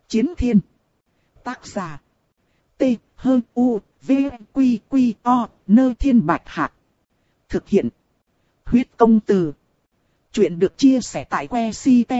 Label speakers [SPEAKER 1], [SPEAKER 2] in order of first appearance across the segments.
[SPEAKER 1] Chiến thiên. Tác giả. T-H-U-V-Q-Q-O, Nơ Thiên Bạch Hạc. Thực hiện. Huyết Công Từ. Chuyện được chia sẻ tại que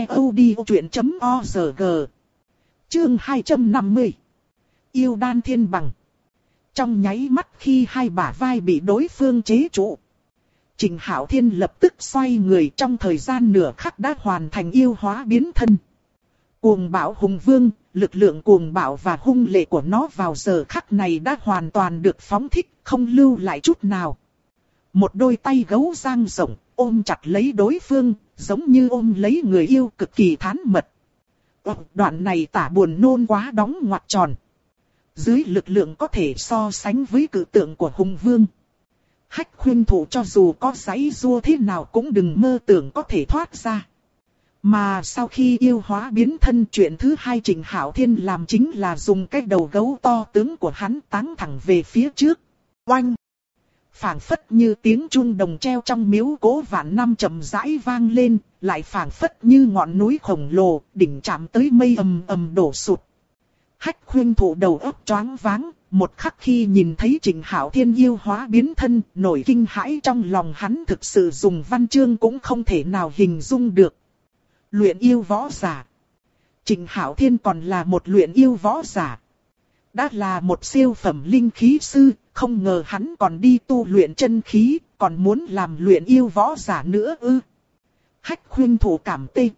[SPEAKER 1] ctod.org. Chương 250. Yêu đan thiên bằng. Trong nháy mắt khi hai bả vai bị đối phương chế trụ, Trịnh Hạo Thiên lập tức xoay người, trong thời gian nửa khắc đã hoàn thành yêu hóa biến thân. Cuồng bạo hùng vương, lực lượng cuồng bạo và hung lệ của nó vào giờ khắc này đã hoàn toàn được phóng thích, không lưu lại chút nào. Một đôi tay gấu dang rộng, ôm chặt lấy đối phương, giống như ôm lấy người yêu, cực kỳ thán mật. Đoạn này tả buồn nôn quá đóng ngoặc tròn. Dưới lực lượng có thể so sánh với cự tượng của hùng vương, Hách Khuynh Thủ cho dù có giãy giụa thế nào cũng đừng mơ tưởng có thể thoát ra. Mà sau khi yêu hóa biến thân, chuyện thứ hai Trịnh Hạo Thiên làm chính là dùng cái đầu gấu to tướng của hắn táng thẳng về phía trước. Oanh! Phảng phất như tiếng chuông đồng treo trong miếu Cố vạn năm chậm rãi vang lên, lại phảng phất như ngọn núi khổng lồ, đỉnh chạm tới mây ầm ầm đổ sụt. Hách Khuynh Thủ đầu óc choáng váng, một khắc khi nhìn thấy Trịnh Hạo Thiên yêu hóa biến thân, nổi kinh hãi trong lòng hắn thực sự dùng văn chương cũng không thể nào hình dung được. Luyện yêu võ giả. Trịnh Hạo Thiên còn là một luyện yêu võ giả. Đã là một siêu phẩm linh khí sư, không ngờ hắn còn đi tu luyện chân khí, còn muốn làm luyện yêu võ giả nữa ư. Hách Khuynh Thủ cảm tê,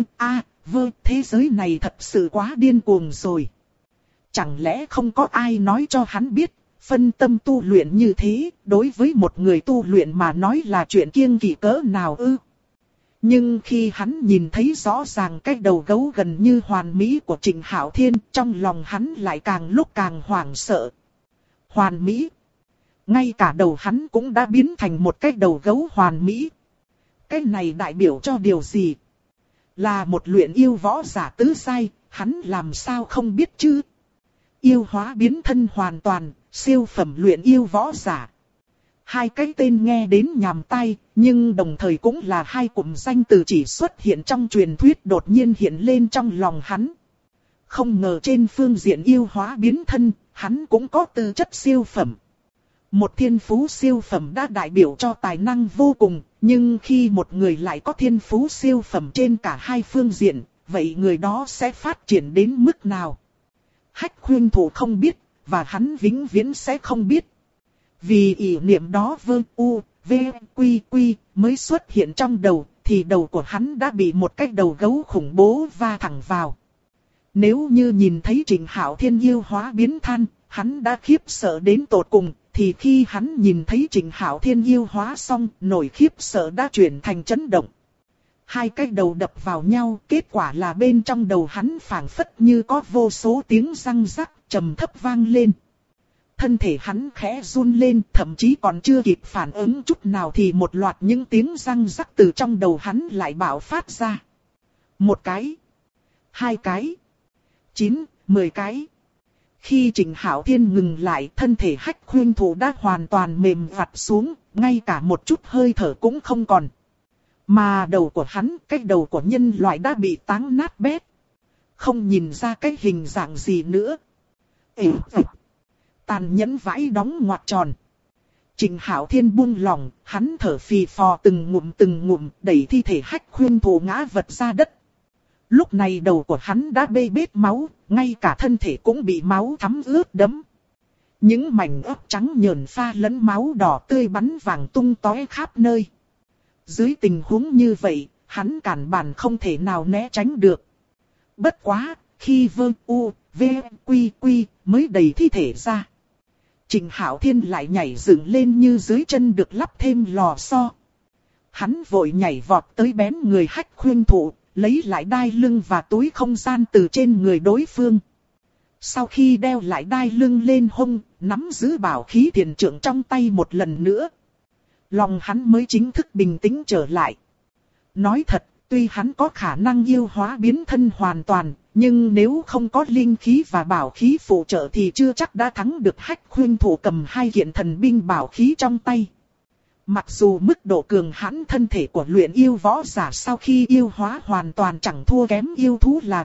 [SPEAKER 1] thế giới này thật sự quá điên cuồng rồi. Chẳng lẽ không có ai nói cho hắn biết, phân tâm tu luyện như thế, đối với một người tu luyện mà nói là chuyện kiêng kỵ cỡ nào ư? Nhưng khi hắn nhìn thấy rõ ràng cái đầu gấu gần như hoàn mỹ của Trịnh Hạo Thiên, trong lòng hắn lại càng lúc càng hoảng sợ. Hoàn mỹ? Ngay cả đầu hắn cũng đã biến thành một cái đầu gấu hoàn mỹ. Cái này đại biểu cho điều gì? Là một luyện yêu võ giả tứ giai, hắn làm sao không biết chứ? Yêu hóa biến thân hoàn toàn, siêu phẩm luyện yêu võ giả. Hai cái tên nghe đến nhàm tai, nhưng đồng thời cũng là hai cụm danh từ chỉ xuất hiện trong truyền thuyết đột nhiên hiện lên trong lòng hắn. Không ngờ trên phương diện yêu hóa biến thân, hắn cũng có tư chất siêu phẩm. Một thiên phú siêu phẩm đã đại biểu cho tài năng vô cùng, nhưng khi một người lại có thiên phú siêu phẩm trên cả hai phương diện, vậy người đó sẽ phát triển đến mức nào? Hách Khuynh Thủ không biết, và hắn vĩnh viễn sẽ không biết. Vì ý niệm đó Quy mới xuất hiện trong đầu, thì đầu của hắn đã bị một cái đầu gấu khủng bố va thẳng vào. Nếu như nhìn thấy Trịnh Hạo Thiên yêu hóa biến thân, hắn đã khiếp sợ đến tột cùng, thì khi hắn nhìn thấy Trịnh Hạo Thiên yêu hóa xong, nỗi khiếp sợ đã chuyển thành chấn động. Hai cái đầu đập vào nhau, kết quả là bên trong đầu hắn phảng phất như có vô số tiếng răng rắc trầm thấp vang lên. Thân thể hắn khẽ run lên, thậm chí còn chưa kịp phản ứng chút nào thì một loạt những tiếng răng rắc từ trong đầu hắn lại bạo phát ra. 1 cái, 2 cái, 9, 10 cái. Khi Trịnh Hạo Thiên ngừng lại, thân thể Hách Khuynh Thủ đã hoàn toàn mềm vặt xuống, ngay cả một chút hơi thở cũng không còn. Mà đầu của hắn, cái đầu của nhân loại đã bị táng nát bét. Không nhìn ra cái hình dạng gì nữa. Tàn nhẫn vãi đóng ngoặc tròn. Trịnh Hạo Thiên buông lỏng, hắn thở phì phò từng ngụm, đẩy thi thể Hách Khuynh Thủ ngã vật ra đất. Lúc này đầu của hắn đã bê bết máu, ngay cả thân thể cũng bị máu thấm ướt đẫm. Những mảnh óc trắng nhờn pha lẫn máu đỏ tươi bắn vàng tung tóe khắp nơi. Dưới tình huống như vậy, hắn cản bản không thể nào né tránh được. Bất quá, khi Quy mới đẩy thi thể ra, Trịnh Hạo Thiên lại nhảy dựng lên như dưới chân được lắp thêm lò xo. Hắn vội nhảy vọt tới bén người Hách Khuynh Thủ, lấy lại đai lưng và túi không gian từ trên người đối phương. Sau khi đeo lại đai lưng lên hông, nắm giữ bảo khí thiền trượng trong tay một lần nữa, lòng hắn mới chính thức bình tĩnh trở lại. Nói thật, tuy hắn có khả năng yêu hóa biến thân hoàn toàn, nhưng nếu không có linh khí và bảo khí phụ trợ thì chưa chắc đã thắng được Hách Khuynh Thủ cầm hai kiện thần binh bảo khí trong tay. Mặc dù mức độ cường hãn thân thể của luyện yêu võ giả sau khi yêu hóa hoàn toàn chẳng thua kém yêu thú là bao,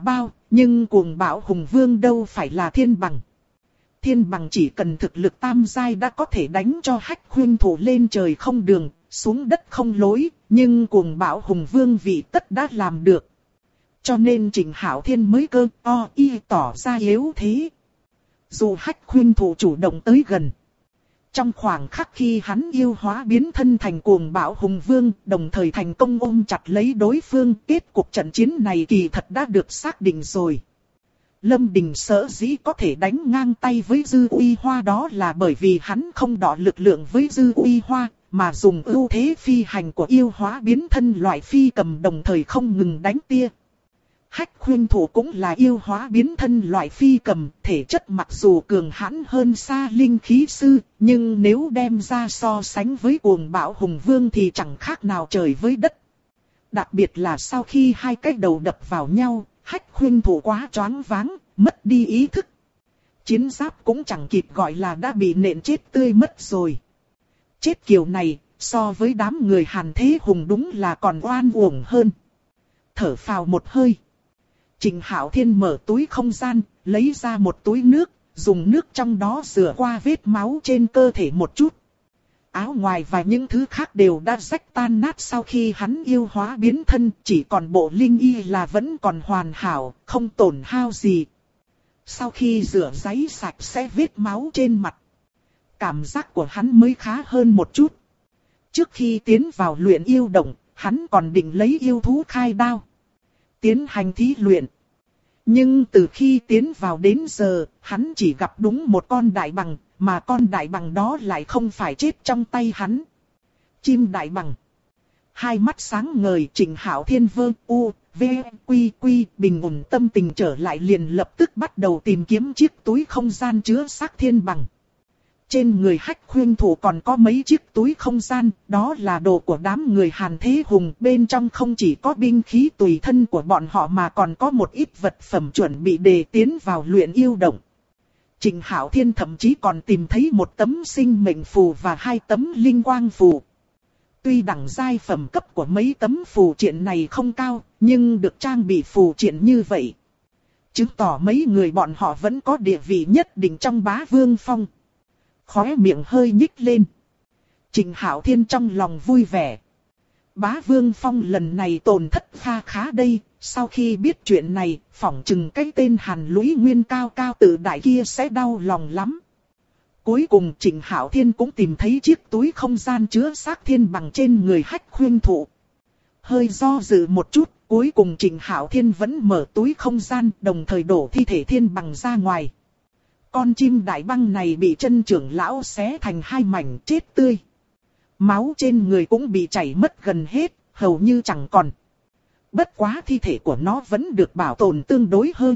[SPEAKER 1] Nhưng cuồng bạo hùng vương đâu phải là thiên bằng. Thiên bằng chỉ cần thực lực tam giai đã có thể đánh cho Hách Khuynh Thủ lên trời không đường, xuống đất không lối, nhưng cuồng bạo hùng vương vị tất đã làm được. Cho nên Trịnh Hạo Thiên mới cơ y tỏ ra yếu thế. Dù Hách Khuynh Thủ chủ động tới gần. Trong khoảng khắc khi hắn yêu hóa biến thân thành cuồng bạo hùng vương, đồng thời thành công ôm chặt lấy đối phương, kết cục trận chiến này kỳ thật đã được xác định rồi. Lâm Đình sở dĩ có thể đánh ngang tay với Dư Uy Hoa đó là bởi vì hắn không đọ lực lượng với Dư Uy Hoa, mà dùng ưu thế phi hành của yêu hóa biến thân loại phi cầm đồng thời không ngừng đánh tia. Hách Khuynh Thủ cũng là yêu hóa biến thân loại phi cầm, thể chất mặc dù cường hãn hơn xa linh khí sư, nhưng nếu đem ra so sánh với cuồng bạo hùng vương thì chẳng khác nào trời với đất. Đặc biệt là sau khi hai cái đầu đập vào nhau, Hách Khuynh Thủ quá choáng váng, mất đi ý thức. Chiến giáp cũng chẳng kịp gọi là đã bị nện chết tươi mất rồi. Chết kiểu này, so với đám người Hàn Thế Hùng đúng là còn oan uổng hơn. Thở phào một hơi. Trịnh Hạo Thiên mở túi không gian, lấy ra một túi nước, dùng nước trong đó rửa qua vết máu trên cơ thể một chút. Áo ngoài và những thứ khác đều đã rách tan nát sau khi hắn yêu hóa biến thân, chỉ còn bộ linh y là vẫn còn hoàn hảo, không tổn hao gì. Sau khi rửa giấy sạch sẽ vết máu trên mặt, cảm giác của hắn mới khá hơn một chút. Trước khi tiến vào luyện yêu động, hắn còn định lấy yêu thú khai đao, tiến hành thí luyện. Nhưng từ khi tiến vào đến giờ, hắn chỉ gặp đúng một con đại bằng, mà con đại bằng đó lại không phải chết trong tay hắn. Chim đại bằng. Hai mắt sáng ngời, Trịnh Hạo Thiên bình ổn tâm tình trở lại liền lập tức bắt đầu tìm kiếm chiếc túi không gian chứa xác thiên bằng. Trên người Hách Khuynh Thủ còn có mấy chiếc túi không gian, đó là đồ của đám người Hàn Thế Hùng. Bên trong không chỉ có binh khí tùy thân của bọn họ mà còn có một ít vật phẩm chuẩn bị để tiến vào luyện yêu động. Trịnh Hạo Thiên thậm chí còn tìm thấy một tấm sinh mệnh phù và 2 tấm linh quang phù. Tuy đẳng giai phẩm cấp của mấy tấm phù triện này không cao, nhưng được trang bị phù triện như vậy, chứng tỏ mấy người bọn họ vẫn có địa vị nhất định trong Bá Vương Phong. Khóe miệng hơi nhích lên. Trịnh Hạo Thiên trong lòng vui vẻ. Bá Vương Phong lần này tổn thất kha khá đây. Sau khi biết chuyện này, phỏng chừng cái tên Hàn Lũy Nguyên cao cao tự đại kia sẽ đau lòng lắm. Cuối cùng Trịnh Hạo Thiên cũng tìm thấy chiếc túi không gian chứa xác thiên bằng trên người Hách Khuynh Thủ. Hơi do dự một chút, cuối cùng Trịnh Hạo Thiên vẫn mở túi không gian, đồng thời đổ thi thể thiên bằng ra ngoài. Con chim đại băng này bị chân trưởng lão xé thành 2 mảnh chết tươi. Máu trên người cũng bị chảy mất gần hết, hầu như chẳng còn. Bất quá thi thể của nó vẫn được bảo tồn tương đối hơn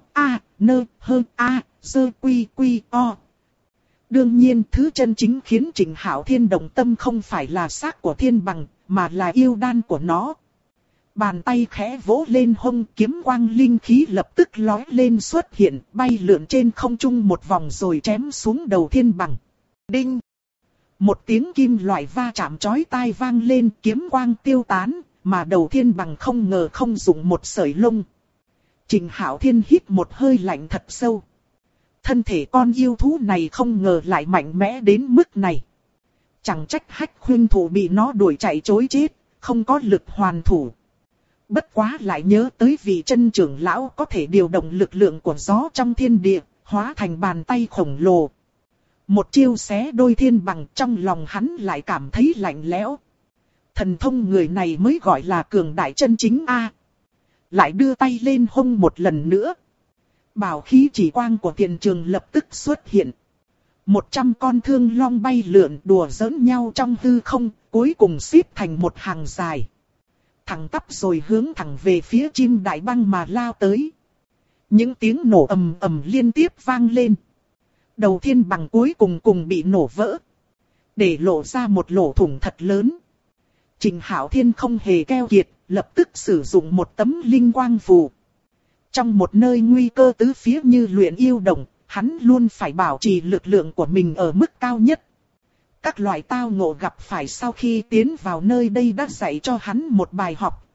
[SPEAKER 1] Đương nhiên thứ chân chính khiến Trịnh Hạo Thiên động tâm không phải là xác của thiên bằng, mà là yêu đan của nó. Bàn tay khẽ vỗ lên hông, kiếm quang linh khí lập tức lói lên xuất hiện, bay lượn trên không trung một vòng rồi chém xuống đầu thiên bằng. Đinh! Một tiếng kim loại va chạm chói tai vang lên, kiếm quang tiêu tán, mà đầu thiên bằng không ngờ không dụng một sợi lông. Trịnh Hạo Thiên hít một hơi lạnh thật sâu. Thân thể con yêu thú này không ngờ lại mạnh mẽ đến mức này. Chẳng trách Hách Khuynh Thủ bị nó đuổi chạy trối chết, không có lực hoàn thủ. Bất quá lại nhớ tới vị chân trưởng lão có thể điều động lực lượng của gió trong thiên địa, hóa thành bàn tay khổng lồ. Một chiêu xé đôi thiên bằng, trong lòng hắn lại cảm thấy lạnh lẽo. Thần thông người này mới gọi là cường đại chân chính a. Lại đưa tay lên hông một lần nữa. Bảo khí chỉ quang của tiền trường lập tức xuất hiện. 100 con thương long bay lượn đùa giỡn nhau trong hư không, cuối cùng xếp thành một hàng dài. Thẳng tắp rồi hướng thẳng về phía chim đại băng mà lao tới. Những tiếng nổ ầm ầm liên tiếp vang lên. Đầu thiên bằng cuối cùng bị nổ vỡ, để lộ ra một lỗ thủng thật lớn. Trịnh Hạo Thiên không hề keo kiệt, lập tức sử dụng một tấm linh quang phù. Trong một nơi nguy cơ tứ phía như luyện yêu động, hắn luôn phải bảo trì lực lượng của mình ở mức cao nhất. Các loại tao ngộ gặp phải sau khi tiến vào nơi đây đã dạy cho hắn một bài học,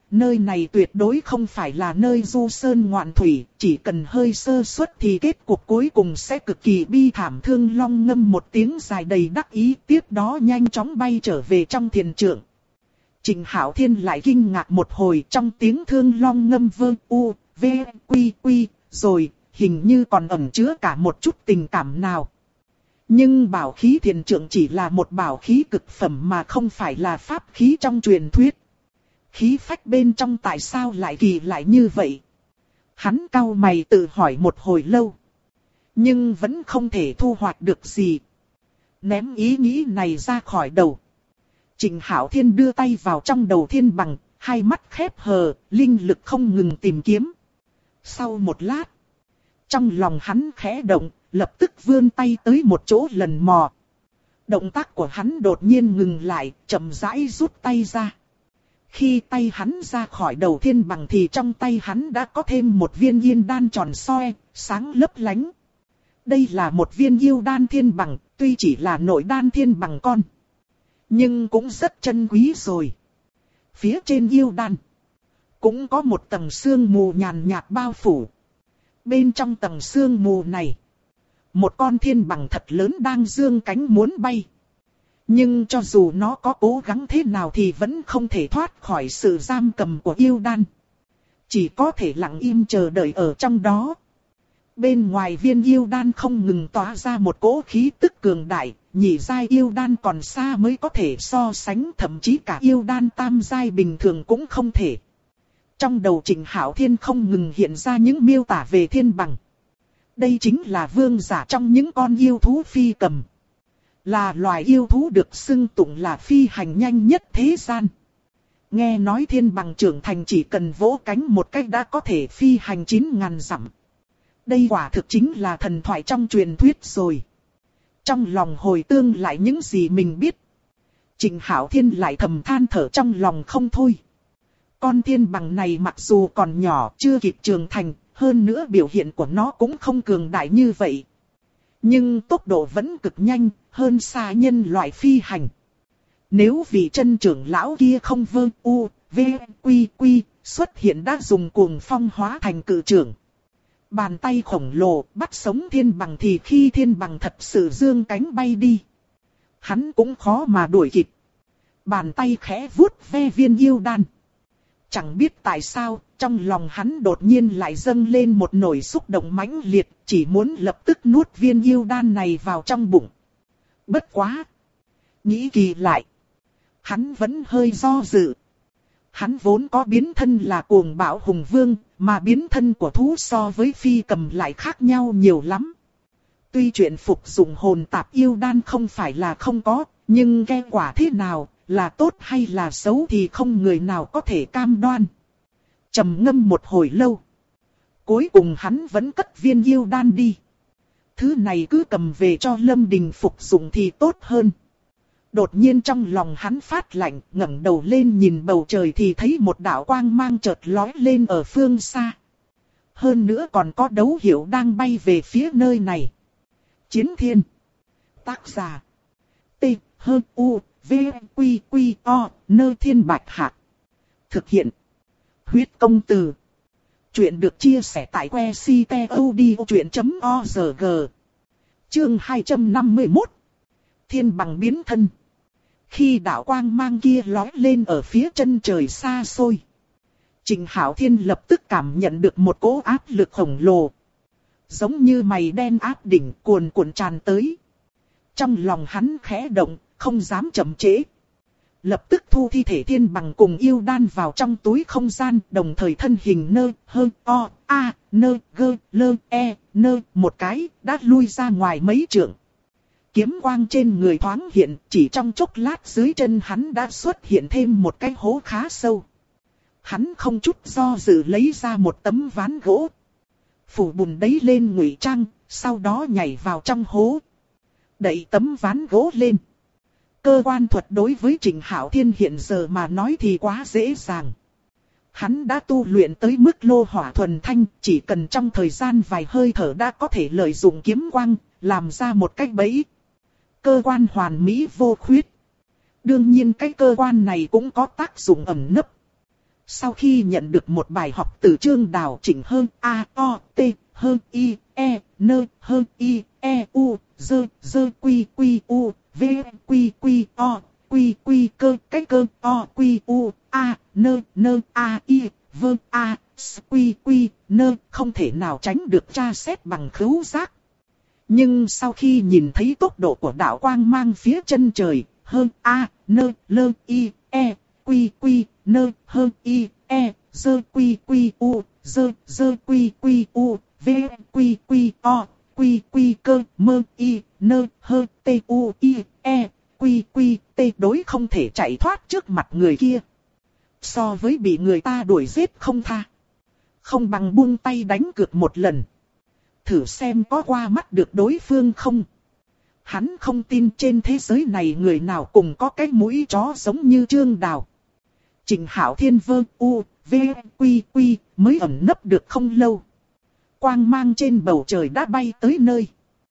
[SPEAKER 1] nơi này tuyệt đối không phải là nơi du sơn ngoạn thủy, chỉ cần hơi sơ suất thì kết cục cuối cùng sẽ cực kỳ bi thảm. Thương Long ngâm một tiếng dài đầy đắc ý, tiếp đó nhanh chóng bay trở về trong thiền trượng. Trịnh Hạo Thiên lại kinh ngạc một hồi, trong tiếng Thương Long ngâm vơ u, v, quy quy, rồi hình như còn ẩn chứa cả một chút tình cảm nào. Nhưng bảo khí thiền trượng chỉ là một bảo khí cực phẩm mà không phải là pháp khí trong truyền thuyết. Khí phách bên trong tại sao lại kỳ lại như vậy? Hắn cau mày tự hỏi một hồi lâu. Nhưng vẫn không thể thu hoạch được gì. Ném ý nghĩ này ra khỏi đầu. Trịnh Hạo Thiên đưa tay vào trong đầu thiên bằng, hai mắt khép hờ, linh lực không ngừng tìm kiếm. Sau một lát, trong lòng hắn khẽ động, lập tức vươn tay tới một chỗ lần mò. Động tác của hắn đột nhiên ngừng lại, chậm rãi rút tay ra. Khi tay hắn ra khỏi đầu thiên bằng thì trong tay hắn đã có thêm một viên yên đan tròn soi, sáng lấp lánh. Đây là một viên yêu đan thiên bằng, tuy chỉ là nội đan thiên bằng con, nhưng cũng rất chân quý rồi. Phía trên yêu đan cũng có một tầng sương mù nhàn nhạt bao phủ. Bên trong tầng sương mù này, một con thiên bằng thật lớn đang giương cánh muốn bay. Nhưng cho dù nó có cố gắng thế nào thì vẫn không thể thoát khỏi sự giam cầm của yêu đan. Chỉ có thể lặng im chờ đợi ở trong đó. Bên ngoài viên yêu đan không ngừng tỏa ra một cỗ khí tức cường đại, nhị giai yêu đan còn xa mới có thể so sánh, thậm chí cả yêu đan tam giai bình thường cũng không thể. Trong đầu Trịnh Hạo Thiên không ngừng hiện ra những miêu tả về thiên bằng. Đây chính là vương giả trong những con yêu thú phi cầm. Là loài yêu thú được xưng tụng là phi hành nhanh nhất thế gian. Nghe nói thiên bằng trưởng thành chỉ cần vỗ cánh một cách đã có thể phi hành 9.000 dặm. Đây quả thực chính là thần thoại trong truyền thuyết rồi. Trong lòng hồi tương lại những gì mình biết, Trịnh Hạo Thiên lại thầm than thở trong lòng không thôi. Con thiên bằng này mặc dù còn nhỏ, chưa kịp trưởng thành, hơn nữa biểu hiện của nó cũng không cường đại như vậy. Nhưng tốc độ vẫn cực nhanh, hơn xa nhân loại phi hành. Nếu vị chân trưởng lão kia không vơ u, v, quy quy, xuất hiện đã dùng cuồng phong hóa thành cự trưởng. Bàn tay khổng lồ bắt sống thiên bằng thì khi thiên bằng thật sự giương cánh bay đi, hắn cũng khó mà đuổi kịp. Bàn tay khẽ vuốt ve viên yêu đan. Chẳng biết tại sao, trong lòng hắn đột nhiên lại dâng lên một nỗi xúc động mãnh liệt, chỉ muốn lập tức nuốt viên yêu đan này vào trong bụng. Bất quá! Nghĩ kỳ lại, hắn vẫn hơi do dự. Hắn vốn có biến thân là cuồng bạo hùng vương, mà biến thân của thú so với phi cầm lại khác nhau nhiều lắm. Tuy chuyện phục dụng hồn tạp yêu đan không phải là không có, nhưng kết quả thế nào, là tốt hay là xấu thì không người nào có thể cam đoan. Trầm ngâm một hồi lâu, cuối cùng hắn vẫn cất viên yêu đan đi. Thứ này cứ cầm về cho Lâm Đình phục dụng thì tốt hơn. Đột nhiên trong lòng hắn phát lạnh, ngẩng đầu lên nhìn bầu trời thì thấy một đạo quang mang chợt lóe lên ở phương xa. Hơn nữa còn có đấu hiệu đang bay về phía nơi này. Chiến Thiên. Tác giả. T, H, U, V, Quy, Quy, O, Nơ Thiên Bạch Hạc. Thực hiện. Huyết công từ. Chuyện được chia sẻ tại que ctod.org. Chương 251. Thiên bằng biến thân. Khi đạo quang mang kia lóe lên ở phía chân trời xa xôi, Trịnh Hạo Thiên lập tức cảm nhận được một cỗ áp lực khổng lồ. Giống như mây đen áp đỉnh cuồn cuộn tràn tới. Trong lòng hắn khẽ động, không dám chậm trễ. Lập tức thu thi thể thiên bằng cùng yêu đan vào trong túi không gian, đồng thời thân hình nơ, hơ, o, a, nơ, gơ, lơ, e, nơ, một cái, đã lui ra ngoài mấy trượng. Kiếm quang trên người thoáng hiện, chỉ trong chốc lát dưới chân hắn đã xuất hiện thêm một cái hố khá sâu. Hắn không chút do dự lấy ra một tấm ván gỗ, phủ bùn đấy lên ngụy trang, sau đó nhảy vào trong hố. Đẩy tấm ván gỗ lên. Cơ quan thuật đối với Trịnh Hạo Thiên hiện giờ mà nói thì quá dễ dàng. Hắn đã tu luyện tới mức lô hỏa thuần thanh, chỉ cần trong thời gian vài hơi thở đã có thể lợi dụng kiếm quang, làm ra một cách bẫy. Cơ quan hoàn mỹ vô khuyết. Đương nhiên cái cơ quan này cũng có tác dụng ẩn nấp. Sau khi nhận được một bài học từ Trương Đào chỉnh hơn A, O, T, hơn I, E, N, hơn I, E, U, dơ, quy, U, V, quy, O, quy, cơ, cái cơ, O, quy, U, A, N, A, I, V, A, S, quy, N, không thể nào tránh được tra xét bằng khứu giác. Nhưng sau khi nhìn thấy tốc độ của đạo quang mang phía chân trời, hơn A, N, L, I, E, quy, N, hơn I, E, dơ quy, U, dơ quy, U, V, quy, O, quy, cơ, mơ, I, N, hơn T, U, I, E, quy, T đối không thể chạy thoát trước mặt người kia. So với bị người ta đuổi giết không tha, không bằng buông tay đánh cược một lần. Thử xem có qua mắt được đối phương không. Hắn không tin trên thế giới này người nào cùng có cái mũi chó giống như Trương Đào. Trịnh Hạo Thiên vơ u, v, quy mới ẩn nấp được không lâu. Quang mang trên bầu trời đã bay tới nơi.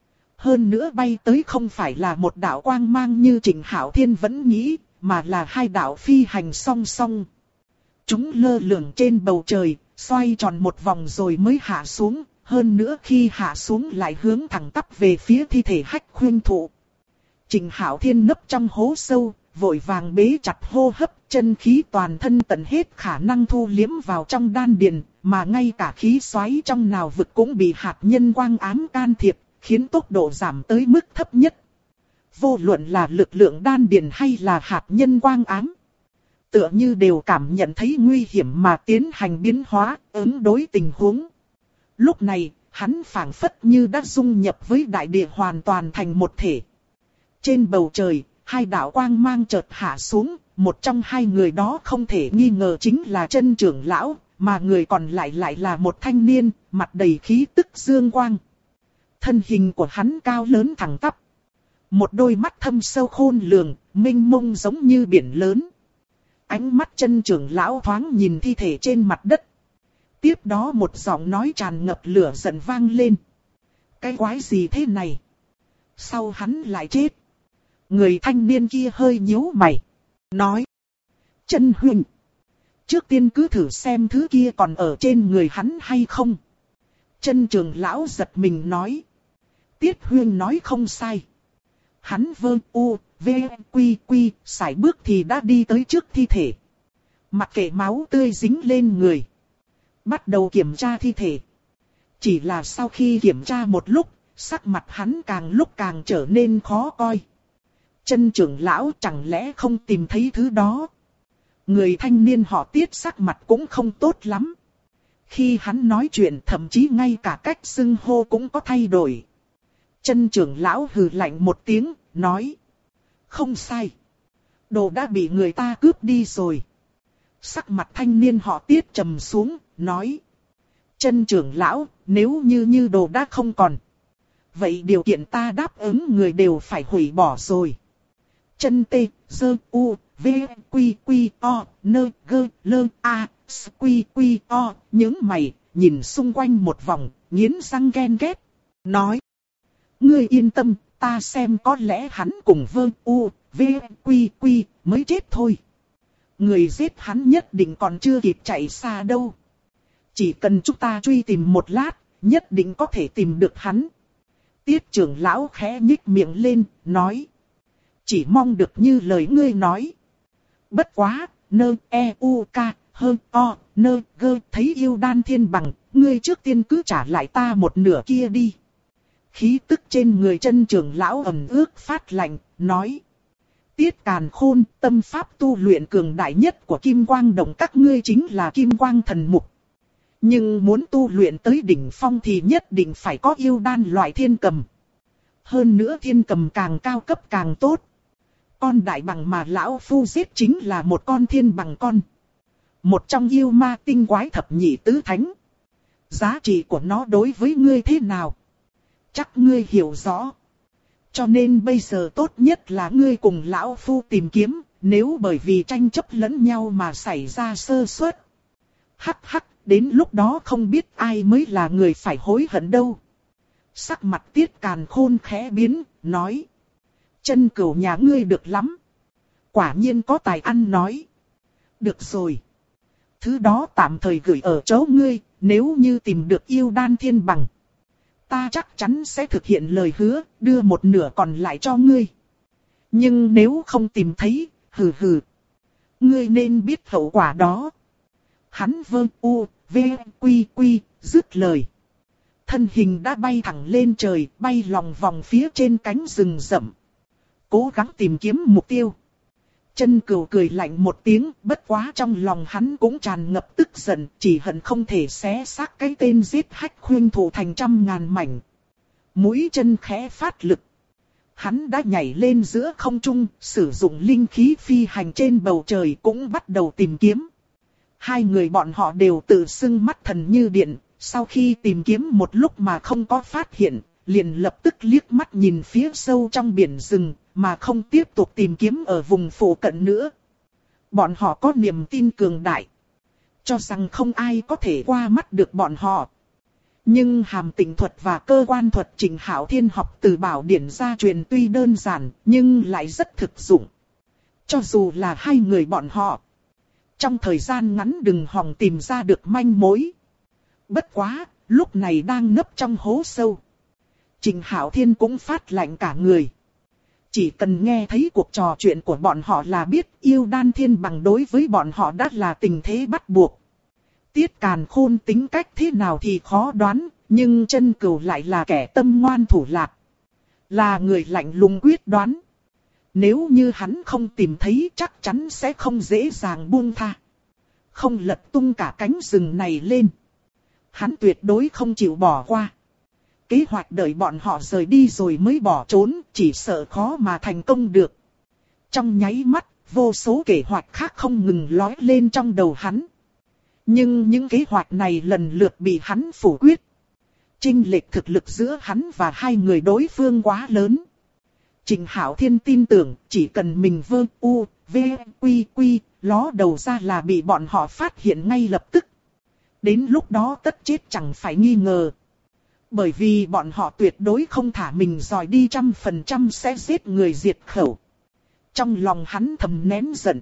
[SPEAKER 1] Hơn nữa bay tới không phải là một đạo quang mang như Trịnh Hạo Thiên vẫn nghĩ, mà là hai đạo phi hành song song. Chúng lơ lửng trên bầu trời, xoay tròn một vòng rồi mới hạ xuống. Hơn nữa khi hạ xuống lại hướng thẳng tắp về phía thi thể Hách Khuynh Thụ. Trịnh Hạo Thiên nấp trong hố sâu, vội vàng bế chặt hô hấp, chân khí toàn thân tận hết khả năng thu liếm vào trong đan điền, mà ngay cả khí xoáy trong nào vực cũng bị hạt nhân quang ám can thiệp, khiến tốc độ giảm tới mức thấp nhất. Vô luận là lực lượng đan điền hay là hạt nhân quang ám, tựa như đều cảm nhận thấy nguy hiểm mà tiến hành biến hóa, ứng đối tình huống. Lúc này, hắn phảng phất như đã dung nhập với đại địa hoàn toàn thành một thể. Trên bầu trời, hai đạo quang mang chợt hạ xuống, một trong hai người đó không thể nghi ngờ chính là Chân trưởng lão, mà người còn lại là một thanh niên, mặt đầy khí tức dương quang. Thân hình của hắn cao lớn thẳng tắp. Một đôi mắt thâm sâu khôn lường, mênh mông giống như biển lớn. Ánh mắt Chân trưởng lão thoáng nhìn thi thể trên mặt đất. Tiếp đó một giọng nói tràn ngập lửa giận vang lên. Cái quái gì thế này? Sao hắn lại chết? Người thanh niên kia hơi nhíu mày. Nói. Chân huynh. Trước tiên cứ thử xem thứ kia còn ở trên người hắn hay không. Chân trưởng lão giật mình nói. Tiết huynh nói không sai. Hắn vơ u, v, quy, sải bước thì đã đi tới trước thi thể. Mặc kệ máu tươi dính lên người. Bắt đầu kiểm tra thi thể. Chỉ là sau khi kiểm tra một lúc, sắc mặt hắn càng lúc càng trở nên khó coi. Chân trưởng lão chẳng lẽ không tìm thấy thứ đó. Người thanh niên họ Tiết sắc mặt cũng không tốt lắm. Khi hắn nói chuyện thậm chí ngay cả cách xưng hô cũng có thay đổi. Chân trưởng lão hừ lạnh một tiếng, nói. Không sai. Đồ đã bị người ta cướp đi rồi. Sắc mặt thanh niên họ Tiết trầm xuống, nói. Chân trưởng lão, nếu như đồ đã không còn. Vậy điều kiện ta đáp ứng người đều phải hủy bỏ rồi. Chân tê, dơ, u, v, quy, o, nơ, gơ, lơ, a, s, quy, o. Những mày, nhìn xung quanh một vòng, nghiến răng ghen ghét. Nói. Ngươi yên tâm, ta xem có lẽ hắn cùng vơ, u, v, quy, mới chết thôi. Người giết hắn nhất định còn chưa kịp chạy xa đâu. Chỉ cần chúng ta truy tìm một lát, nhất định có thể tìm được hắn. Tiết trưởng lão khẽ nhích miệng lên, nói. Chỉ mong được như lời ngươi nói. Bất quá, nơ, e, u, k, hơn, o, nơ, gơ, thấy yêu đan thiên bằng, ngươi trước tiên cứ trả lại ta một nửa kia đi. Khí tức trên người Chân trưởng lão ẩm ướt phát lạnh, nói. Tiết Càn Khôn, tâm pháp tu luyện cường đại nhất của Kim Quang Đồng các ngươi chính là Kim Quang Thần Mục. Nhưng muốn tu luyện tới đỉnh phong thì nhất định phải có yêu đan loại thiên cầm. Hơn nữa thiên cầm càng cao cấp càng tốt. Con đại bằng mà lão phu giết chính là một con thiên bằng con. Một trong yêu ma tinh quái thập nhị tứ thánh. Giá trị của nó đối với ngươi thế nào? Chắc ngươi hiểu rõ. Cho nên bây giờ tốt nhất là ngươi cùng lão phu tìm kiếm, nếu bởi vì tranh chấp lẫn nhau mà xảy ra sơ suất. Hắc, đến lúc đó không biết ai mới là người phải hối hận đâu. Sắc mặt Tiết Càn Khôn khẽ biến, nói. Chân cửu nhà ngươi được lắm. Quả nhiên có tài ăn nói. Được rồi. Thứ đó tạm thời gửi ở chỗ ngươi, nếu như tìm được yêu đan thiên bằng. Ta chắc chắn sẽ thực hiện lời hứa, đưa một nửa còn lại cho ngươi. Nhưng nếu không tìm thấy, hừ hừ. Ngươi nên biết hậu quả đó. Hắn vơ u, v, quy quy, dứt lời. Thân hình đã bay thẳng lên trời, bay lòng vòng phía trên cánh rừng rậm. Cố gắng tìm kiếm mục tiêu. Chân Cừu cười lạnh một tiếng, bất quá trong lòng hắn cũng tràn ngập tức giận, chỉ hận không thể xé xác cái tên giết hách khuyên thủ thành trăm ngàn mảnh. Mũi chân khẽ phát lực. Hắn đã nhảy lên giữa không trung, sử dụng linh khí phi hành trên bầu trời cũng bắt đầu tìm kiếm. Hai người bọn họ đều tự xưng mắt thần như điện, sau khi tìm kiếm một lúc mà không có phát hiện, liền lập tức liếc mắt nhìn phía sâu trong biển rừng, mà không tiếp tục tìm kiếm ở vùng phụ cận nữa. Bọn họ có niềm tin cường đại, cho rằng không ai có thể qua mắt được bọn họ. Nhưng hàm tịnh thuật và cơ quan thuật Trình Hạo Thiên học từ bảo điển gia truyền tuy đơn giản, nhưng lại rất thực dụng. Cho dù là hai người bọn họ, trong thời gian ngắn đừng hòng tìm ra được manh mối. Bất quá, lúc này đang nấp trong hố sâu. Trình Hạo Thiên cũng phát lạnh cả người. Chỉ cần nghe thấy cuộc trò chuyện của bọn họ là biết yêu đan thiên bằng đối với bọn họ đã là tình thế bắt buộc. Tiết Càn Khôn tính cách thế nào thì khó đoán, nhưng Chân Cừu lại là kẻ tâm ngoan thủ lạt. Là người lạnh lùng quyết đoán. Nếu như hắn không tìm thấy chắc chắn sẽ không dễ dàng buông tha. Không lật tung cả cánh rừng này lên. Hắn tuyệt đối không chịu bỏ qua. Kế hoạch đợi bọn họ rời đi rồi mới bỏ trốn, chỉ sợ khó mà thành công được. Trong nháy mắt, vô số kế hoạch khác không ngừng lói lên trong đầu hắn. Nhưng những kế hoạch này lần lượt bị hắn phủ quyết. Chênh lệch thực lực giữa hắn và hai người đối phương quá lớn. Trình Hạo Thiên tin tưởng chỉ cần mình vơ u, v, quy quy, ló đầu ra là bị bọn họ phát hiện ngay lập tức. Đến lúc đó tất chết chẳng phải nghi ngờ. Bởi vì bọn họ tuyệt đối không thả mình dòi đi 100% sẽ giết người diệt khẩu. Trong lòng hắn thầm nén giận.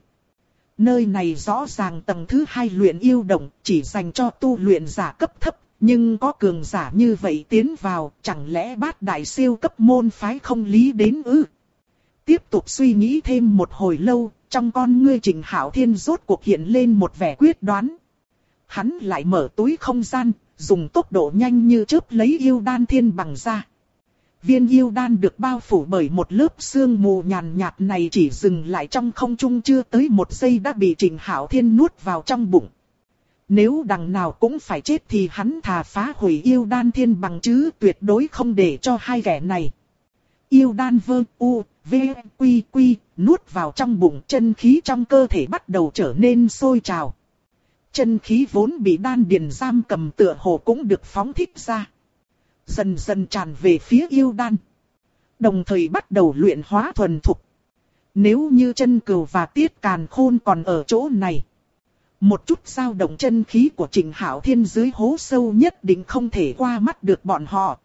[SPEAKER 1] Nơi này rõ ràng tầng thứ 2 luyện yêu động chỉ dành cho tu luyện giả cấp thấp. Nhưng có cường giả như vậy tiến vào, chẳng lẽ Bát đại siêu cấp môn phái không lý đến ư? Tiếp tục suy nghĩ thêm một hồi lâu, trong con ngươi Trình Hạo Thiên rốt cuộc hiện lên một vẻ quyết đoán. Hắn lại mở túi không gian, dùng tốc độ nhanh như chớp lấy yêu đan thiên bằng ra. Viên yêu đan được bao phủ bởi một lớp sương mù nhàn nhạt này chỉ dừng lại trong không trung chưa tới một giây đã bị Trình Hạo Thiên nuốt vào trong bụng. Nếu đằng nào cũng phải chết thì hắn thà phá hủy yêu đan thiên bằng chứ tuyệt đối không để cho hai kẻ này. Yêu đan vơ u, v, quy quy, nuốt vào trong bụng, chân khí trong cơ thể bắt đầu trở nên sôi trào. Chân khí vốn bị đan điền giam cầm tựa hồ cũng được phóng thích ra. Dần dần tràn về phía yêu đan. Đồng thời bắt đầu luyện hóa thuần thục. Nếu như Chân Cừu và Tiết Càn Khôn còn ở chỗ này, một chút dao động chân khí của Trình Hạo Thiên dưới hố sâu nhất định không thể qua mắt được bọn họ.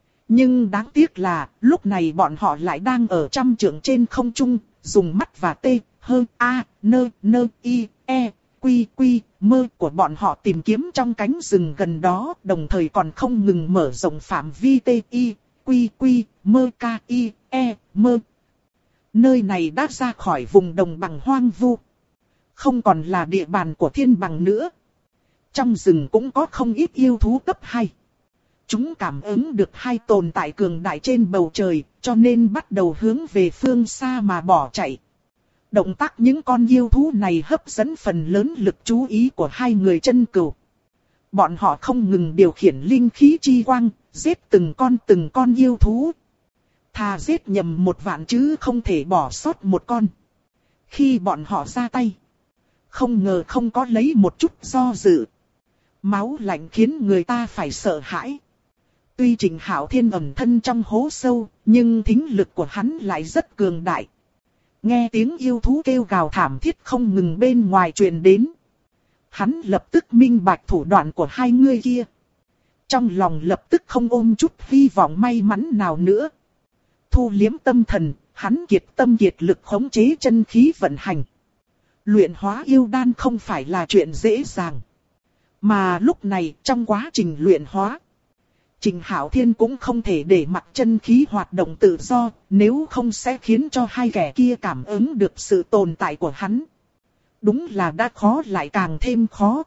[SPEAKER 1] Nhưng đáng tiếc là, lúc này bọn họ lại đang ở trăm trượng trên không trung, dùng mắt và tê, hơ, a, nơ, nơ, y, e, quy, quy, mơ của bọn họ tìm kiếm trong cánh rừng gần đó, đồng thời còn không ngừng mở rộng phạm vi tê, y, quy, quy, mơ, ca, y, e, mơ. Nơi này đã ra khỏi vùng đồng bằng hoang vu. Không còn là địa bàn của thiên bằng nữa. Trong rừng cũng có không ít yêu thú cấp 2. Chúng cảm ứng được hai tồn tại cường đại trên bầu trời, cho nên bắt đầu hướng về phương xa mà bỏ chạy. Động tác những con yêu thú này hấp dẫn phần lớn lực chú ý của hai người Chân Cừu. Bọn họ không ngừng điều khiển linh khí chi quang, giết từng con yêu thú. Thà giết nhầm 1 vạn chứ không thể bỏ sót một con. Khi bọn họ ra tay, không ngờ không có lấy một chút do dự. Máu lạnh khiến người ta phải sợ hãi. Tuy Trình Hạo Thiên ẩn thân trong hố sâu, nhưng thính lực của hắn lại rất cường đại. Nghe tiếng yêu thú kêu gào thảm thiết không ngừng bên ngoài truyền đến. Hắn lập tức minh bạch thủ đoạn của hai người kia. Trong lòng lập tức không ôm chút hy vọng may mắn nào nữa. Thu liếm tâm thần, hắn kiệt tâm kiệt lực khống chế chân khí vận hành. Luyện hóa yêu đan không phải là chuyện dễ dàng. Mà lúc này trong quá trình luyện hóa, Trình Hạo Thiên cũng không thể để mặc chân khí hoạt động tự do, nếu không sẽ khiến cho hai kẻ kia cảm ứng được sự tồn tại của hắn. Đúng là đã khó lại càng thêm khó.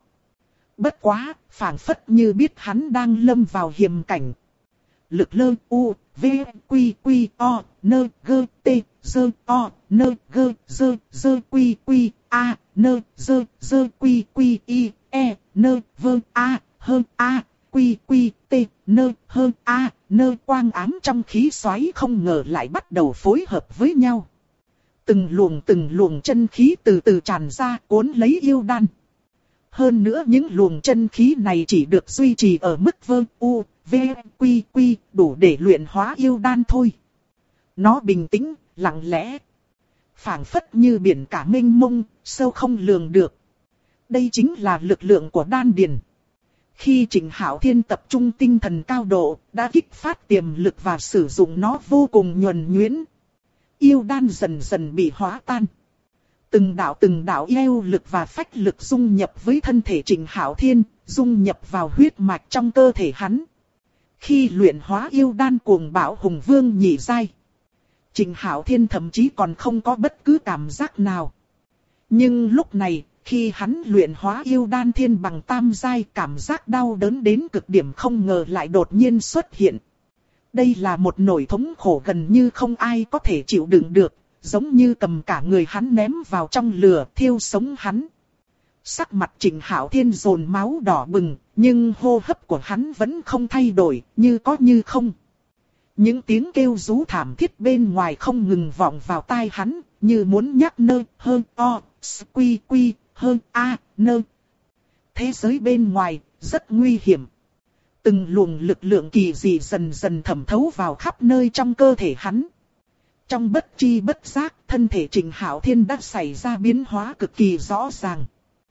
[SPEAKER 1] Bất quá, phảng phất như biết hắn đang lâm vào hiểm cảnh. Lực lơ u, v, quy quy o, nơ gơ tê, dơ o, nơ gơ dơ dơ quy quy a, nơ dơ dơ quy quy y, e, nơ vơ a, hơn a, quy quy tê, nơ hơn a, nơ quang ám trong khí xoáy không ngờ lại bắt đầu phối hợp với nhau. Từng luồng chân khí từ từ tràn ra cuốn lấy yêu đan. Hơn nữa những luồng chân khí này chỉ được duy trì ở mức vơ u, v, quy quy đủ để luyện hóa yêu đan thôi. Nó bình tĩnh, lặng lẽ, phảng phất như biển cả mênh mông, sâu không lường được. Đây chính là lực lượng của đan điền. Khi Trình Hạo Thiên tập trung tinh thần cao độ, đã kích phát tiềm lực và sử dụng nó vô cùng nhuần nhuyễn. Yêu đan dần dần bị hóa tan. Từng đạo yêu lực và phách lực dung nhập với thân thể Trình Hạo Thiên, dung nhập vào huyết mạch trong cơ thể hắn. Khi luyện hóa yêu đan cuồng bạo hùng vương nhị giai, Trình Hạo Thiên thậm chí còn không có bất cứ cảm giác nào. Nhưng lúc này, khi hắn luyện hóa yêu đan thiên bằng tam giai, cảm giác đau đớn đến cực điểm không ngờ lại đột nhiên xuất hiện. Đây là một nỗi thống khổ gần như không ai có thể chịu đựng được, giống như cầm cả người hắn ném vào trong lửa thiêu sống hắn. Sắc mặt Trình Hạo Thiên dồn máu đỏ bừng, nhưng hô hấp của hắn vẫn không thay đổi, như có như không. Những tiếng kêu rú thảm thiết bên ngoài không ngừng vọng vào tai hắn, như muốn nhắc nơ, hơn o, quy quy, hơn a, nơ. Thế giới bên ngoài, rất nguy hiểm. Từng luồng lực lượng kỳ dị dần dần thẩm thấu vào khắp nơi trong cơ thể hắn. Trong bất tri bất giác, thân thể Trình Hạo Thiên đã xảy ra biến hóa cực kỳ rõ ràng.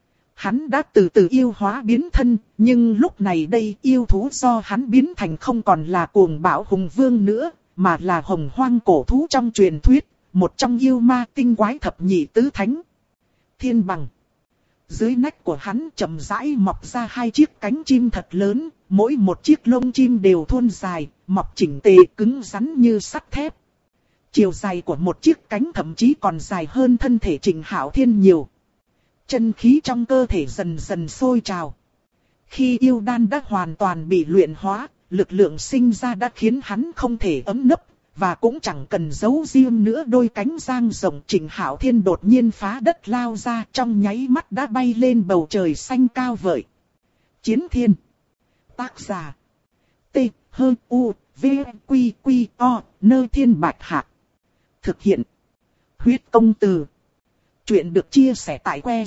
[SPEAKER 1] Hắn đã từ từ yêu hóa biến thân, nhưng lúc này đây yêu thú do hắn biến thành không còn là cuồng bạo hùng vương nữa, mà là hồng hoang cổ thú trong truyền thuyết, một trong yêu ma tinh quái thập nhị tứ thánh. Thiên bằng. Dưới nách của hắn chậm rãi mọc ra hai chiếc cánh chim thật lớn, mỗi một chiếc lông chim đều thuôn dài, mọc chỉnh tề cứng rắn như sắt thép. Chiều dài của một chiếc cánh thậm chí còn dài hơn thân thể Trình Hạo Thiên nhiều. Chân khí trong cơ thể dần dần sôi trào. Khi yêu đan đã hoàn toàn bị luyện hóa, lực lượng sinh ra đã khiến hắn không thể ấm nấp, và cũng chẳng cần giấu riêng nữa đôi cánh dang rộng. Trình Hạo Thiên đột nhiên phá đất lao ra, trong nháy mắt đã bay lên bầu trời xanh cao vời. Chiến Thiên. Tác giả. T, H, U, V, Quy, Quy, O, Nơ Thiên Bạch Hạc. Thực hiện. Huyết Công Từ. Chuyện được chia sẻ tại que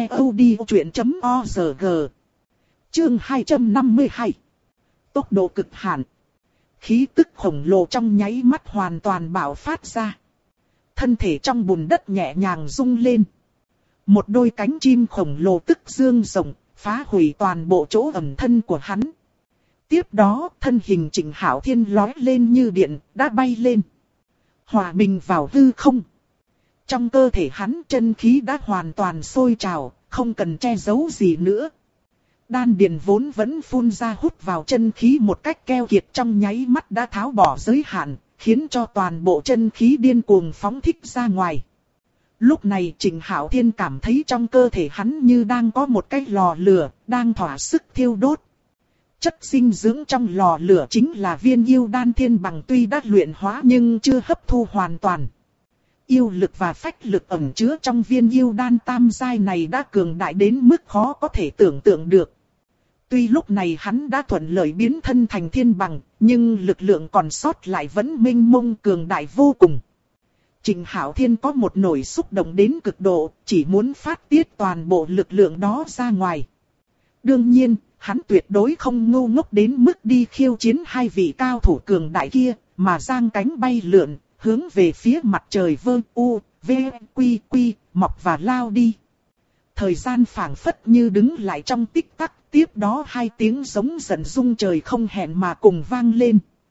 [SPEAKER 1] ctod.org. Chương 252. Tốc độ cực hạn. Khí tức khổng lồ trong nháy mắt hoàn toàn bạo phát ra. Thân thể trong bùn đất nhẹ nhàng rung lên. Một đôi cánh chim khổng lồ tức dương rộng, phá hủy toàn bộ chỗ ẩn thân của hắn. Tiếp đó, thân hình Trình Hạo Thiên lói lên như điện, đã bay lên. Hòa mình vào hư không. Trong cơ thể hắn chân khí đã hoàn toàn sôi trào, không cần che giấu gì nữa. Đan điền vốn vẫn phun ra hút vào chân khí một cách keo kiệt trong nháy mắt đã tháo bỏ giới hạn, khiến cho toàn bộ chân khí điên cuồng phóng thích ra ngoài. Lúc này Trình Hạo Thiên cảm thấy trong cơ thể hắn như đang có một cái lò lửa, đang thỏa sức thiêu đốt. Chất dinh dưỡng trong lò lửa chính là viên yêu đan thiên bằng, tuy đã luyện hóa nhưng chưa hấp thu hoàn toàn. Yêu lực và phách lực ẩn chứa trong viên yêu đan tam giai này đã cường đại đến mức khó có thể tưởng tượng được. Tuy lúc này hắn đã thuận lợi biến thân thành thiên bằng, nhưng lực lượng còn sót lại vẫn mênh mông cường đại vô cùng. Trình Hạo Thiên có một nỗi xúc động đến cực độ, chỉ muốn phát tiết toàn bộ lực lượng đó ra ngoài. Đương nhiên, hắn tuyệt đối không ngu ngốc đến mức đi khiêu chiến hai vị cao thủ cường đại kia, mà giang cánh bay lượn, hướng về phía mặt trời vơ u, v, quy quy, mọc và lao đi. Thời gian phảng phất như đứng lại trong tích tắc, tiếp đó hai tiếng giống giận rung trời không hẹn mà cùng vang lên.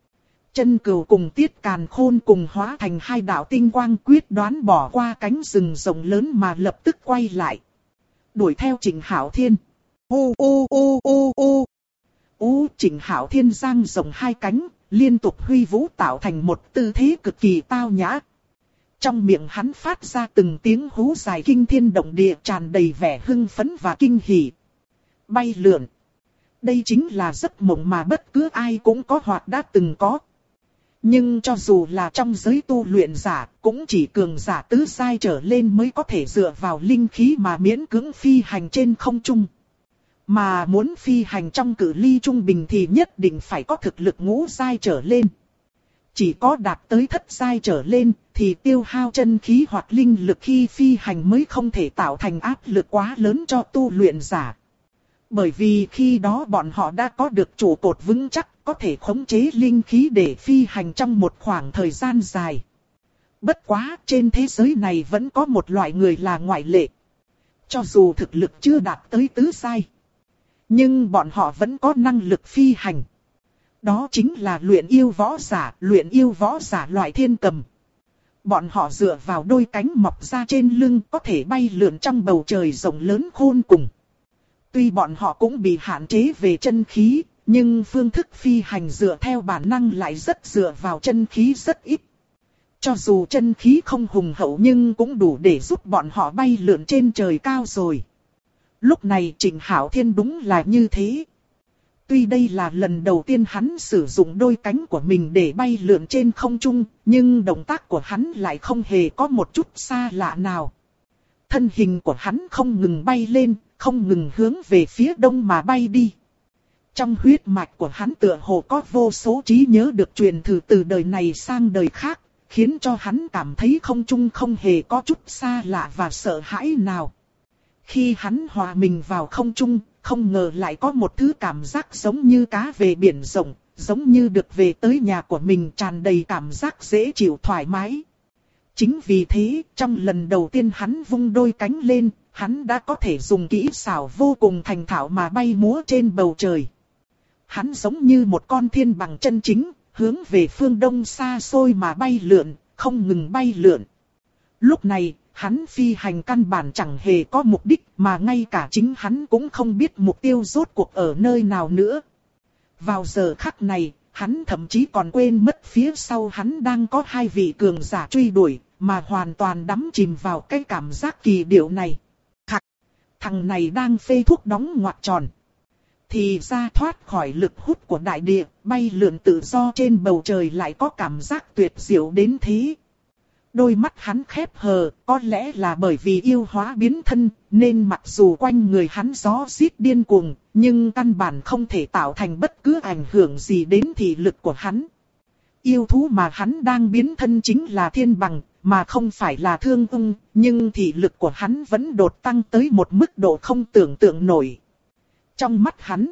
[SPEAKER 1] Chân Cừu cùng Tiết Càn Khôn cùng hóa thành hai đạo tinh quang, quyết đoán bỏ qua cánh rừng rộng lớn mà lập tức quay lại. Đuổi theo Trịnh Hạo Thiên. Ô ô ô ô ô. Trịnh Hạo Thiên giang rộng hai cánh, liên tục huy vũ tạo thành một tư thế cực kỳ tao nhã. Trong miệng hắn phát ra từng tiếng hú dài kinh thiên động địa, tràn đầy vẻ hưng phấn và kinh hỉ. Bay lượn. Đây chính là giấc mộng mà bất cứ ai cũng có hoặc đã từng có. Nhưng cho dù là trong giới tu luyện giả, cũng chỉ cường giả tứ giai trở lên mới có thể dựa vào linh khí mà miễn cưỡng phi hành trên không trung. Mà muốn phi hành trong cự ly trung bình thì nhất định phải có thực lực ngũ giai trở lên. Chỉ có đạt tới thất giai trở lên thì tiêu hao chân khí hoặc linh lực khi phi hành mới không thể tạo thành áp lực quá lớn cho tu luyện giả. Bởi vì khi đó bọn họ đã có được trụ cột vững chắc, có thể khống chế linh khí để phi hành trong một khoảng thời gian dài. Bất quá, trên thế giới này vẫn có một loại người là ngoại lệ. Cho dù thực lực chưa đạt tới tứ giai, nhưng bọn họ vẫn có năng lực phi hành. Đó chính là luyện yêu võ giả loại thiên cầm. Bọn họ dựa vào đôi cánh mọc ra trên lưng có thể bay lượn trong bầu trời rộng lớn khôn cùng. Tuy bọn họ cũng bị hạn chế về chân khí, nhưng phương thức phi hành dựa theo bản năng lại rất dựa vào chân khí rất ít. Cho dù chân khí không hùng hậu nhưng cũng đủ để giúp bọn họ bay lượn trên trời cao rồi. Lúc này Trịnh Hạo Thiên đúng là như thế. Tuy đây là lần đầu tiên hắn sử dụng đôi cánh của mình để bay lượn trên không trung, nhưng động tác của hắn lại không hề có một chút xa lạ nào. Thân hình của hắn không ngừng bay lên, không ngừng hướng về phía đông mà bay đi. Trong huyết mạch của hắn tựa hồ có vô số trí nhớ được truyền thụ từ đời này sang đời khác, khiến cho hắn cảm thấy không trung không hề có chút xa lạ và sợ hãi nào. Khi hắn hòa mình vào không trung, không ngờ lại có một thứ cảm giác giống như cá về biển rộng, giống như được về tới nhà của mình, tràn đầy cảm giác dễ chịu thoải mái. Chính vì thế, trong lần đầu tiên hắn vung đôi cánh lên, hắn đã có thể dùng kỹ xảo vô cùng thành thạo mà bay múa trên bầu trời. Hắn giống như một con thiên bằng chân chính, hướng về phương đông xa xôi mà bay lượn, không ngừng bay lượn. Lúc này, hắn phi hành căn bản chẳng hề có mục đích, mà ngay cả chính hắn cũng không biết mục tiêu rốt cuộc ở nơi nào nữa. Vào giờ khắc này, hắn thậm chí còn quên mất phía sau hắn đang có hai vị cường giả truy đuổi, mà hoàn toàn đắm chìm vào cái cảm giác kỳ diệu này. Thằng này đang phê thuốc đóng ngoặc tròn. Thì ra thoát khỏi lực hút của đại địa, bay lượn tự do trên bầu trời lại có cảm giác tuyệt diệu đến thế. Đôi mắt hắn khép hờ, có lẽ là bởi vì yêu hóa biến thân, nên mặc dù quanh người hắn gió rít điên cuồng, nhưng căn bản không thể tạo thành bất cứ ảnh hưởng gì đến thị lực của hắn. Yêu thú mà hắn đang biến thân chính là thiên bằng, mà không phải là thương ung, nhưng thị lực của hắn vẫn đột tăng tới một mức độ không tưởng tượng nổi. Trong mắt hắn,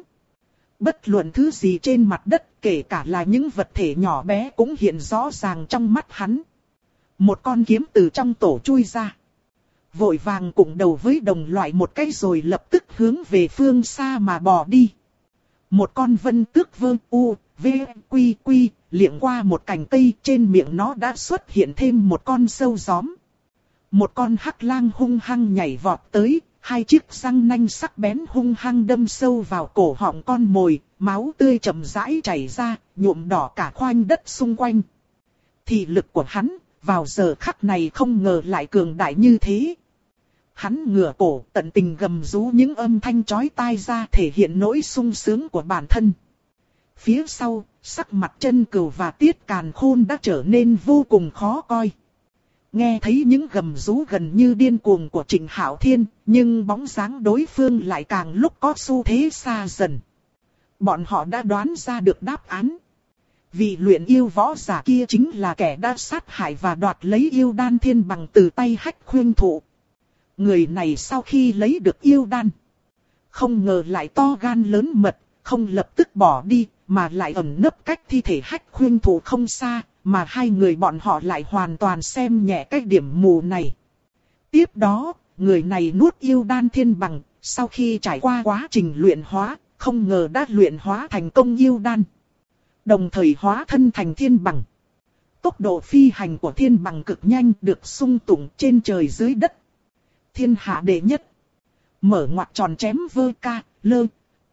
[SPEAKER 1] bất luận thứ gì trên mặt đất, kể cả là những vật thể nhỏ bé cũng hiện rõ ràng trong mắt hắn. Một con kiếm từ trong tổ chui ra, vội vàng cụng đầu với đồng loại một cái rồi lập tức hướng về phương xa mà bò đi. Một con vân tước vơ u, v, quy quy, liệng qua một cành cây, trên miệng nó đã xuất hiện thêm một con sâu gióm. Một con hắc lang hung hăng nhảy vọt tới, hai chiếc răng nanh sắc bén hung hăng đâm sâu vào cổ họng con mồi, máu tươi chậm rãi chảy ra, nhuộm đỏ cả khoanh đất xung quanh. Thị lực của hắn, vào giờ khắc này không ngờ lại cường đại như thế. Hắn ngửa cổ tận tình gầm rú những âm thanh chói tai ra, thể hiện nỗi sung sướng của bản thân. Phía sau, sắc mặt Chân Cừu và Tiết Càn Khôn đã trở nên vô cùng khó coi. Nghe thấy những gầm rú gần như điên cuồng của Trịnh Hạo Thiên, nhưng bóng dáng đối phương lại càng lúc có xu thế xa dần. Bọn họ đã đoán ra được đáp án. Vị luyện yêu võ giả kia chính là kẻ đã sát hại và đoạt lấy yêu đan thiên bằng từ tay Hách Khuynh Thụ. Người này sau khi lấy được yêu đan, không ngờ lại to gan lớn mật, không lập tức bỏ đi, mà lại ẩn nấp cách thi thể Hách Khuynh Thụ không xa, mà hai người bọn họ lại hoàn toàn xem nhẹ cái điểm mù này. Tiếp đó, người này nuốt yêu đan thiên bằng, sau khi trải qua quá trình luyện hóa, không ngờ đã luyện hóa thành công yêu đan. Đồng thời hóa thân thành thiên bằng. Tốc độ phi hành của thiên bằng cực nhanh, được sung tụng trên trời dưới đất. Thiên hạ đệ nhất. Mở ngoặc tròn chém vơ ca, lơ.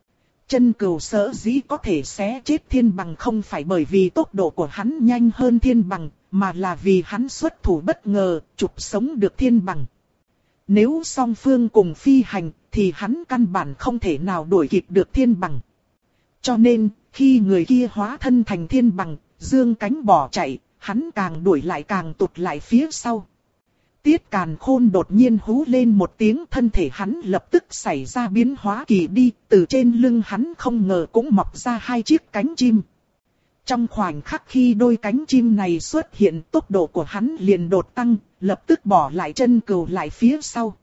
[SPEAKER 1] Chân cừu sở dĩ có thể xé chết thiên bằng không phải bởi vì tốc độ của hắn nhanh hơn thiên bằng, mà là vì hắn xuất thủ bất ngờ, chụp sống được thiên bằng. Nếu song phương cùng phi hành, thì hắn căn bản không thể nào đuổi kịp được thiên bằng. Cho nên, khi người kia hóa thân thành thiên bằng, dương cánh bỏ chạy, hắn càng đuổi lại càng tụt lại phía sau. Tiết Càn Khôn đột nhiên hú lên một tiếng, thân thể hắn lập tức xảy ra biến hóa kỳ đi, từ trên lưng hắn không ngờ cũng mọc ra hai chiếc cánh chim. Trong khoảnh khắc khi đôi cánh chim này xuất hiện, tốc độ của hắn liền đột tăng, lập tức bỏ lại chân cừu lại phía sau.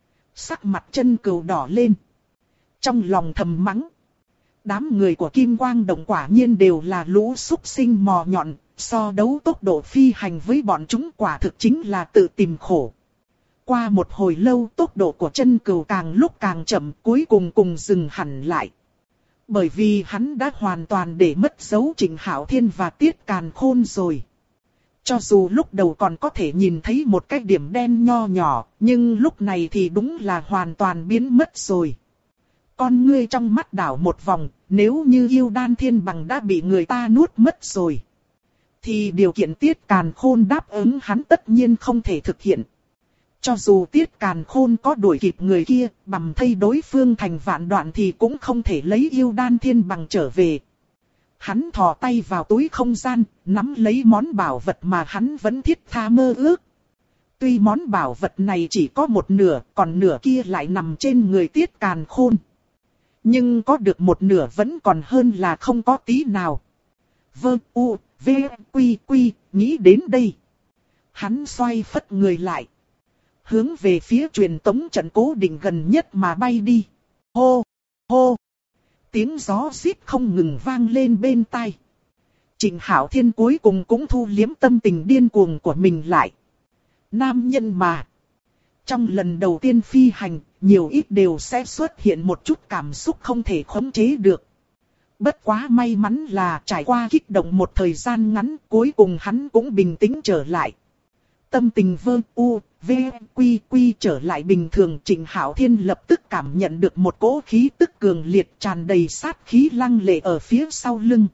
[SPEAKER 1] Sắc mặt chân cừu đỏ lên. Trong lòng thầm mắng. Đám người của Kim Quang Động quả nhiên đều là lũ súc sinh mò nhọn, so đấu tốc độ phi hành với bọn chúng quả thực chính là tự tìm khổ. Qua một hồi lâu tốc độ của chân cừu càng lúc càng chậm, cuối cùng dừng hẳn lại. Bởi vì hắn đã hoàn toàn để mất dấu Trịnh Hạo Thiên và Tiết Càn Khôn rồi. Cho dù lúc đầu còn có thể nhìn thấy một cái điểm đen nho nhỏ, nhưng lúc này thì đúng là hoàn toàn biến mất rồi. Con ngươi trong mắt đảo một vòng, nếu như yêu đan thiên bằng đã bị người ta nuốt mất rồi, thì điều kiện Tiết Càn Khôn đáp ứng hắn tất nhiên không thể thực hiện. Cho dù Tiết Càn Khôn có đuổi kịp người kia, bầm thây đối phương thành vạn đoạn thì cũng không thể lấy yêu đan thiên bằng trở về. Hắn thò tay vào túi không gian, nắm lấy món bảo vật mà hắn vẫn thiết tha mơ ước. Tuy món bảo vật này chỉ có một nửa, còn nửa kia lại nằm trên người Tiết Càn Khôn. Nhưng có được một nửa vẫn còn hơn là không có tí nào. Vơ u, v, quy quy, nghĩ đến đây. Hắn xoay phất người lại. Hướng về phía truyền tống trận cố định gần nhất mà bay đi. Hô, hô. Tiếng gió rít không ngừng vang lên bên tai. Trịnh Hạo Thiên cuối cùng cũng thu liếm tâm tình điên cuồng của mình lại. Nam nhân mà. Trong lần đầu tiên phi hành, nhiều ít đều sẽ xuất hiện một chút cảm xúc không thể khống chế được. Bất quá may mắn là trải qua kích động một thời gian ngắn, cuối cùng hắn cũng bình tĩnh trở lại. Tâm tình vơ u, v, quy quy trở lại bình thường. Trịnh Hạo Thiên lập tức cảm nhận được một cỗ khí tức cường liệt tràn đầy sát khí lăng lệ ở phía sau lưng.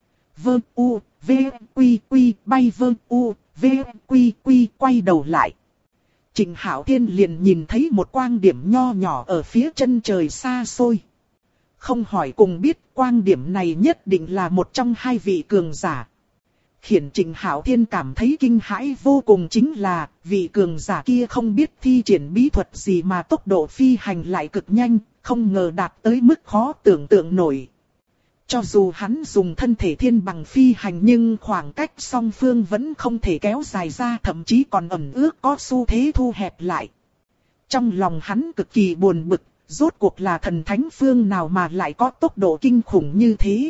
[SPEAKER 1] Vơ u, v, quy quy bay vơ u, v, quy quy quay đầu lại. Trịnh Hạo Thiên liền nhìn thấy một quang điểm nho nhỏ ở phía chân trời xa xôi. Không hỏi cùng biết quang điểm này nhất định là một trong hai vị cường giả. Khiến Trịnh Hạo Thiên cảm thấy kinh hãi vô cùng chính là vị cường giả kia không biết thi triển bí thuật gì mà tốc độ phi hành lại cực nhanh, không ngờ đạt tới mức khó tưởng tượng nổi. Cho dù hắn dùng thân thể thiên bằng phi hành nhưng khoảng cách song phương vẫn không thể kéo dài ra, thậm chí còn ẩn ước có xu thế thu hẹp lại. Trong lòng hắn cực kỳ buồn bực, rốt cuộc là thần thánh phương nào mà lại có tốc độ kinh khủng như thế.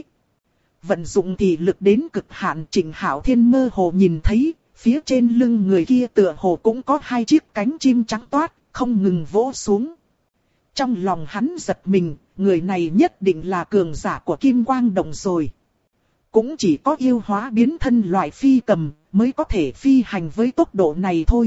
[SPEAKER 1] Vận dụng thị lực đến cực hạn, Trịnh Hạo Thiên mơ hồ nhìn thấy, phía trên lưng người kia tựa hồ cũng có hai chiếc cánh chim trắng toát, không ngừng vỗ xuống. Trong lòng hắn giật mình, người này nhất định là cường giả của Kim Quang Động rồi. Cũng chỉ có yêu hóa biến thân loại phi cầm mới có thể phi hành với tốc độ này thôi.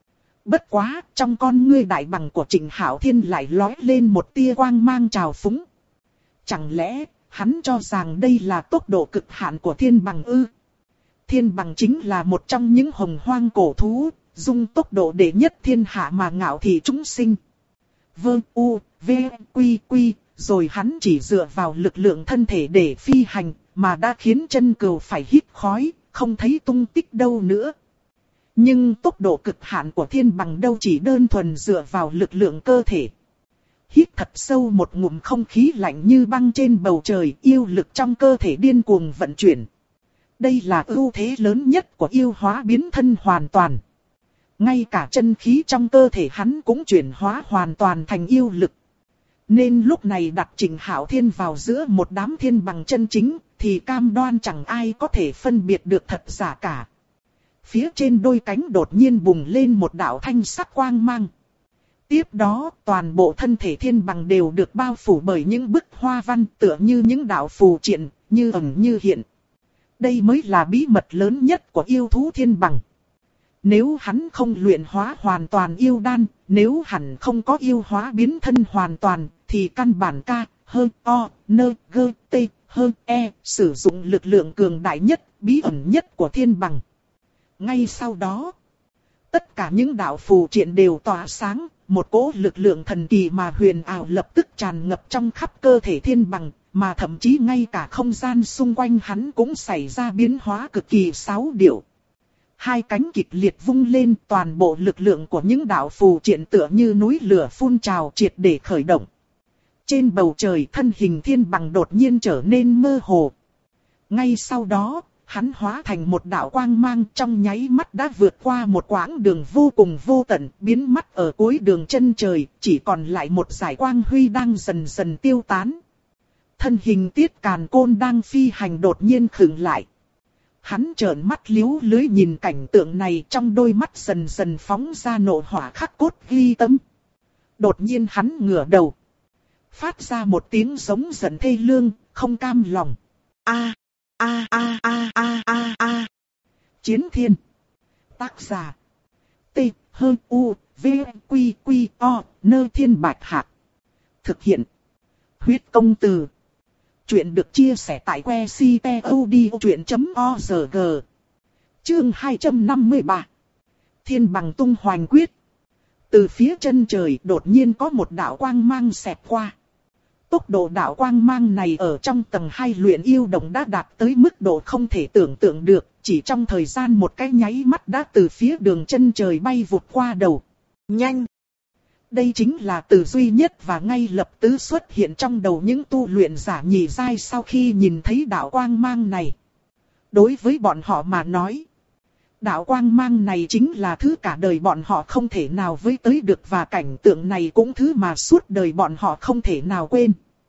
[SPEAKER 1] Bất quá, trong con ngươi đại bằng của Trịnh Hạo Thiên lại lóe lên một tia quang mang trào phúng. Chẳng lẽ hắn cho rằng đây là tốc độ cực hạn của thiên bằng ư? Thiên bằng chính là một trong những hồng hoang cổ thú, dùng tốc độ đệ nhất thiên hạ mà ngạo thị chúng sinh. Vơ u, v, quy quy, rồi hắn chỉ dựa vào lực lượng thân thể để phi hành, mà đã khiến chân cừu phải hít khói, không thấy tung tích đâu nữa. Nhưng tốc độ cực hạn của thiên bằng đâu chỉ đơn thuần dựa vào lực lượng cơ thể. Hít thật sâu một ngụm không khí lạnh như băng trên bầu trời, yêu lực trong cơ thể điên cuồng vận chuyển. Đây là ưu thế lớn nhất của yêu hóa biến thân hoàn toàn. Ngay cả chân khí trong cơ thể hắn cũng chuyển hóa hoàn toàn thành yêu lực. Nên lúc này đặt Trịnh Hạo Thiên vào giữa một đám thiên bằng chân chính, thì cam đoan chẳng ai có thể phân biệt được thật giả cả. Phía trên đôi cánh đột nhiên bùng lên một đạo thanh sắc quang mang. Tiếp đó, toàn bộ thân thể thiên bằng đều được bao phủ bởi những bức hoa văn tựa như những đạo phù triện, như ẩn như hiện. Đây mới là bí mật lớn nhất của yêu thú thiên bằng. Nếu hắn không luyện hóa hoàn toàn yêu đan, nếu hắn không có yêu hóa biến thân hoàn toàn, thì căn bản ca, hơn, o, nơ, gơ, tê, hơn, e, sử dụng lực lượng cường đại nhất, bí ẩn nhất của thiên bằng. Ngay sau đó, tất cả những đạo phù triện đều tỏa sáng, một cỗ lực lượng thần kỳ mà huyền ảo lập tức tràn ngập trong khắp cơ thể thiên bằng, mà thậm chí ngay cả không gian xung quanh hắn cũng xảy ra biến hóa cực kỳ xáo điệu. Hai cánh kịch liệt vung lên, toàn bộ lực lượng của những đạo phù triện tựa như núi lửa phun trào triệt để khởi động. Trên bầu trời thân hình thiên bằng đột nhiên trở nên mơ hồ. Ngay sau đó, hắn hóa thành một đạo quang mang, trong nháy mắt đã vượt qua một quãng đường vô cùng vô tận, biến mất ở cuối đường chân trời, chỉ còn lại một dải quang huy đang dần dần tiêu tán. Thân hình Tiết Càn Côn đang phi hành đột nhiên khựng lại. Hắn trợn mắt liếu lưới nhìn cảnh tượng này, trong đôi mắt dần dần phóng ra nộ hỏa khắc cốt ghi tâm. Đột nhiên hắn ngửa đầu, phát ra một tiếng giống giận thê lương, không cam lòng. A a a a a a a. Chiến Thiên. Tác giả: T H U V Q Q O Nơ Thiên Bạch Hạc. Thực hiện: Huyết Công Từ. Chuyện được chia sẻ tại website.odchuyện.org. Chương 253. Thiên bằng tung hoành quyết. Từ phía chân trời đột nhiên có một đạo quang mang xẹt qua. Tốc độ đạo quang mang này ở trong tầng 2 luyện yêu đồng đã đạt tới mức độ không thể tưởng tượng được. Chỉ trong thời gian một cái nháy mắt đã từ phía đường chân trời bay vụt qua đầu. Nhanh! Đây chính là từ duy nhất và ngay lập tức xuất hiện trong đầu những tu luyện giả nhị giai sau khi nhìn thấy đạo quang mang này. Đối với bọn họ mà nói, đạo quang mang này chính là thứ cả đời bọn họ không thể nào với tới được, và cảnh tượng này cũng thứ mà suốt đời bọn họ không thể nào quên.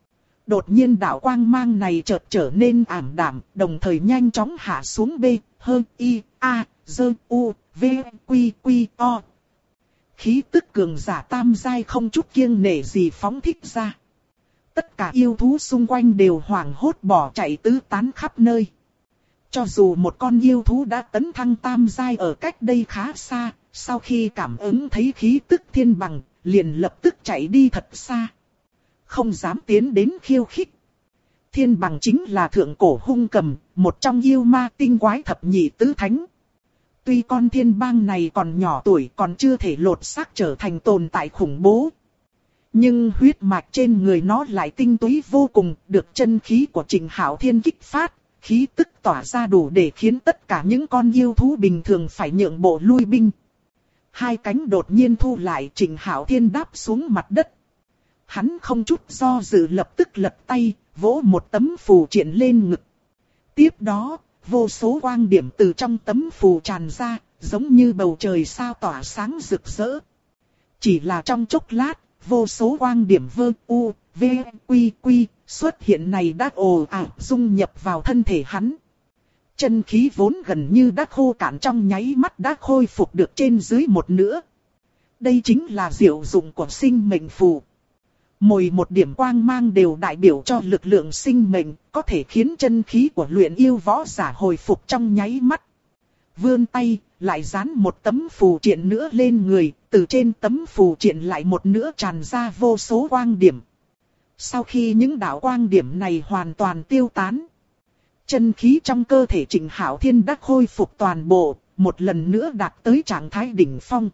[SPEAKER 1] Đột nhiên đạo quang mang này chợt trở nên ảm đạm, đồng thời nhanh chóng hạ xuống B, H, I, A, D, U, V, Q, Q, O. Khí tức cường giả tam giai không chút kiêng nể gì phóng thích ra. Tất cả yêu thú xung quanh đều hoảng hốt bỏ chạy tứ tán khắp nơi. Cho dù một con yêu thú đã tấn thăng tam giai ở cách đây khá xa, sau khi cảm ứng thấy khí tức thiên bằng, liền lập tức chạy đi thật xa. Không dám tiến đến khiêu khích. Thiên bằng chính là thượng cổ hung cầm, một trong yêu ma tinh quái thập nhị tứ thánh. Tuy con thiên bang này còn nhỏ tuổi, còn chưa thể lột xác trở thành tồn tại khủng bố, nhưng huyết mạch trên người nó lại tinh túy vô cùng, được chân khí của Trịnh Hạo Thiên kích phát, khí tức tỏa ra đủ để khiến tất cả những con yêu thú bình thường phải nhượng bộ lui binh. Hai cánh đột nhiên thu lại, Trịnh Hạo Thiên đáp xuống mặt đất. Hắn không chút do dự lập tức lật tay, vỗ một tấm phù triện lên ngực. Tiếp đó, vô số quang điểm từ trong tấm phù tràn ra, giống như bầu trời sao tỏa sáng rực rỡ. Chỉ là trong chốc lát, vô số quang điểm vơ u, v, quy quy xuất hiện này đã ồ ạt dung nhập vào thân thể hắn. Chân khí vốn gần như đã khô cạn trong nháy mắt đã khôi phục được trên dưới một nửa. Đây chính là diệu dụng của sinh mệnh phù. Mỗi một điểm quang mang đều đại biểu cho lực lượng sinh mệnh, có thể khiến chân khí của luyện yêu võ giả hồi phục trong nháy mắt. Vươn tay, lại dán một tấm phù triện nữa lên người, từ trên tấm phù triện lại một nữa tràn ra vô số quang điểm. Sau khi những đạo quang điểm này hoàn toàn tiêu tán, chân khí trong cơ thể Trịnh Hạo Thiên đã khôi phục toàn bộ, một lần nữa đạt tới trạng thái đỉnh phong.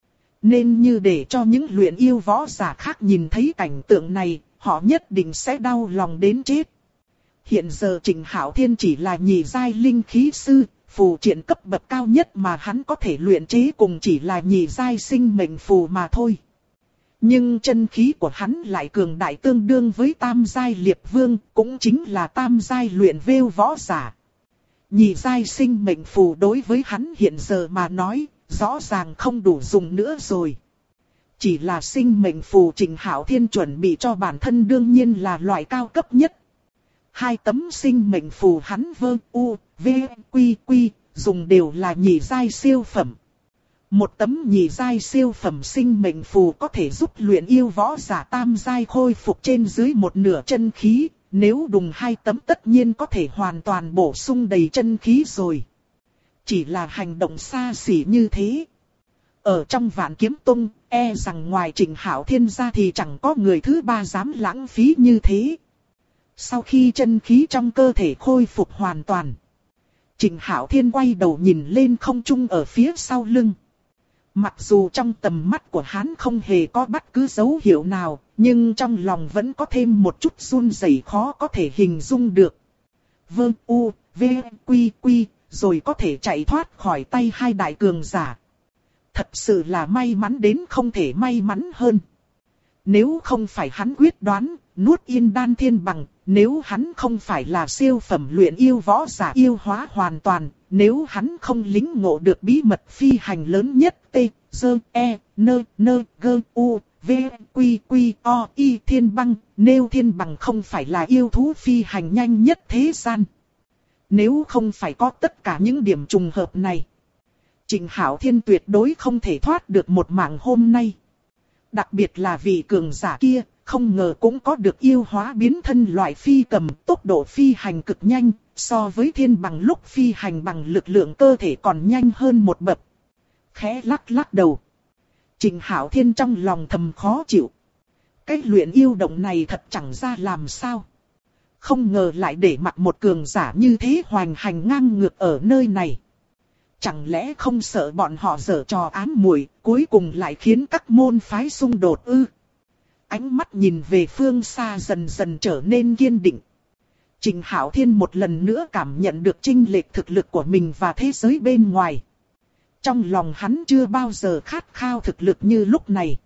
[SPEAKER 1] Nên như để cho những luyện yêu võ giả khác nhìn thấy cảnh tượng này, họ nhất định sẽ đau lòng đến chết. Hiện giờ Trịnh Hạo Thiên chỉ là nhị giai linh khí sư, phù triện cấp bậc cao nhất mà hắn có thể luyện chế cùng chỉ là nhị giai sinh mệnh phù mà thôi. Nhưng chân khí của hắn lại cường đại tương đương với tam giai liệp vương, cũng chính là tam giai luyện vêu võ giả. Nhị giai sinh mệnh phù đối với hắn hiện giờ mà nói, rõ ràng không đủ dùng nữa rồi. Chỉ là sinh mệnh phù Trịnh Hạo Thiên chuẩn bị cho bản thân đương nhiên là loại cao cấp nhất. Hai tấm sinh mệnh phù hắn vơ u, v, quy quy, dùng đều là nhị giai siêu phẩm. Một tấm nhị giai siêu phẩm sinh mệnh phù có thể giúp luyện yêu võ giả tam giai khôi phục trên dưới một nửa chân khí, Nếu đùng 2 tấm tất nhiên có thể hoàn toàn bổ sung đầy chân khí rồi. Chỉ là hành động xa xỉ như thế. Ở trong Vạn Kiếm Tông, e rằng ngoài Trịnh Hạo Thiên ra thì chẳng có người thứ ba dám lãng phí như thế. Sau khi chân khí trong cơ thể khôi phục hoàn toàn, Trịnh Hạo Thiên quay đầu nhìn lên không trung ở phía sau lưng. Mặc dù trong tầm mắt của hắn không hề có bất cứ dấu hiệu nào, nhưng trong lòng vẫn có thêm một chút run rẩy khó có thể hình dung được. Vương U, V, Quy, Quy, rồi có thể chạy thoát khỏi tay hai đại cường giả. Thật sự là may mắn đến không thể may mắn hơn. Nếu không phải hắn quyết đoán, nuốt yên đan thiên bằng, nếu hắn không phải là siêu phẩm luyện yêu võ giả yêu hóa hoàn toàn, nếu hắn không lính ngộ được bí mật phi hành lớn nhất T, D, E, N, N, G, U, V, Quy, Quy, O, I thiên băng, nêu thiên bằng không phải là yêu thú phi hành nhanh nhất thế gian. Nếu không phải có tất cả những điểm trùng hợp này, Trịnh Hạo Thiên tuyệt đối không thể thoát được một mạng hôm nay. Đặc biệt là vị cường giả kia, không ngờ cũng có được yêu hóa biến thân loại phi cầm, tốc độ phi hành cực nhanh, so với thiên bằng lúc phi hành bằng lực lượng cơ thể còn nhanh hơn một bậc. Khẽ lắc lắc đầu, Trịnh Hạo Thiên trong lòng thầm khó chịu. Cái luyện yêu động này thật chẳng ra làm sao. Không ngờ lại để mặc một cường giả như thế hoành hành ngang ngược ở nơi này. Chẳng lẽ không sợ bọn họ giở trò ám muội, cuối cùng lại khiến các môn phái xung đột ư? Ánh mắt nhìn về phương xa dần dần trở nên kiên định. Trịnh Hạo Thiên một lần nữa cảm nhận được chênh lệch thực lực của mình và thế giới bên ngoài. Trong lòng hắn chưa bao giờ khát khao thực lực như lúc này.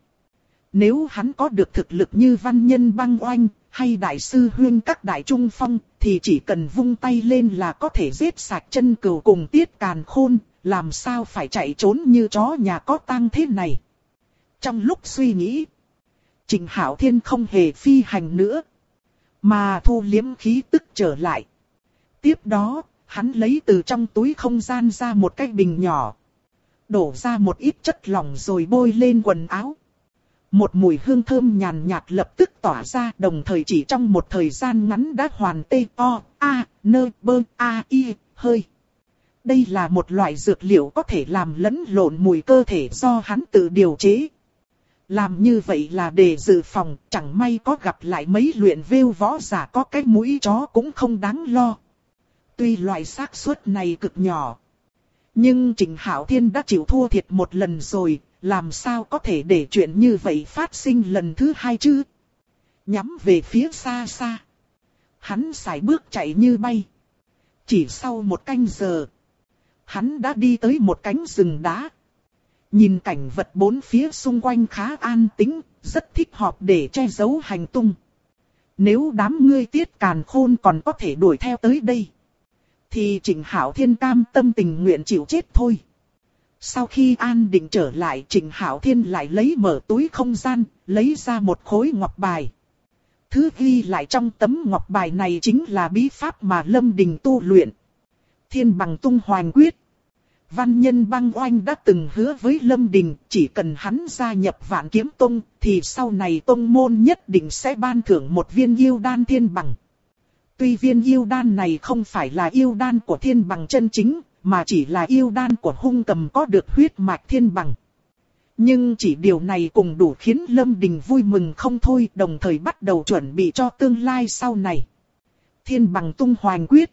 [SPEAKER 1] Nếu hắn có được thực lực như Văn Nhân Băng Oanh, hay Đại sư Huyên các đại trung phong, thì chỉ cần vung tay lên là có thể giết sạch chân cừu cùng Tiết Càn Khôn, làm sao phải chạy trốn như chó nhà có tang thế này. Trong lúc suy nghĩ, Trịnh Hạo Thiên không hề phi hành nữa, mà thu liếm khí tức trở lại. Tiếp đó, hắn lấy từ trong túi không gian ra một cái bình nhỏ, đổ ra một ít chất lỏng rồi bôi lên quần áo. Một mùi hương thơm nhàn nhạt lập tức tỏa ra, đồng thời chỉ trong một thời gian ngắn đã hoàn T-O-A-N-B-A-I hơi. Đây là một loại dược liệu có thể làm lẫn lộn mùi cơ thể do hắn tự điều chế. Làm như vậy là để dự phòng, chẳng may có gặp lại mấy luyện vêu võ giả có cái mũi chó cũng không đáng lo. Tuy loại xác suất này cực nhỏ, nhưng Trịnh Hạo Thiên đã chịu thua thiệt một lần rồi, làm sao có thể để chuyện như vậy phát sinh lần thứ hai chứ? Nhắm về phía xa xa, hắn sải bước chạy như bay. Chỉ sau một canh giờ, hắn đã đi tới một cánh rừng đá. Nhìn cảnh vật bốn phía xung quanh khá an tĩnh, rất thích hợp để che giấu hành tung. Nếu đám ngươi Tiết Càn Khôn còn có thể đuổi theo tới đây, thì Trịnh Hạo Thiên cam tâm tình nguyện chịu chết thôi. Sau khi an định trở lại, Trịnh Hạo Thiên lại lấy mở túi không gian, lấy ra một khối ngọc bài. Thứ ghi lại trong tấm ngọc bài này chính là bí pháp mà Lâm Đình tu luyện, Thiên Bằng Tung Hoành Quyết. Văn Nhân Băng Oanh đã từng hứa với Lâm Đình, chỉ cần hắn gia nhập Vạn Kiếm Tông, thì sau này tông môn nhất định sẽ ban thưởng một viên yêu đan thiên bằng. Tuy viên yêu đan này không phải là yêu đan của thiên bằng chân chính, mà chỉ là yêu đan của hung cầm có được huyết mạch thiên bằng. Nhưng chỉ điều này cũng đủ khiến Lâm Đình vui mừng không thôi, đồng thời bắt đầu chuẩn bị cho tương lai sau này. Thiên Bằng Tung Hoành Quyết.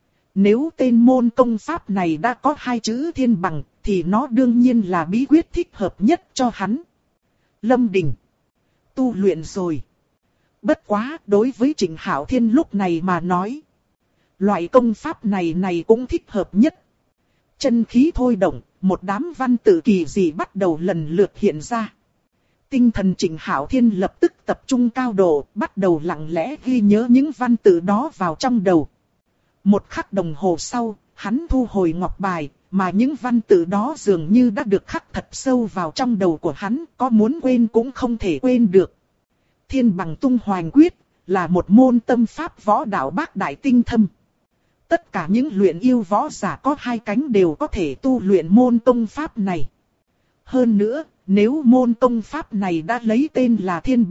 [SPEAKER 1] Nếu tên môn công pháp này đã có hai chữ thiên bằng, thì nó đương nhiên là bí quyết thích hợp nhất cho hắn. Lâm Đình tu luyện rồi. Bất quá, đối với Trịnh Hạo Thiên lúc này mà nói, loại công pháp này cũng thích hợp nhất. Chân khí thôi động, một đám văn tự kỳ dị bắt đầu lần lượt hiện ra. Tinh thần Trịnh Hạo Thiên lập tức tập trung cao độ, bắt đầu lặng lẽ ghi nhớ những văn tự đó vào trong đầu. Một khắc đồng hồ sau, hắn thu hồi ngọc bài, mà những văn tự đó dường như đã được khắc thật sâu vào trong đầu của hắn, có muốn quên cũng không thể quên được. Thiên Bằng Tung Hoành Quyết là một môn tâm pháp võ đạo bác đại tinh thâm. Tất cả những luyện yêu võ giả có hai cánh đều có thể tu luyện môn công pháp này. Hơn nữa, nếu môn công pháp này đã lấy tên là Thiên Bằng,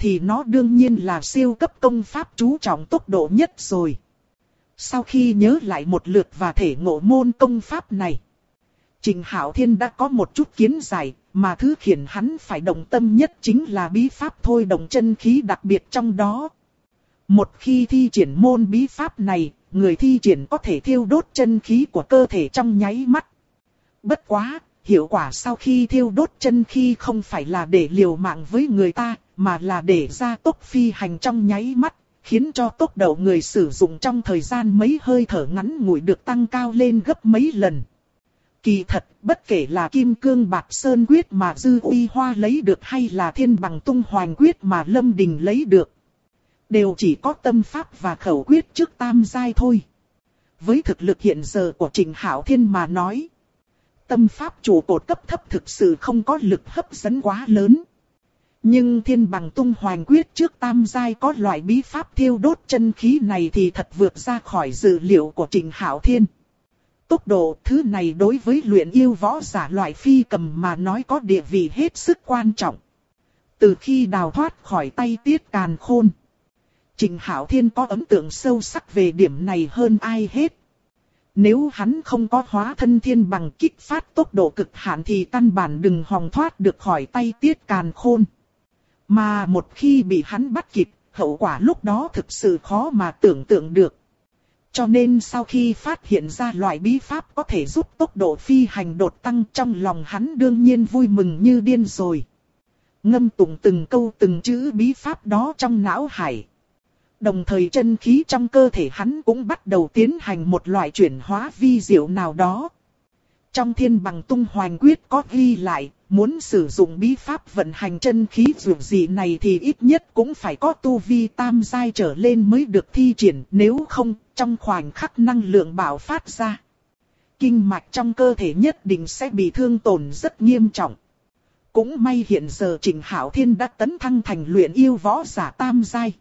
[SPEAKER 1] thì nó đương nhiên là siêu cấp công pháp chú trọng tốc độ nhất rồi. Sau khi nhớ lại một lượt và thể ngộ môn công pháp này, Trình Hạo Thiên đã có một chút kiến giải, mà thứ khiến hắn phải động tâm nhất chính là bí pháp thôi động chân khí đặc biệt trong đó. Một khi thi triển môn bí pháp này, người thi triển có thể thiêu đốt chân khí của cơ thể trong nháy mắt. Bất quá, hiệu quả sau khi thiêu đốt chân khí không phải là để liều mạng với người ta, mà là để gia tốc phi hành trong nháy mắt, khiến cho tốc độ người sử dụng trong thời gian mấy hơi thở ngắn ngủi được tăng cao lên gấp mấy lần. Kỳ thật, bất kể là Kim Cương Bạc Sơn Quyết mà Dư Uy Hoa lấy được hay là Thiên Bằng Tung Hoành Quyết mà Lâm Đình lấy được, đều chỉ có tâm pháp và khẩu quyết trước tam giai thôi. Với thực lực hiện giờ của Trình Hạo Thiên mà nói, tâm pháp trụ cột cấp thấp thực sự không có lực hấp dẫn quá lớn. Nhưng Thiên Bằng Tung Hoành Quyết trước tam giai có loại bí pháp thiêu đốt chân khí này thì thật vượt ra khỏi dự liệu của Trình Hạo Thiên. Tốc độ thứ này đối với luyện yêu võ giả loại phi cầm mà nói có địa vị hết sức quan trọng. Từ khi đào thoát khỏi tay Tiết Càn Khôn, Trình Hạo Thiên có ấn tượng sâu sắc về điểm này hơn ai hết. Nếu hắn không có hóa thân thiên bằng kích phát tốc độ cực hạn thì căn bản đừng hòng thoát được khỏi tay Tiết Càn Khôn. Mà một khi bị hắn bắt kịp, hậu quả lúc đó thực sự khó mà tưởng tượng được. Cho nên sau khi phát hiện ra loại bí pháp có thể giúp tốc độ phi hành đột tăng, trong lòng hắn đương nhiên vui mừng như điên rồi. Ngâm tụng từng câu từng chữ bí pháp đó trong não hải. Đồng thời chân khí trong cơ thể hắn cũng bắt đầu tiến hành một loại chuyển hóa vi diệu nào đó. Trong Thiên Bằng Tung Hoành Quyết có ghi lại, muốn sử dụng bí pháp vận hành chân khí dù gì này thì ít nhất cũng phải có tu vi tam giai trở lên mới được thi triển, nếu không, trong khoảnh khắc năng lượng bạo phát ra, kinh mạch trong cơ thể nhất định sẽ bị thương tổn rất nghiêm trọng. Cũng may hiện giờ Trình Hạo Thiên đã tấn thăng thành luyện yêu võ giả tam giai.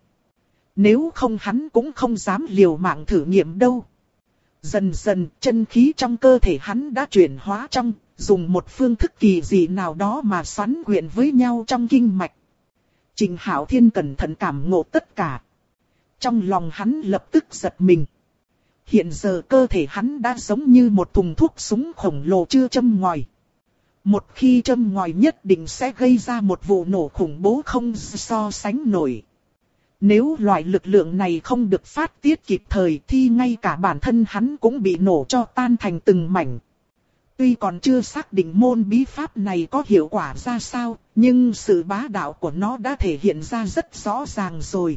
[SPEAKER 1] Nếu không hắn cũng không dám liều mạng thử nghiệm đâu. Dần dần chân khí trong cơ thể hắn đã chuyển hóa trong, dùng một phương thức kỳ dị nào đó mà xoắn quyện với nhau trong kinh mạch. Trình Hạo Thiên cẩn thận cảm ngộ tất cả. Trong lòng hắn lập tức giật mình. Hiện giờ cơ thể hắn đã giống như một thùng thuốc súng khổng lồ chưa châm ngòi. Một khi châm ngòi nhất định sẽ gây ra một vụ nổ khủng bố không so sánh nổi. Nếu loại lực lượng này không được phát tiết kịp thời thì ngay cả bản thân hắn cũng bị nổ cho tan thành từng mảnh. Tuy còn chưa xác định môn bí pháp này có hiệu quả ra sao, nhưng sự bá đạo của nó đã thể hiện ra rất rõ ràng rồi.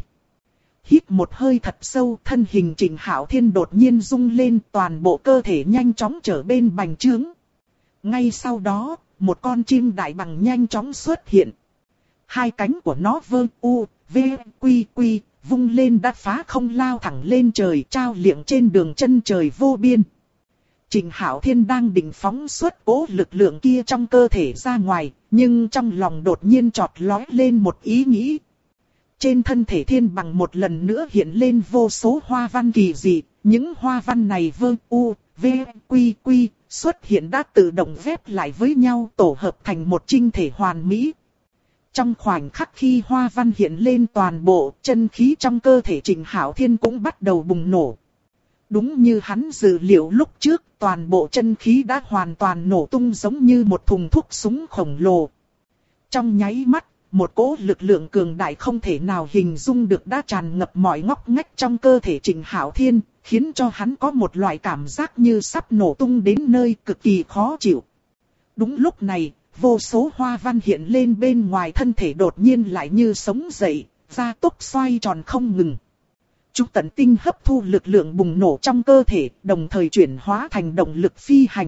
[SPEAKER 1] Hít một hơi thật sâu, thân hình Trình Hạo Thiên đột nhiên rung lên, toàn bộ cơ thể nhanh chóng trở bên bành trướng. Ngay sau đó, một con chim đại bàng nhanh chóng xuất hiện. Hai cánh của nó vơ u, v, quy quy, vung lên đã phá không lao thẳng lên trời, trao liệng trên đường chân trời vô biên. Trình Hạo Thiên đang định phóng xuất cố lực lượng kia trong cơ thể ra ngoài, nhưng trong lòng đột nhiên chợt lóe lên một ý nghĩ. Trên thân thể thiên bằng một lần nữa hiện lên vô số hoa văn kỳ dị, những hoa văn này vơ u, v, quy quy, xuất hiện đã tự động ghép lại với nhau tổ hợp thành một chỉnh thể hoàn mỹ. Trong khoảnh khắc khi hoa văn hiện lên toàn bộ, chân khí trong cơ thể Trình Hạo Thiên cũng bắt đầu bùng nổ. Đúng như hắn dự liệu lúc trước, toàn bộ chân khí đã hoàn toàn nổ tung giống như một thùng thuốc súng khổng lồ. Trong nháy mắt, một cỗ lực lượng cường đại không thể nào hình dung được đã tràn ngập mọi ngóc ngách trong cơ thể Trình Hạo Thiên, khiến cho hắn có một loại cảm giác như sắp nổ tung đến nơi cực kỳ khó chịu. Đúng lúc này, vô số hoa văn hiện lên bên ngoài thân thể đột nhiên lại như sống dậy, gia tốc xoay tròn không ngừng. Chúng tận tinh hấp thu lực lượng bùng nổ trong cơ thể, đồng thời chuyển hóa thành động lực phi hành.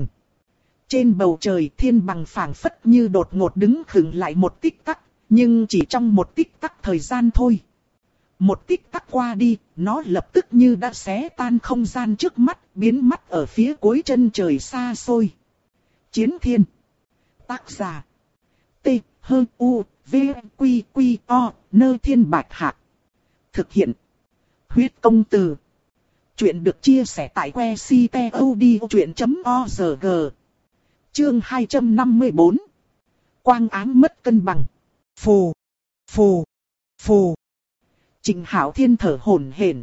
[SPEAKER 1] Trên bầu trời thiên bằng phảng phất như đột ngột đứng khựng lại một tích tắc, nhưng chỉ trong một tích tắc thời gian thôi. Một tích tắc qua đi, nó lập tức như đã xé tan không gian trước mắt, biến mất ở phía cuối chân trời xa xôi. Chiến Thiên. Tác giả. T, H, U, V, Quy, Quy, O, Nơ Thiên Bạch Hạc. Thực hiện. Huyết công từ. Chuyện được chia sẻ tại que ctod.org. Chương 254. Quang ám mất cân bằng. Phù. Phù. Phù. Trịnh Hạo Thiên thở hổn hển,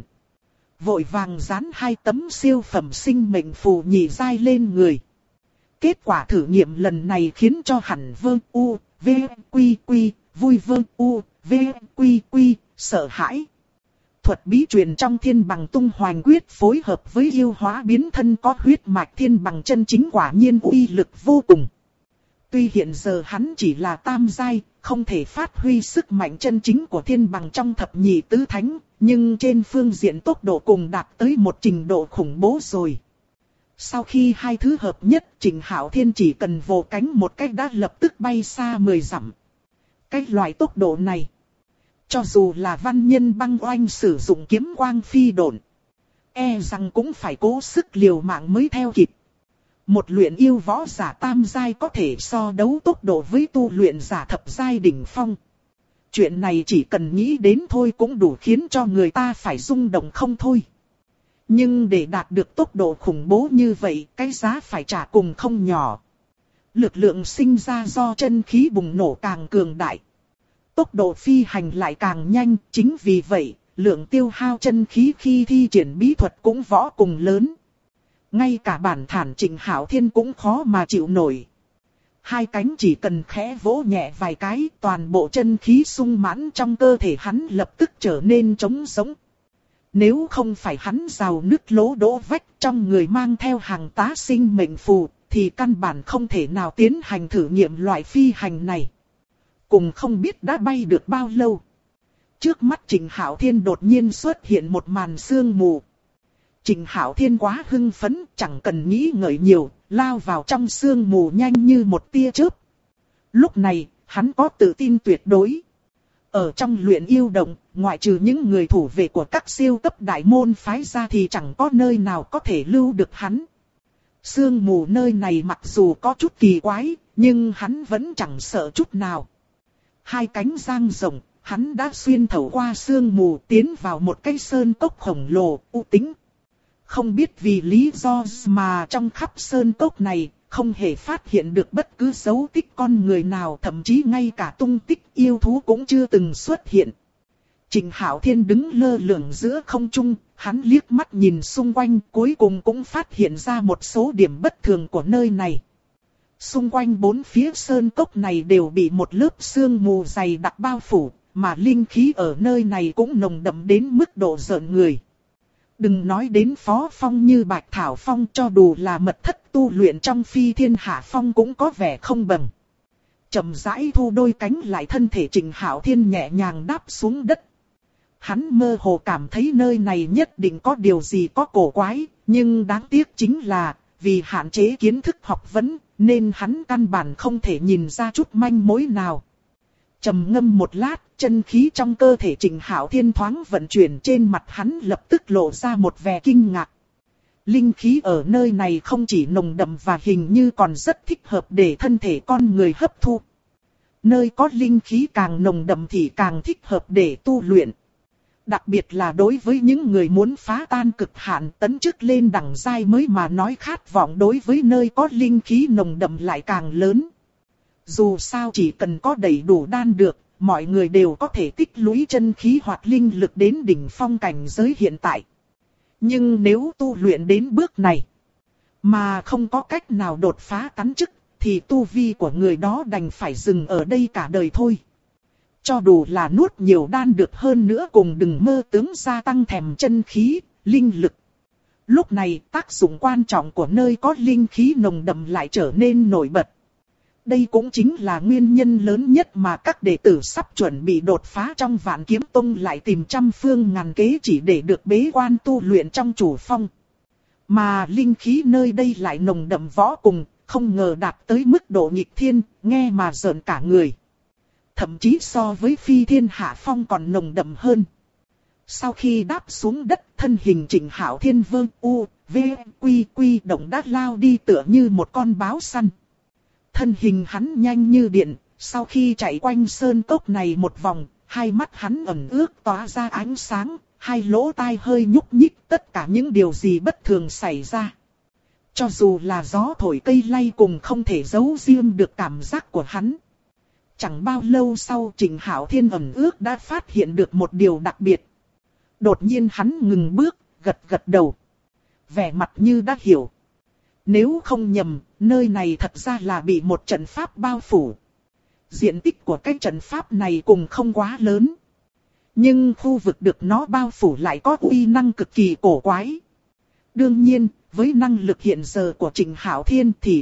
[SPEAKER 1] vội vàng dán 2 tấm siêu phẩm sinh mệnh phù nhị giai lên người. Kết quả thử nghiệm lần này khiến cho hẳn Vương U, V, Quy Quy, vui Vương U, V, Quy Quy, sợ hãi. Thuật bí truyền trong Thiên Bằng Tung Hoành Quyết phối hợp với yêu hóa biến thân có huyết mạch Thiên Bằng chân chính quả nhiên uy lực vô cùng. Tuy hiện giờ hắn chỉ là tam giai, không thể phát huy sức mạnh chân chính của Thiên Bằng trong thập nhị tứ thánh, nhưng trên phương diện tốc độ cùng đạt tới một trình độ khủng bố rồi. Sau khi 2 thứ hợp nhất, Trịnh Hạo Thiên chỉ cần vồ cánh một cách đã lập tức bay xa 10 dặm. Cái loại tốc độ này, cho dù là văn nhân băng oanh sử dụng kiếm quang phi độn, e rằng cũng phải cố sức liều mạng mới theo kịp. Một luyện yêu võ giả tam giai có thể so đấu tốc độ với tu luyện giả thập giai đỉnh phong. Chuyện này chỉ cần nghĩ đến thôi cũng đủ khiến cho người ta phải rung động không thôi. Nhưng để đạt được tốc độ khủng bố như vậy, cái giá phải trả cùng không nhỏ. Lực lượng sinh ra do chân khí bùng nổ càng cường đại, tốc độ phi hành lại càng nhanh. Chính vì vậy, lượng tiêu hao chân khí khi thi triển bí thuật cũng võ cùng lớn. Ngay cả bản thản Trịnh Hạo Thiên cũng khó mà chịu nổi. 2 cánh chỉ cần khẽ vỗ nhẹ vài cái, toàn bộ chân khí sung mãn trong cơ thể hắn lập tức trở nên trống rỗng. Nếu không phải hắn rào nứt lỗ đỗ vách trong người mang theo hàng tá sinh mệnh phù, thì căn bản không thể nào tiến hành thử nghiệm loại phi hành này. Cùng không biết đã bay được bao lâu. Trước mắt Trịnh Hạo Thiên đột nhiên xuất hiện một màn sương mù. Trịnh Hạo Thiên quá hưng phấn, chẳng cần nghĩ ngợi nhiều, lao vào trong sương mù nhanh như một tia chớp. Lúc này, hắn có tự tin tuyệt đối. Ở trong luyện yêu động, ngoại trừ những người thủ vệ của các siêu cấp đại môn phái ra thì chẳng có nơi nào có thể lưu được hắn. Sương mù nơi này mặc dù có chút kỳ quái, nhưng hắn vẫn chẳng sợ chút nào. 2 cánh dang rộng, hắn đã xuyên thấu qua sương mù tiến vào một cái sơn cốc khổng lồ, u tĩnh. Không biết vì lý do mà trong khắp sơn cốc này, không hề phát hiện được bất cứ dấu tích con người nào, thậm chí ngay cả tung tích yêu thú cũng chưa từng xuất hiện. Trịnh Hạo Thiên đứng lơ lửng giữa không trung, hắn liếc mắt nhìn xung quanh, cuối cùng cũng phát hiện ra một số điểm bất thường của nơi này. Xung quanh 4 phía sơn cốc này đều bị một lớp sương mù dày đặc bao phủ, mà linh khí ở nơi này cũng nồng đậm đến mức độ rợn người. Đừng nói đến phó phong như Bạch Thảo Phong, cho dù là mật thất tu luyện trong Phi Thiên Hạ Phong cũng có vẻ không bằng. Chậm rãi thu đôi cánh lại, thân thể Trịnh Hạo Thiên nhẹ nhàng đáp xuống đất. Hắn mơ hồ cảm thấy nơi này nhất định có điều gì có cổ quái, nhưng đáng tiếc chính là, vì hạn chế kiến thức học vấn, nên hắn căn bản không thể nhìn ra chút manh mối nào. Trầm ngâm một lát, chân khí trong cơ thể Trịnh Hạo Thiên thoáng vận chuyển, trên mặt hắn lập tức lộ ra một vẻ kinh ngạc. Linh khí ở nơi này không chỉ nồng đậm và hình như còn rất thích hợp để thân thể con người hấp thu. Nơi có linh khí càng nồng đậm thì càng thích hợp để tu luyện. Đặc biệt là đối với những người muốn phá tan cực hạn tấn chức lên đẳng giai mới mà nói, khát vọng đối với nơi có linh khí nồng đậm lại càng lớn. Dù sao chỉ cần có đầy đủ đan được, mọi người đều có thể tích lũy chân khí hoặc linh lực đến đỉnh phong cảnh giới hiện tại. Nhưng nếu tu luyện đến bước này, mà không có cách nào đột phá tấn chức, thì tu vi của người đó đành phải dừng ở đây cả đời thôi. Cho dù là nuốt nhiều đan được hơn nữa cùng đừng mơ tưởng gia tăng thèm chân khí, linh lực. Lúc này tác dụng quan trọng của nơi có linh khí nồng đậm lại trở nên nổi bật. Đây cũng chính là nguyên nhân lớn nhất mà các đệ tử sắp chuẩn bị đột phá trong Vạn Kiếm Tông lại tìm trăm phương ngàn kế chỉ để được bế quan tu luyện trong chủ phong. Mà linh khí nơi đây lại nồng đậm võ cùng, không ngờ đạt tới mức độ nghịch thiên, nghe mà rợn cả người. Thậm chí so với Phi Thiên Hạ Phong còn nồng đậm hơn. Sau khi đáp xuống đất, thân hình Trịnh Hạo Thiên Vương U, V, Quy Quy động đã lao đi tựa như một con báo săn. Thân hình hắn nhanh như điện, sau khi chạy quanh sơn cốc này một vòng, 2 mắt hắn ẩn ước tỏa ra ánh sáng, 2 lỗ tai hơi nhúc nhích, tất cả những điều gì bất thường xảy ra. Cho dù là gió thổi cây lay cùng không thể giấu riêng được cảm giác của hắn. Chẳng bao lâu sau Trịnh Hạo Thiên ẩn ước đã phát hiện được một điều đặc biệt. Đột nhiên hắn ngừng bước, gật gật đầu. Vẻ mặt như đã hiểu. Nếu không nhầm, nơi này thật ra là bị một trận pháp bao phủ. Diện tích của cái trận pháp này cũng không quá lớn. Nhưng khu vực được nó bao phủ lại có uy năng cực kỳ cổ quái. Đương nhiên, với năng lực hiện giờ của Trịnh Hạo Thiên thì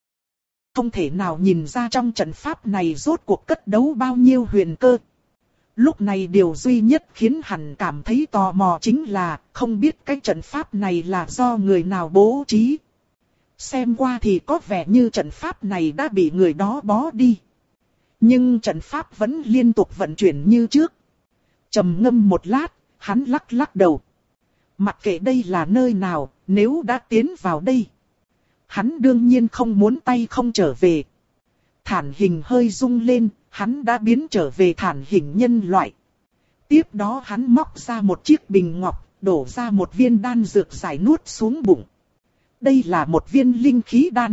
[SPEAKER 1] không thể nào nhìn ra trong trận pháp này rốt cuộc cất đấu bao nhiêu huyền cơ. Lúc này điều duy nhất khiến hắn cảm thấy tò mò chính là không biết cái trận pháp này là do người nào bố trí. Xem qua thì có vẻ như trận pháp này đã bị người đó bó đi. Nhưng trận pháp vẫn liên tục vận chuyển như trước. Trầm ngâm một lát, hắn lắc lắc đầu. Mặc kệ đây là nơi nào, nếu đã tiến vào đây, hắn đương nhiên không muốn tay không trở về. Thản hình hơi rung lên, hắn đã biến trở về thản hình nhân loại. Tiếp đó hắn móc ra một chiếc bình ngọc, đổ ra một viên đan dược giải nuốt xuống bụng. Đây là một viên linh khí đan.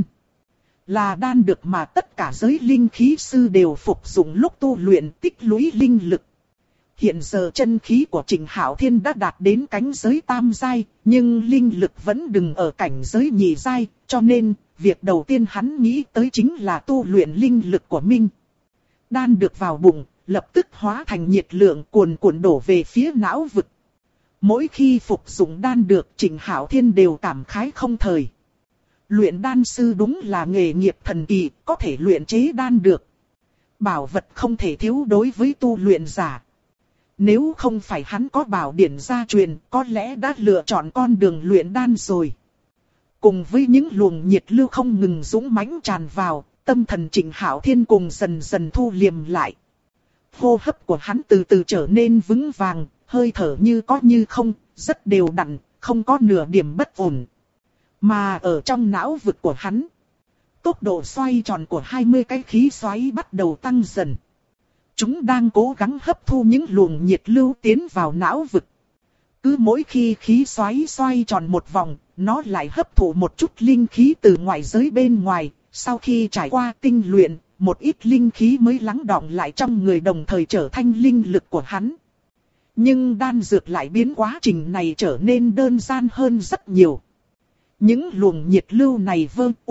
[SPEAKER 1] Là đan được mà tất cả giới linh khí sư đều phục dụng lúc tu luyện tích lũy linh lực. Hiện giờ chân khí của Trịnh Hạo Thiên đã đạt đến cảnh giới tam giai, nhưng linh lực vẫn đừng ở cảnh giới nhị giai, cho nên việc đầu tiên hắn nghĩ tới chính là tu luyện linh lực của mình. Đan được vào bụng, lập tức hóa thành nhiệt lượng cuồn cuộn đổ về phía não vực. Mỗi khi phục dụng đan được, Trịnh Hạo Thiên đều cảm khái không thời. Luyện đan sư đúng là nghề nghiệp thần kỳ, có thể luyện chế đan được. Bảo vật không thể thiếu đối với tu luyện giả. Nếu không phải hắn có bảo điển gia truyền, có lẽ đã lựa chọn con đường luyện đan rồi. Cùng với những luồng nhiệt lưu không ngừng dũng mãnh tràn vào, tâm thần Trịnh Hạo Thiên cùng dần dần thu liềm lại. Hô hấp của hắn từ từ trở nên vững vàng, hơi thở như có như không, rất đều đặn, không có nửa điểm bất ổn. Mà ở trong não vực của hắn, tốc độ xoay tròn của 20 cái khí xoáy bắt đầu tăng dần. Chúng đang cố gắng hấp thu những luồng nhiệt lưu tiến vào não vực. Cứ mỗi khi khí xoáy xoay tròn một vòng, nó lại hấp thụ một chút linh khí từ ngoại giới bên ngoài. Sau khi trải qua tinh luyện, một ít linh khí mới lắng đọng lại trong người, đồng thời trở thành linh lực của hắn. Nhưng đan dược lại biến quá trình này trở nên đơn giản hơn rất nhiều. Những luồng nhiệt lưu này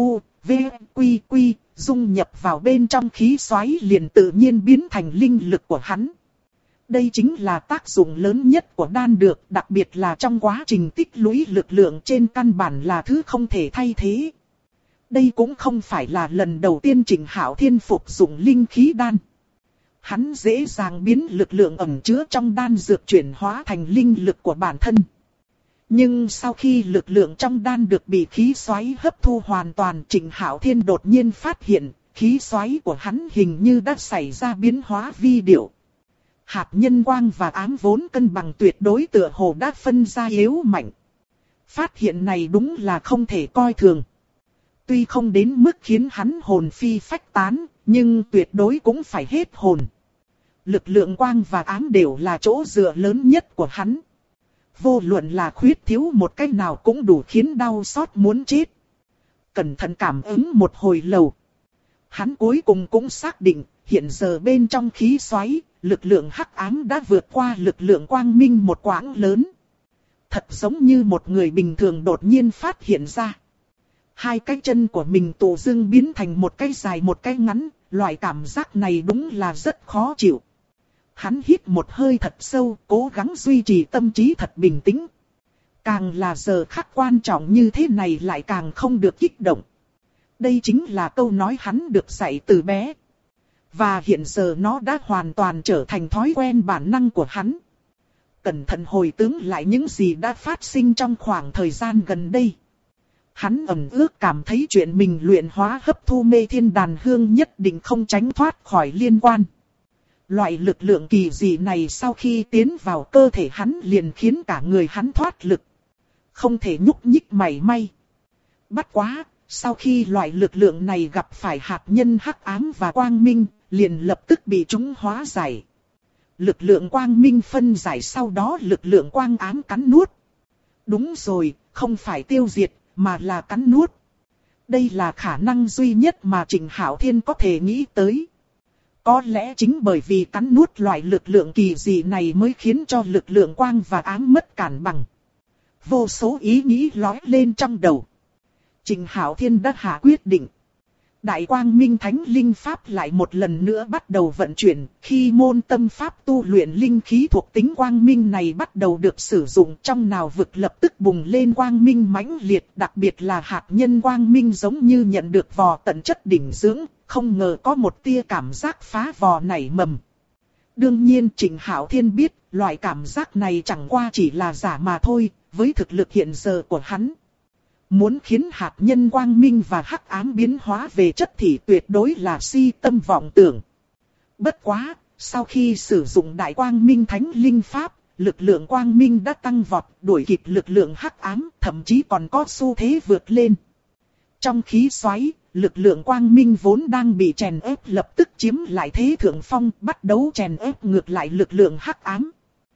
[SPEAKER 1] dung nhập vào bên trong khí xoáy liền tự nhiên biến thành linh lực của hắn. Đây chính là tác dụng lớn nhất của đan dược, đặc biệt là trong quá trình tích lũy lực lượng trên căn bản là thứ không thể thay thế. Đây cũng không phải là lần đầu tiên Trịnh Hạo Thiên phục dụng linh khí đan. Hắn dễ dàng biến lực lượng ẩn chứa trong đan dược chuyển hóa thành linh lực của bản thân. Nhưng sau khi lực lượng trong đan được bị khí xoáy hấp thu hoàn toàn, Trịnh Hạo Thiên đột nhiên phát hiện, khí xoáy của hắn hình như đã xảy ra biến hóa vi diệu. Hạt nhân quang và ám vốn cân bằng tuyệt đối tựa hồ đã phân ra yếu mạnh. Phát hiện này đúng là không thể coi thường. Tuy không đến mức khiến hắn hồn phi phách tán, nhưng tuyệt đối cũng phải hết hồn. Lực lượng quang và ám đều là chỗ dựa lớn nhất của hắn. Vô luận là khuyết thiếu một cái nào cũng đủ khiến đau xót muốn chết. Cẩn thận cảm ứng một hồi lâu, hắn cuối cùng cũng xác định, hiện giờ bên trong khí xoáy, lực lượng hắc ám đã vượt qua lực lượng quang minh một quãng lớn. Thật giống như một người bình thường đột nhiên phát hiện ra. Hai cái chân của mình tự dưng biến thành một cái dài một cái ngắn, loại cảm giác này đúng là rất khó chịu. Hắn hít một hơi thật sâu, cố gắng duy trì tâm trí thật bình tĩnh. Càng là giờ khắc quan trọng như thế này lại càng không được kích động. Đây chính là câu nói hắn được dạy từ bé. Và hiện giờ nó đã hoàn toàn trở thành thói quen bản năng của hắn. Cẩn thận hồi tưởng lại những gì đã phát sinh trong khoảng thời gian gần đây. Hắn ẩn ước cảm thấy chuyện mình luyện hóa hấp thu mê thiên đàn hương nhất định không tránh thoát khỏi liên quan. Loại lực lượng kỳ dị này sau khi tiến vào cơ thể hắn liền khiến cả người hắn thoát lực. Không thể nhúc nhích mảy may. Bất quá, sau khi loại lực lượng này gặp phải hạt nhân hắc ám và quang minh, liền lập tức bị chúng hóa giải. Lực lượng quang minh phân giải, sau đó lực lượng quang ám cắn nuốt. Đúng rồi, không phải tiêu diệt, mà là cắn nuốt. Đây là khả năng duy nhất mà Trịnh Hạo Thiên có thể nghĩ tới. Có lẽ chính bởi vì cắn nuốt loại lực lượng kỳ dị này mới khiến cho lực lượng quang và ám mất cản bằng. Vô số ý nghĩ lóe lên trong đầu. Trình Hạo Thiên đã hạ quyết định. Đại Quang Minh Thánh Linh Pháp lại một lần nữa bắt đầu vận chuyển, khi môn tâm pháp tu luyện linh khí thuộc tính quang minh này bắt đầu được sử dụng, trong nào vực lập tức bùng lên quang minh mãnh liệt, đặc biệt là hạt nhân quang minh giống như nhận được vò tận chất đỉnh dưỡng, không ngờ có một tia cảm giác phá vò nảy mầm. Đương nhiên Trình Hạo Thiên biết, loại cảm giác này chẳng qua chỉ là giả mà thôi, với thực lực hiện giờ của hắn. Muốn khiến hạt nhân quang minh và hắc ám biến hóa về chất thì tuyệt đối là si tâm vọng tưởng. Bất quá, sau khi sử dụng Đại Quang Minh Thánh Linh Pháp, lực lượng quang minh đã tăng vọt, đuổi kịp lực lượng hắc ám, thậm chí còn có xu thế vượt lên. Trong khí xoáy, lực lượng quang minh vốn đang bị chèn ép lập tức chiếm lại thế thượng phong, bắt đầu chèn ép ngược lại lực lượng hắc ám.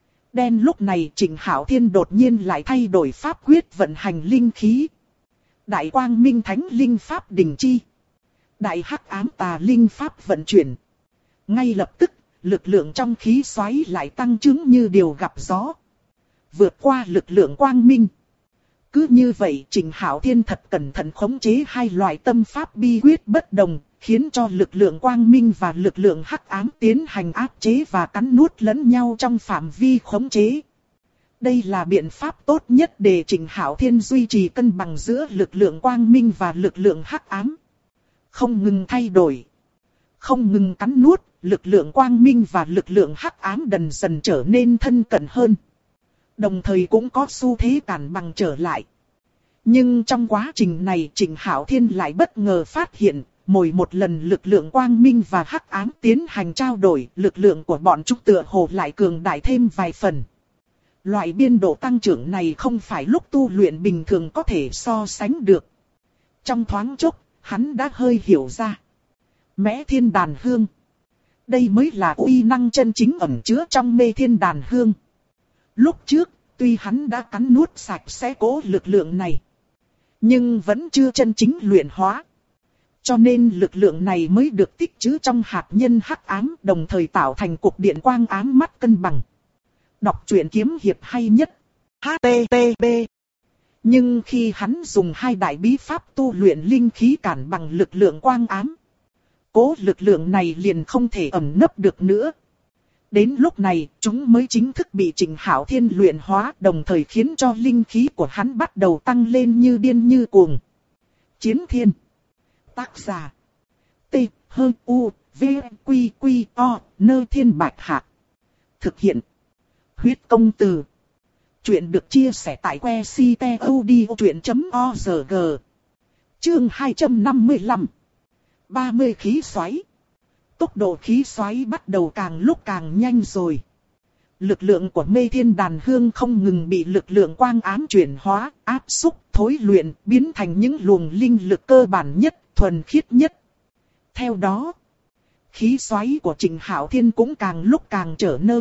[SPEAKER 1] Đen lúc này Trình Hạo Thiên đột nhiên lại thay đổi pháp quyết vận hành linh khí. Đại Quang Minh Thánh Linh Pháp đình chi. Đại Hắc Ám Tà Linh Pháp vận chuyển. Ngay lập tức, lực lượng trong khí xoáy lại tăng chứng như điều gặp gió. Vượt qua lực lượng quang minh. Cứ như vậy Trình Hạo Thiên thật cẩn thận khống chế hai loại tâm pháp bi quyết bất đồng, khiến cho lực lượng quang minh và lực lượng hắc ám tiến hành áp chế và cắn nuốt lẫn nhau trong phạm vi khống chế. Đây là biện pháp tốt nhất để Trình Hạo Thiên duy trì cân bằng giữa lực lượng quang minh và lực lượng hắc ám. Không ngừng thay đổi. Không ngừng cắn nuốt, lực lượng quang minh và lực lượng hắc ám dần dần trở nên thân cận hơn. Đồng thời cũng có xu thế cản bằng trở lại. Nhưng trong quá trình này Trình Hạo Thiên lại bất ngờ phát hiện, mỗi một lần lực lượng quang minh và hắc ám tiến hành trao đổi, lực lượng của bọn chúng tựa hồ lại cường đại thêm vài phần. Loại biên độ tăng trưởng này không phải lúc tu luyện bình thường có thể so sánh được. Trong thoáng chốc, hắn đã hơi hiểu ra. Mễ Thiên Đàn Hương. Đây mới là uy năng chân chính ẩn chứa trong Mê Thiên Đàn Hương. Lúc trước, tuy hắn đã cắn nuốt sạch sẽ cố lực lượng này, nhưng vẫn chưa chân chính luyện hóa. Cho nên lực lượng này mới được tích trữ trong hạt nhân hắc ám, đồng thời tạo thành cục điện quang ám mắt cân bằng. Đọc truyện kiếm hiệp hay nhất. HTTP. Nhưng khi hắn dùng hai đại bí pháp tu luyện linh khí cản bằng lực lượng quang ám, cố lực lượng này liền không thể ẩn nấp được nữa. Đến lúc này, chúng mới chính thức bị Trình Hạo Thiên luyện hóa, đồng thời khiến cho linh khí của hắn bắt đầu tăng lên như điên như cuồng. Chiến Thiên. Tác giả. T. H. U. V. Q. Q. O. Nơ Thiên Bạch Hạc. Thực hiện. Huyết Công Từ. Chuyện được chia sẻ tại que ctod.org. Chương 255. 30 khí xoáy. Tốc độ khí xoáy bắt đầu càng lúc càng nhanh rồi. Lực lượng của Mê Thiên Đàn Hương không ngừng bị lực lượng quang ám chuyển hóa, áp xúc, thối luyện, biến thành những luồng linh lực cơ bản nhất, thuần khiết nhất. Theo đó, khí xoáy của Trình Hạo Thiên cũng càng lúc càng trở nên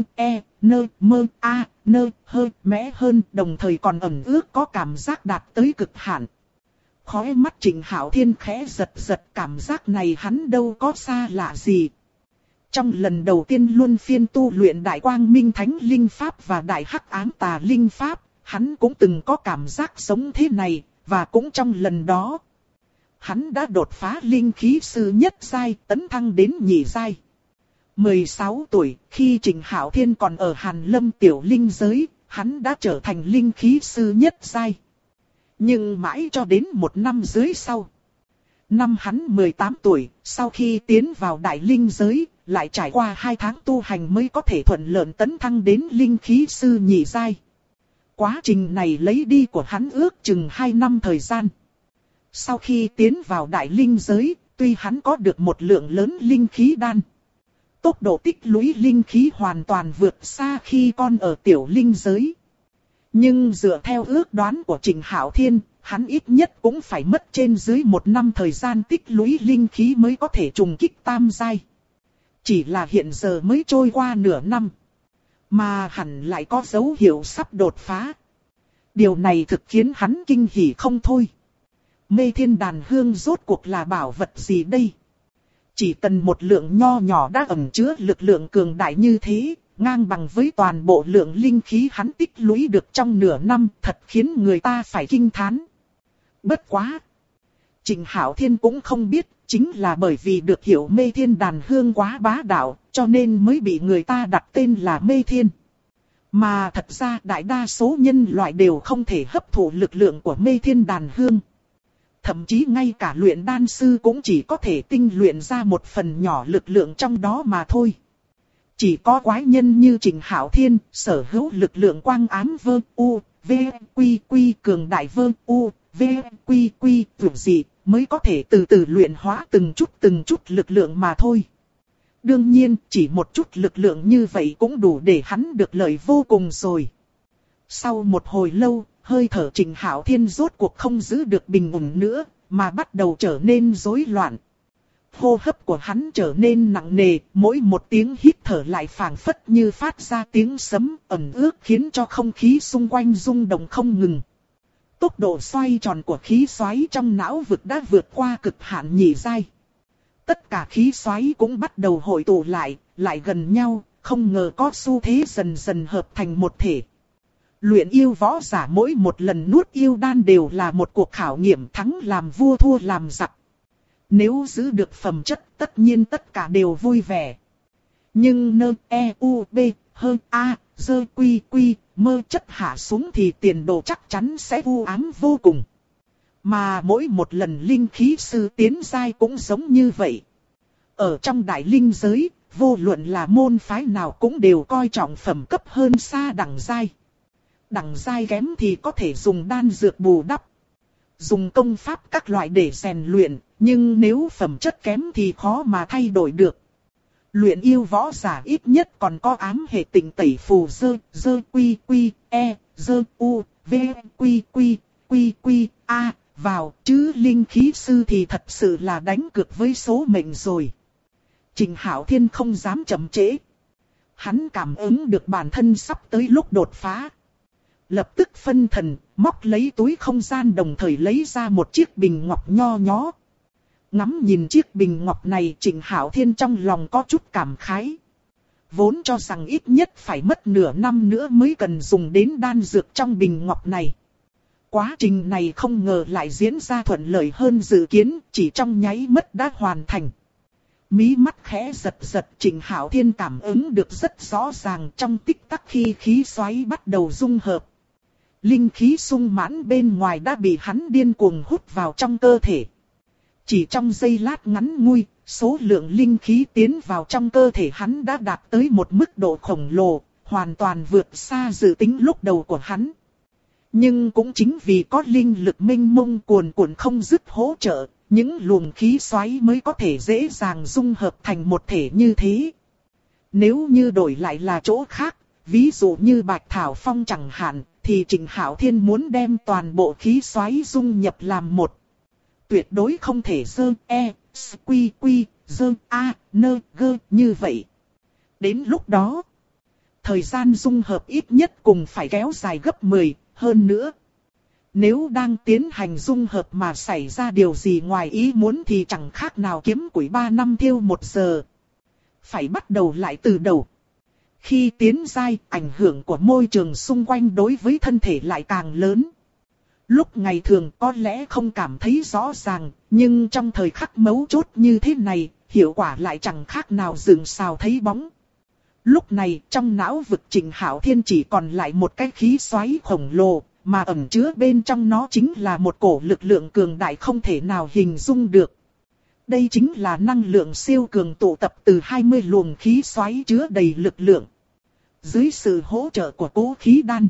[SPEAKER 1] hơi mẽ hơn, đồng thời còn ẩn ước có cảm giác đạt tới cực hạn. Khóe mắt Trình Hạo Thiên khẽ giật giật, cảm giác này hắn đâu có xa lạ gì. Trong lần đầu tiên luân phiên tu luyện Đại Quang Minh Thánh Linh Pháp và Đại Hắc Ám Tà Linh Pháp, hắn cũng từng có cảm giác giống thế này, và cũng trong lần đó, hắn đã đột phá linh khí sư nhất giai, tấn thăng đến nhị giai. 16 tuổi, khi Trình Hạo Thiên còn ở Hàn Lâm tiểu linh giới, hắn đã trở thành linh khí sư nhất giai. Nhưng mãi cho đến một năm dưới sau, năm hắn 18 tuổi, sau khi tiến vào đại linh giới, lại trải qua 2 tháng tu hành mới có thể thuận lợi tấn thăng đến linh khí sư nhị giai. Quá trình này lấy đi của hắn ước chừng 2 năm thời gian. Sau khi tiến vào đại linh giới, tuy hắn có được một lượng lớn linh khí đan, tốc độ tích lũy linh khí hoàn toàn vượt xa khi còn ở tiểu linh giới. Nhưng dựa theo ước đoán của Trình Hạo Thiên, hắn ít nhất cũng phải mất trên dưới 1 năm thời gian tích lũy linh khí mới có thể trùng kích tam giai. Chỉ là hiện giờ mới trôi qua nửa năm, mà hẳn lại có dấu hiệu sắp đột phá. Điều này thực khiến hắn kinh hỉ không thôi. Mê Thiên Đàn Hương rốt cuộc là bảo vật gì đây? Chỉ cần một lượng nho nhỏ đã ẩn chứa lực lượng cường đại như thế, ngang bằng với toàn bộ lượng linh khí hắn tích lũy được trong nửa năm, thật khiến người ta phải kinh thán. Bất quá! Trình Hạo Thiên cũng không biết, chính là bởi vì được hiểu Mê Thiên Đàn Hương quá bá đạo, cho nên mới bị người ta đặt tên là Mê Thiên. Mà thật ra đại đa số nhân loại đều không thể hấp thụ lực lượng của Mê Thiên Đàn Hương. Thậm chí ngay cả luyện đan sư cũng chỉ có thể tinh luyện ra một phần nhỏ lực lượng trong đó mà thôi. Chỉ có quái nhân như Trình Hạo Thiên, sở hữu lực lượng quang ám vơ u, v, quy quy cường đại vơ u, v, quy quy vượt dị, mới có thể từ từ luyện hóa từng chút lực lượng mà thôi. Đương nhiên, chỉ một chút lực lượng như vậy cũng đủ để hắn được lợi vô cùng rồi. Sau một hồi lâu, hơi thở Trình Hạo Thiên rốt cuộc không giữ được bình ổn nữa, mà bắt đầu trở nên rối loạn. Hô hấp của hắn trở nên nặng nề, mỗi một tiếng hít thở lại phảng phất như phát ra tiếng sấm ẩn ước khiến cho không khí xung quanh rung động không ngừng. Tốc độ xoay tròn của khí xoáy trong não vực đã vượt qua cực hạn nhị giai. Tất cả khí xoáy cũng bắt đầu hội tụ lại gần nhau, không ngờ có xu thế dần dần hợp thành một thể. Luyện yêu võ giả mỗi một lần nuốt yêu đan đều là một cuộc khảo nghiệm thắng làm vua thua làm giặc. Nếu giữ được phẩm chất tất nhiên tất cả đều vui vẻ. Nhưng nơ e u b hơn a dơ quy quy mơ chất hạ xuống thì tiền đồ chắc chắn sẽ u ám vô cùng. Mà mỗi một lần linh khí sư tiến giai cũng giống như vậy. Ở trong đại linh giới, vô luận là môn phái nào cũng đều coi trọng phẩm cấp hơn xa đẳng giai. Đẳng giai kém thì có thể dùng đan dược bù đắp, dùng công pháp các loại để rèn luyện, nhưng nếu phẩm chất kém thì khó mà thay đổi được. Luyện yêu võ giả ít nhất còn có ám hệ tịnh tẩy phù dơ quy quy e dơ u v quy quy quy quy a vào, chứ linh khí sư thì thật sự là đánh cược với số mệnh rồi. Trình Hạo Thiên không dám chậm trễ. Hắn cảm ứng được bản thân sắp tới lúc đột phá. Lập tức phân thần, móc lấy túi không gian đồng thời lấy ra một chiếc bình ngọc nho nhó. Ngắm nhìn chiếc bình ngọc này, Trình Hạo Thiên trong lòng có chút cảm khái. Vốn cho rằng ít nhất phải mất nửa năm nữa mới cần dùng đến đan dược trong bình ngọc này. Quá trình này không ngờ lại diễn ra thuận lợi hơn dự kiến, chỉ trong nháy mắt đã hoàn thành. Mí mắt khẽ giật giật, Trình Hạo Thiên cảm ứng được rất rõ ràng trong tích tắc khi khí xoáy bắt đầu dung hợp. Linh khí sung mãn bên ngoài đã bị hắn điên cuồng hút vào trong cơ thể. Chỉ trong giây lát ngắn ngủi, số lượng linh khí tiến vào trong cơ thể hắn đã đạt tới một mức độ khổng lồ, hoàn toàn vượt xa dự tính lúc đầu của hắn. Nhưng cũng chính vì có linh lực mênh mông cuồn cuộn không dứt hỗ trợ, những luồng khí xoáy mới có thể dễ dàng dung hợp thành một thể như thế. Nếu như đổi lại là chỗ khác, ví dụ như Bạch Thảo Phong chẳng hạn, thì Trình Hạo Thiên muốn đem toàn bộ khí xoáy dung nhập làm một. Tuyệt đối không thể dơ e, quy quy, dơ a, nơ gơ như vậy. Đến lúc đó, thời gian dung hợp ít nhất cùng phải kéo dài gấp 10, hơn nữa. Nếu đang tiến hành dung hợp mà xảy ra điều gì ngoài ý muốn thì chẳng khác nào kiếm củi 3 năm thiêu 1 giờ. Phải bắt đầu lại từ đầu. Khi tiến giai, ảnh hưởng của môi trường xung quanh đối với thân thể lại càng lớn. Lúc ngày thường có lẽ không cảm thấy rõ ràng, nhưng trong thời khắc mấu chốt như thế này, hiệu quả lại chẳng khác nào rừng xào thấy bóng. Lúc này trong não vực Trình Hạo Thiên chỉ còn lại một cái khí xoáy khổng lồ, mà ẩn chứa bên trong nó chính là một cổ lực lượng cường đại không thể nào hình dung được. Đây chính là năng lượng siêu cường tụ tập từ 20 luồng khí xoáy chứa đầy lực lượng. Dưới sự hỗ trợ của Cố Khí Đan,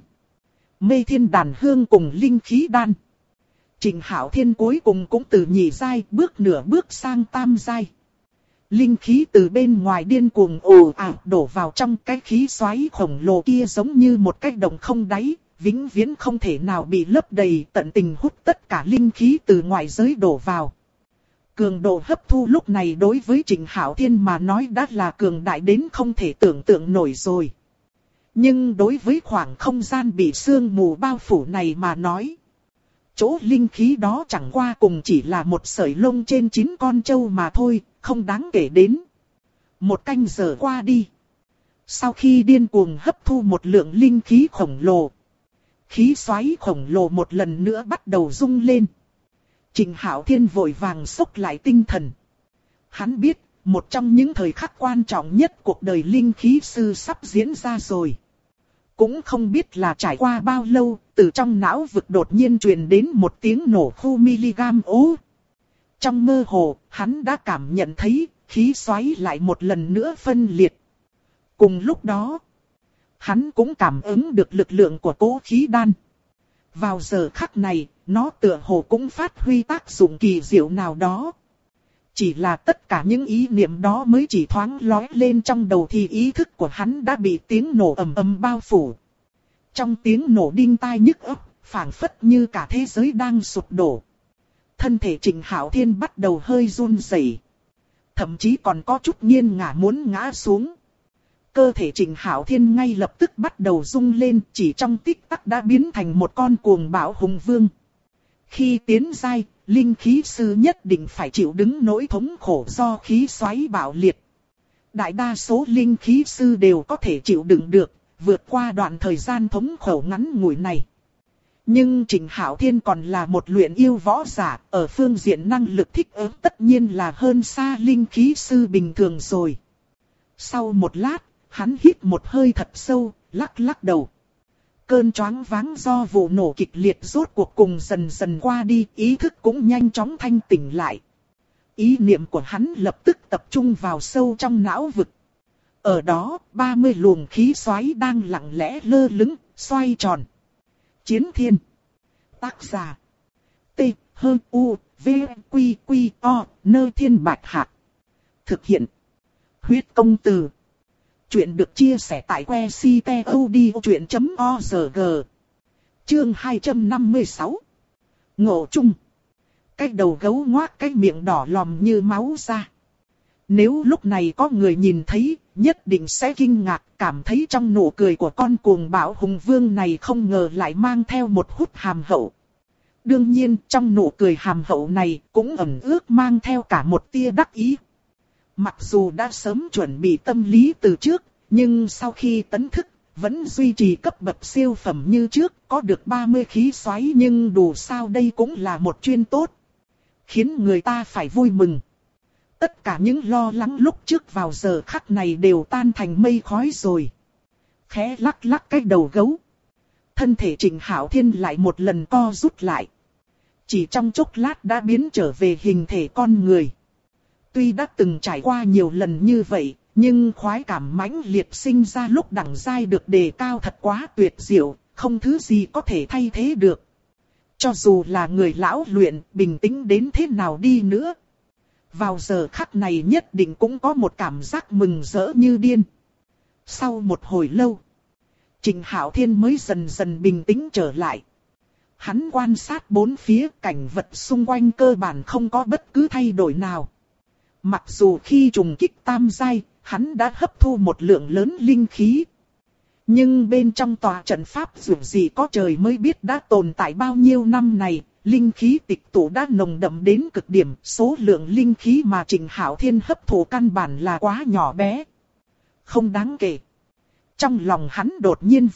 [SPEAKER 1] Mê Thiên Đàn Hương cùng Linh Khí Đan, Trình Hạo Thiên cuối cùng cũng từ nhị giai bước nửa bước sang tam giai. Linh khí từ bên ngoài điên cuồng ồ ạt đổ vào trong cái khí xoáy khổng lồ kia giống như một cái động không đáy, vĩnh viễn không thể nào bị lấp đầy, tận tình hút tất cả linh khí từ ngoại giới đổ vào. Cường độ hấp thu lúc này đối với Trình Hạo Thiên mà nói đã là cường đại đến không thể tưởng tượng nổi rồi. Nhưng đối với khoảng không gian bị sương mù bao phủ này mà nói, Chỗ linh khí đó chẳng qua cùng chỉ là một sợi lông trên 9 con trâu mà thôi, không đáng kể đến. Một canh giờ qua đi. Sau khi điên cuồng hấp thu một lượng linh khí khổng lồ, khí xoáy khổng lồ một lần nữa bắt đầu rung lên. Trình Hạo Thiên vội vàng xốc lại tinh thần. Hắn biết, một trong những thời khắc quan trọng nhất cuộc đời linh khí sư sắp diễn ra rồi. Cũng không biết là trải qua bao lâu, từ trong não vực đột nhiên truyền đến một tiếng nổ khu miligam ố. Trong mơ hồ, hắn đã cảm nhận thấy, khí xoáy lại một lần nữa phân liệt. Cùng lúc đó, hắn cũng cảm ứng được lực lượng của cỗ khí đan. Vào giờ khắc này, nó tựa hồ cũng phát huy tác dụng kỳ diệu nào đó. Chỉ là tất cả những ý niệm đó mới chỉ thoáng lóe lên trong đầu thì ý thức của hắn đã bị tiếng nổ ầm ầm bao phủ. Trong tiếng nổ đinh tai nhức óc, phảng phất như cả thế giới đang sụp đổ. Thân thể Trình Hạo Thiên bắt đầu hơi run rẩy, thậm chí còn có chút nghiêng ngả muốn ngã xuống. Cơ thể Trình Hạo Thiên ngay lập tức bắt đầu rung lên, chỉ trong tích tắc đã biến thành một con cuồng bạo hùng vương. Khi tiến giai, linh khí sư nhất định phải chịu đựng nỗi thống khổ do khí xoáy bạo liệt. Đại đa số linh khí sư đều có thể chịu đựng được, vượt qua đoạn thời gian thống khổ ngắn ngủi này. Nhưng Trình Hạo Thiên còn là một luyện yêu võ giả, ở phương diện năng lực thích ứng tất nhiên là hơn xa linh khí sư bình thường rồi. Sau một lát, hắn hít một hơi thật sâu, lắc lắc đầu. Cơn choáng váng do vụ nổ kịch liệt rốt cuộc cùng dần dần qua đi, ý thức cũng nhanh chóng thanh tỉnh lại. Ý niệm của hắn lập tức tập trung vào sâu trong não vực. Ở đó, 30 luồng khí xoáy đang lặng lẽ lơ lửng, xoay tròn. Chiến Thiên. Tác giả. T. H. U. V. Q. Q. O. Nơ Thiên Bạch Hạc. Thực hiện. Huyết Công Từ. Chuyện được chia sẻ tại website.odchuyện.org. Chương 256. Ngộ chung. Cái đầu gấu ngoác cái miệng đỏ lòm như máu ra. Nếu lúc này có người nhìn thấy, nhất định sẽ kinh ngạc, cảm thấy trong nụ cười của con cuồng bạo hùng vương này không ngờ lại mang theo một hút hàm hậu. Đương nhiên, trong nụ cười hàm hậu này cũng ẩn ước mang theo cả một tia đắc ý. Mặc dù đã sớm chuẩn bị tâm lý từ trước, nhưng sau khi tấn thức, vẫn duy trì cấp bậc siêu phẩm như trước, có được 30 khí xoáy nhưng dù sao đây cũng là một chuyên tốt. Khiến người ta phải vui mừng. Tất cả những lo lắng lúc trước vào giờ khắc này đều tan thành mây khói rồi. Khẽ lắc lắc cái đầu gấu. Thân thể Trình Hạo Thiên lại một lần co rút lại. Chỉ trong chốc lát đã biến trở về hình thể con người. Tuy đã từng trải qua nhiều lần như vậy, nhưng khoái cảm mãnh liệt sinh ra lúc đẳng giai được đề cao thật quá tuyệt diệu, không thứ gì có thể thay thế được. Cho dù là người lão luyện, bình tĩnh đến thế nào đi nữa, vào giờ khắc này nhất định cũng có một cảm giác mừng rỡ như điên. Sau một hồi lâu, Trình Hạo Thiên mới dần dần bình tĩnh trở lại. Hắn quan sát bốn phía, cảnh vật xung quanh cơ bản không có bất cứ thay đổi nào. Mặc dù khi trùng kích tam giai, hắn đã hấp thu một lượng lớn linh khí. Nhưng bên trong tòa trận pháp dù gì có trời mới biết đã tồn tại bao nhiêu năm này, linh khí tịch tụ đã nồng đậm đến cực điểm, số lượng linh khí mà Trình Hạo Thiên hấp thụ căn bản là quá nhỏ bé. Không đáng kể. Trong lòng hắn đột nhiên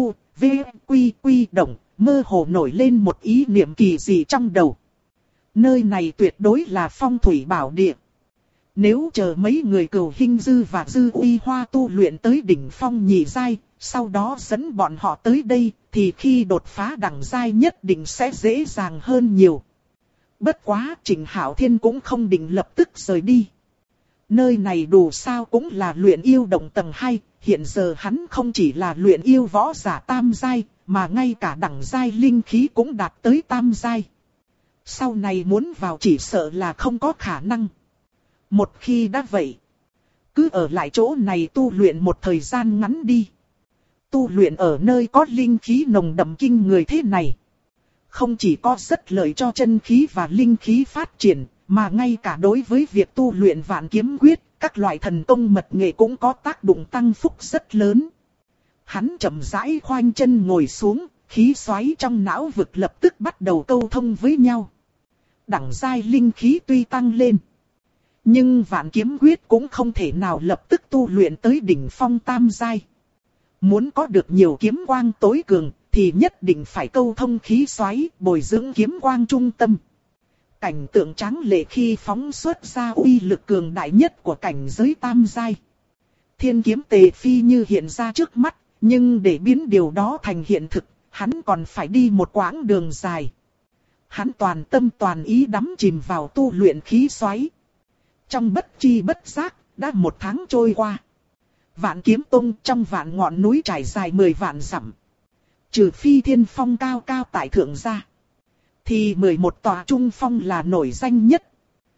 [SPEAKER 1] động, mơ hồ nổi lên một ý niệm kỳ dị trong đầu. Nơi này tuyệt đối là phong thủy bảo địa. Nếu chờ mấy người Cửu Hinh Dư và Dư Uy Hoa tu luyện tới đỉnh phong nhị giai, sau đó dẫn bọn họ tới đây, thì khi đột phá đẳng giai nhất định sẽ dễ dàng hơn nhiều. Bất quá, Trình Hạo Thiên cũng không định lập tức rời đi. Nơi này dù sao cũng là luyện yêu động tầng 2, hiện giờ hắn không chỉ là luyện yêu võ giả tam giai, mà ngay cả đẳng giai linh khí cũng đạt tới tam giai. Sau này muốn vào chỉ sợ là không có khả năng. Một khi đã vậy, cứ ở lại chỗ này tu luyện một thời gian ngắn đi. Tu luyện ở nơi có linh khí nồng đậm kinh người thế này, không chỉ có rất lợi cho chân khí và linh khí phát triển, mà ngay cả đối với việc tu luyện vạn kiếm quyết, các loại thần công mật nghệ cũng có tác dụng tăng phúc rất lớn. Hắn chậm rãi khoanh chân ngồi xuống, khí xoáy trong não vực lập tức bắt đầu câu thông với nhau. Đẳng giai linh khí tuy tăng lên, nhưng Vạn Kiếm Quyết cũng không thể nào lập tức tu luyện tới đỉnh phong tam giai. Muốn có được nhiều kiếm quang tối cường, thì nhất định phải câu thông khí xoáy, bồi dưỡng kiếm quang trung tâm. Cảnh tượng tráng lệ khi phóng xuất ra uy lực cường đại nhất của cảnh giới tam giai. Thiên kiếm tề phi như hiện ra trước mắt, nhưng để biến điều đó thành hiện thực, hắn còn phải đi một quãng đường dài. Hắn toàn tâm toàn ý đắm chìm vào tu luyện khí xoáy. Trong bất chi bất giác, đã 1 tháng trôi qua. Vạn Kiếm Tông trong vạn ngọn núi trải dài 10 vạn dặm. Trừ Phi Thiên Phong cao cao tại thượng ra, thì 11 tòa trung phong là nổi danh nhất.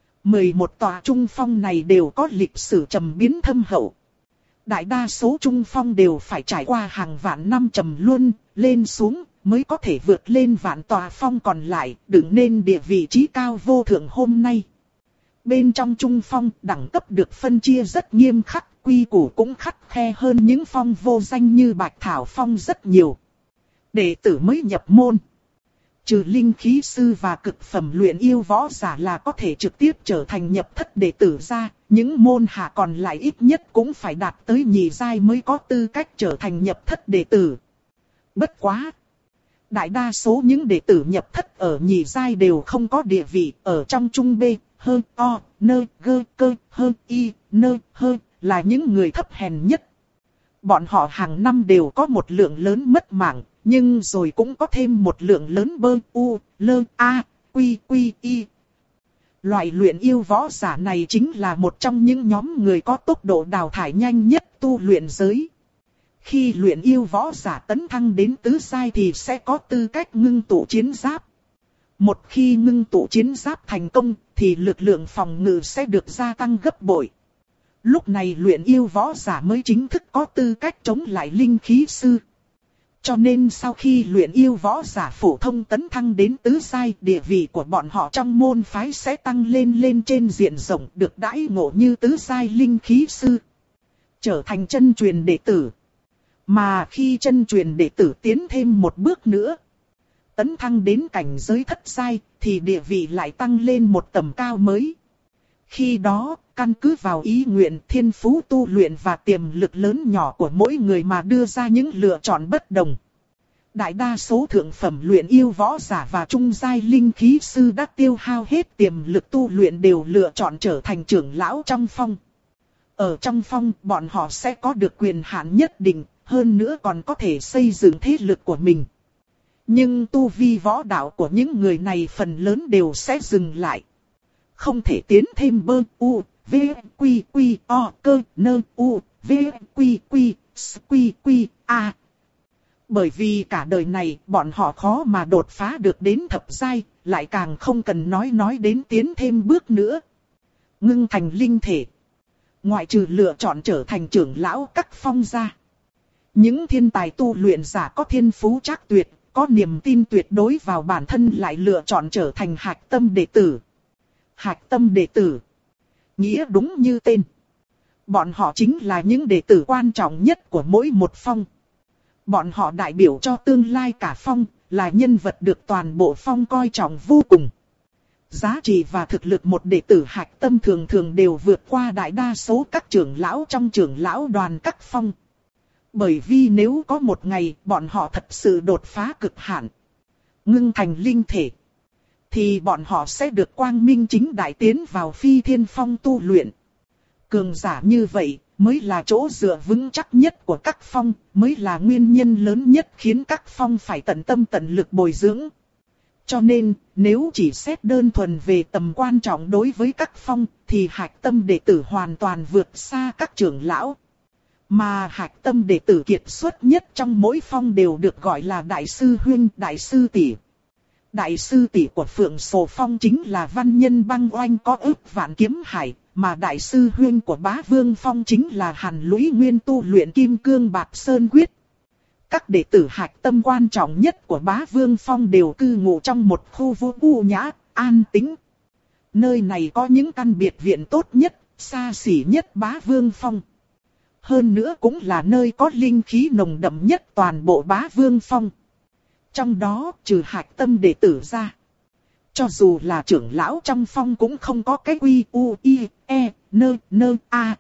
[SPEAKER 1] 11 tòa trung phong này đều có lịch sử trầm biến thâm hậu. Đại đa số trung phong đều phải trải qua hàng vạn năm trầm luân, lên xuống, mới có thể vượt lên vạn tòa phong còn lại, đứng nên địa vị trí cao vô thượng hôm nay. Bên trong trung phong, đẳng cấp được phân chia rất nghiêm khắc, quy củ cũng khắt khe hơn những phong vô danh như Bạch Thảo Phong rất nhiều. Đệ tử mới nhập môn, trừ linh khí sư và cực phẩm luyện yêu võ giả là có thể trực tiếp trở thành nhập thất đệ tử ra, những môn hạ còn lại ít nhất cũng phải đạt tới nhị giai mới có tư cách trở thành nhập thất đệ tử. Bất quá, đại đa số những đệ tử nhập thất ở nhị giai đều không có địa vị, ở trong trung bê, hơn o, nơ, gơ, cơ, hơn y, nơ, hơn là những người thấp hèn nhất. Bọn họ hàng năm đều có một lượng lớn mất mạng, nhưng rồi cũng có thêm một lượng lớn bơ, u, lơ, a, quy, quy, y. Loại luyện yêu võ giả này chính là một trong những nhóm người có tốc độ đào thải nhanh nhất tu luyện giới. Khi luyện yêu võ giả tấn thăng đến tứ giai thì sẽ có tư cách ngưng tụ chiến giáp. Một khi ngưng tụ chiến giáp thành công thì lực lượng phòng ngự sẽ được gia tăng gấp bội. Lúc này luyện yêu võ giả mới chính thức có tư cách chống lại linh khí sư. Cho nên sau khi luyện yêu võ giả phổ thông tấn thăng đến tứ giai, địa vị của bọn họ trong môn phái sẽ tăng lên trên diện rộng, được đãi ngộ như tứ giai linh khí sư, trở thành chân truyền đệ tử. Mà khi chân truyền đệ tử tiến thêm một bước nữa, tấn thăng đến cảnh giới thất giai, thì địa vị lại tăng lên một tầm cao mới. Khi đó, căn cứ vào ý nguyện, thiên phú tu luyện và tiềm lực lớn nhỏ của mỗi người mà đưa ra những lựa chọn bất đồng. Đại đa số thượng phẩm luyện yêu võ giả và trung giai linh khí sư đã tiêu hao hết tiềm lực tu luyện đều lựa chọn trở thành trưởng lão trong phong. Ở trong phong, bọn họ sẽ có được quyền hạn nhất định, hơn nữa còn có thể xây dựng thế lực của mình. Nhưng tu vi võ đạo của những người này phần lớn đều sẽ dừng lại. Không thể tiến thêm bơ, u, v, quy, quy, o, cơ, nơ, u, v, quy, quy, s, quy, quy, a. Bởi vì cả đời này bọn họ khó mà đột phá được đến thập giai, lại càng không cần nói đến tiến thêm bước nữa. Ngưng thành linh thể. Ngoại trừ lựa chọn trở thành trưởng lão các phong ra, những thiên tài tu luyện giả có thiên phú trác tuyệt, có niềm tin tuyệt đối vào bản thân lại lựa chọn trở thành hạch tâm đệ tử. Hạch tâm đệ tử, nghĩa đúng như tên. Bọn họ chính là những đệ tử quan trọng nhất của mỗi một phong. Bọn họ đại biểu cho tương lai cả phong, là nhân vật được toàn bộ phong coi trọng vô cùng. Giá trị và thực lực một đệ tử hạch tâm thường thường đều vượt qua đại đa số các trưởng lão trong trưởng lão đoàn các phong. Bởi vì nếu có một ngày bọn họ thật sự đột phá cực hạn, ngưng thành linh thể, thì bọn họ sẽ được quang minh chính đại tiến vào phi thiên phong tu luyện. Cường giả như vậy mới là chỗ dựa vững chắc nhất của các phong, mới là nguyên nhân lớn nhất khiến các phong phải tận tâm tận lực bồi dưỡng. Cho nên, nếu chỉ xét đơn thuần về tầm quan trọng đối với các phong, thì hạch tâm đệ tử hoàn toàn vượt xa các trưởng lão. Mà hạch tâm đệ tử kiệt xuất nhất trong mỗi phong đều được gọi là đại sư huynh, đại sư tỷ. Đại sư tỷ của Phượng Sổ Phong chính là văn nhân băng oanh có ức vạn kiếm hải, mà đại sư huynh của Bá Vương Phong chính là Hàn Lũy Nguyên tu luyện Kim Cương Bạc Sơn Quyết. Các đệ tử hạch tâm quan trọng nhất của Bá Vương Phong đều cư ngụ trong một khu vô u nhã, an tĩnh. Nơi này có những căn biệt viện tốt nhất, xa xỉ nhất Bá Vương Phong. Hơn nữa cũng là nơi có linh khí nồng đậm nhất toàn bộ Bá Vương Phong. Trong đó trừ hạch tâm đệ tử ra, cho dù là trưởng lão trong phong cũng không có cái quy u i e nơ nơ a.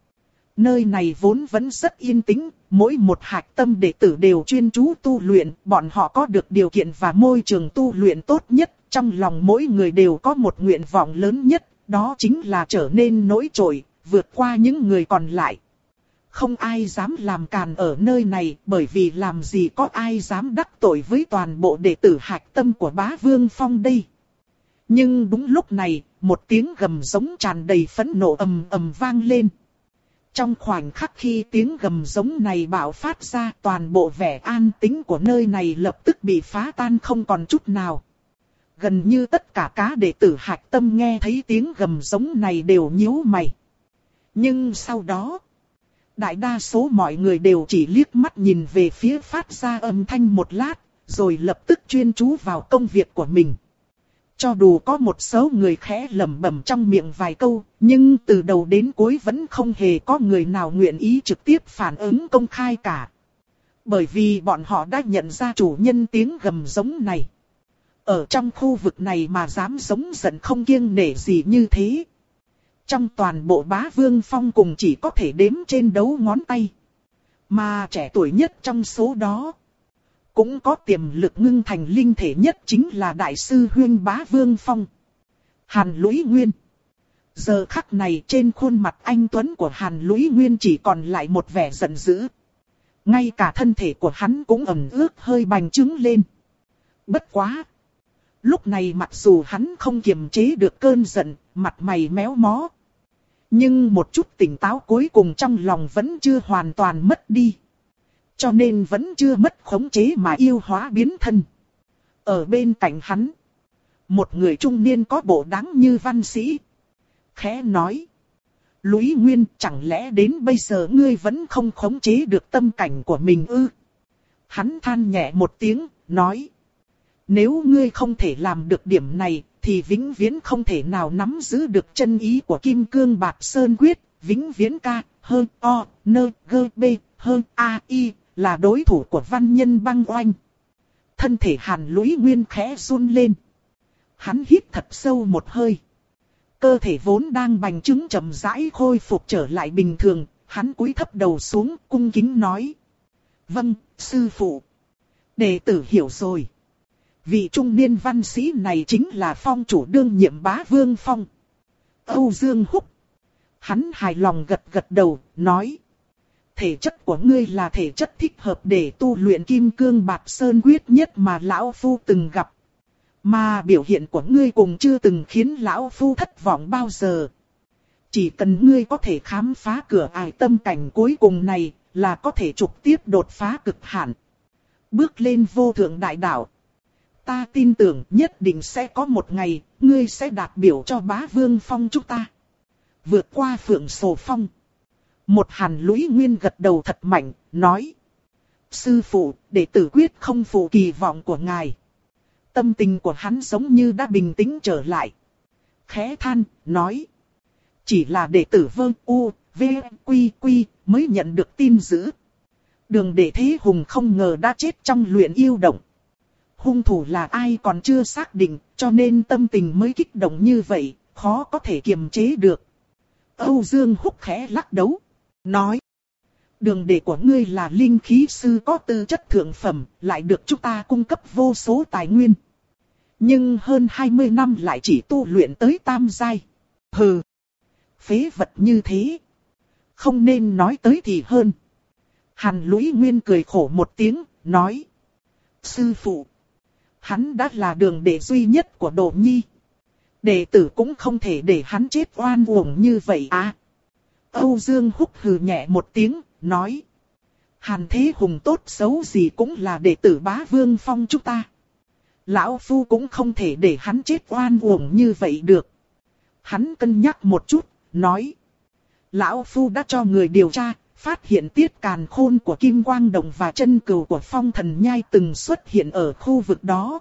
[SPEAKER 1] Nơi này vốn vẫn rất yên tĩnh, mỗi một hạch tâm đệ tử đều chuyên chú tu luyện, bọn họ có được điều kiện và môi trường tu luyện tốt nhất, trong lòng mỗi người đều có một nguyện vọng lớn nhất, đó chính là trở nên nổi trội, vượt qua những người còn lại. Không ai dám làm càn ở nơi này, bởi vì làm gì có ai dám đắc tội với toàn bộ đệ tử hạch tâm của Bá Vương Phong đây. Nhưng đúng lúc này, một tiếng gầm giống tràn đầy phẫn nộ ầm ầm vang lên. Trong khoảnh khắc khi tiếng gầm giống này bạo phát ra, toàn bộ vẻ an tĩnh của nơi này lập tức bị phá tan không còn chút nào. Gần như tất cả các đệ tử hạch tâm nghe thấy tiếng gầm giống này đều nhíu mày. Nhưng sau đó, đại đa số mọi người đều chỉ liếc mắt nhìn về phía phát ra âm thanh một lát, rồi lập tức chuyên chú vào công việc của mình. Cho dù có một số người khẽ lẩm bẩm trong miệng vài câu, nhưng từ đầu đến cuối vẫn không hề có người nào nguyện ý trực tiếp phản ứng công khai cả. Bởi vì bọn họ đã nhận ra chủ nhân tiếng gầm giống này. Ở trong khu vực này mà dám giống giận không kiêng nể gì như thế. Trong toàn bộ Bá Vương Phong cùng chỉ có thể đếm trên đấu ngón tay. Mà trẻ tuổi nhất trong số đó, cũng có tiềm lực ngưng thành linh thể nhất chính là Đại sư huynh Bá Vương Phong, Hàn Lũy Nguyên. Giờ khắc này trên khuôn mặt anh tuấn của Hàn Lũy Nguyên chỉ còn lại một vẻ giận dữ. Ngay cả thân thể của hắn cũng ẩm ướt hơi bành trướng lên. Bất quá! Lúc này mặc dù hắn không kiềm chế được cơn giận, mặt mày méo mó. Nhưng một chút tỉnh táo cuối cùng trong lòng vẫn chưa hoàn toàn mất đi. Cho nên vẫn chưa mất khống chế mà yêu hóa biến thân. Ở bên cạnh hắn, một người trung niên có bộ dáng như văn sĩ, khẽ nói: Lũy Nguyên, chẳng lẽ đến bây giờ ngươi vẫn không khống chế được tâm cảnh của mình ư? Hắn than nhẹ một tiếng, nói: Nếu ngươi không thể làm được điểm này, thì vĩnh viễn không thể nào nắm giữ được chân ý của Kim Cương Bạt Sơn Quyết, vĩnh viễn ca, hơn o, nơ, gơ, bê, hơn a, i, là đối thủ của văn nhân băng oanh. Thân thể Hàn Lũy Nguyên khẽ run lên. Hắn hít thật sâu một hơi. Cơ thể vốn đang bành trướng chậm rãi khôi phục trở lại bình thường, hắn cúi thấp đầu xuống cung kính nói: Vâng, sư phụ. Đệ tử hiểu rồi. Vị trung niên văn sĩ này chính là phong chủ đương nhiệm Bá Vương Phong, Âu Dương Húc. Hắn hài lòng gật gật đầu, nói: Thể chất của ngươi là thể chất thích hợp để tu luyện Kim Cương Bạt Sơn Quyết nhất mà lão phu từng gặp. Mà biểu hiện của ngươi cũng chưa từng khiến lão phu thất vọng bao giờ. Chỉ cần ngươi có thể khám phá cửa ải tâm cảnh cuối cùng này, là có thể trực tiếp đột phá cực hạn, bước lên vô thượng đại đạo. Ta tin tưởng nhất định sẽ có một ngày, ngươi sẽ đạt biểu cho Bá Vương Phong chúng ta, vượt qua Phượng Sổ Phong. Một Hàn Lũy Nguyên gật đầu thật mạnh, nói: Sư phụ, đệ tử quyết không phụ kỳ vọng của ngài. Tâm tình của hắn giống như đã bình tĩnh trở lại. Khẽ than, nói: Chỉ là đệ tử Vương U, V, Quy, Quy mới nhận được tin dữ. Đường Đệ Thế Hùng không ngờ đã chết trong luyện yêu động. Hung thủ là ai còn chưa xác định, cho nên tâm tình mới kích động như vậy, khó có thể kiềm chế được. Âu Dương Húc khẽ lắc đầu, nói: Đường đệ của ngươi là linh khí sư có tư chất thượng phẩm, lại được chúng ta cung cấp vô số tài nguyên. Nhưng hơn 20 năm lại chỉ tu luyện tới tam giai. Hừ, phế vật như thế, không nên nói tới thì hơn. Hàn Lũy Nguyên cười khổ một tiếng, nói: Sư phụ, hắn đã là đường đệ duy nhất của Đồ Nhi. Đệ tử cũng không thể để hắn chết oan uổng như vậy à. Âu Dương Húc hừ nhẹ một tiếng, nói: Hàn Thế Hùng tốt xấu gì cũng là đệ tử Bá Vương Phong chúng ta. Lão Phu cũng không thể để hắn chết oan uổng như vậy được. Hắn cân nhắc một chút, nói: Lão Phu đã cho người điều tra, phát hiện tiết càn khôn của Kim Quang Đồng và chân cừu của Phong Thần Nhai từng xuất hiện ở khu vực đó.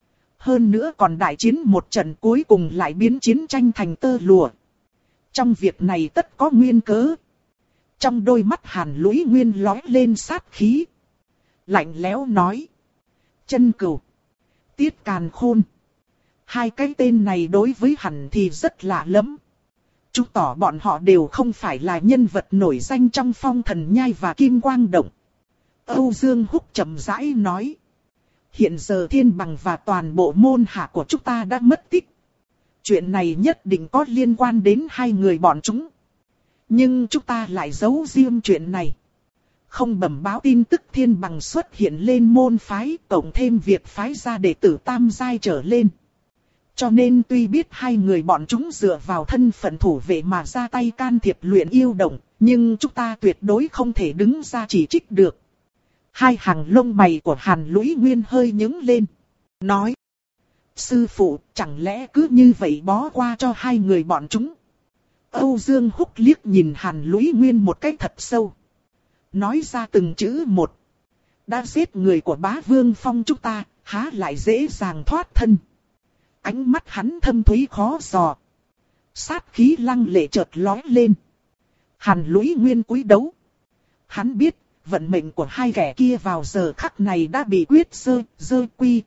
[SPEAKER 1] Hơn nữa còn đại chiến một trận cuối cùng lại biến chiến tranh thành tơ lụa. Trong việc này tất có nguyên cớ. Trong đôi mắt Hàn Lũy Nguyên lóe lên sát khí, lạnh lẽo nói: Chân Cửu, Tiết Càn Khôn. Hai cái tên này đối với hắn thì rất lạ lắm. Chứng tỏ bọn họ đều không phải là nhân vật nổi danh trong Phong Thần Nhai và Kim Quang Động. Âu Dương Húc chậm rãi nói. Hiện giờ Thiên Bằng và toàn bộ môn hạ của chúng ta đã mất tích. Chuyện này nhất định có liên quan đến hai người bọn chúng. Nhưng chúng ta lại giấu riêng chuyện này. Không bẩm báo tin tức Thiên Bằng xuất hiện lên môn phái, cộng thêm việc phái ra đệ tử tam giai trở lên. Cho nên tuy biết hai người bọn chúng dựa vào thân phận thủ vệ mà ra tay can thiệp luyện yêu động, nhưng chúng ta tuyệt đối không thể đứng ra chỉ trích được. Hai hàng lông mày của Hàn Lũy Nguyên hơi nhướng lên. Nói. Sư phụ, chẳng lẽ cứ như vậy bó qua cho hai người bọn chúng? Âu Dương Húc liếc nhìn Hàn Lũy Nguyên một cách thật sâu. Nói ra từng chữ một. Đã giết người của Bá Vương Phong chúng ta, há lại dễ dàng thoát thân. Ánh mắt hắn thâm thúy khó dò. Sát khí lăng lệ chợt lóe lên. Hàn Lũy Nguyên cúi đấu. Hắn biết, vận mệnh của hai kẻ kia vào giờ khắc này đã bị quyết dơ quy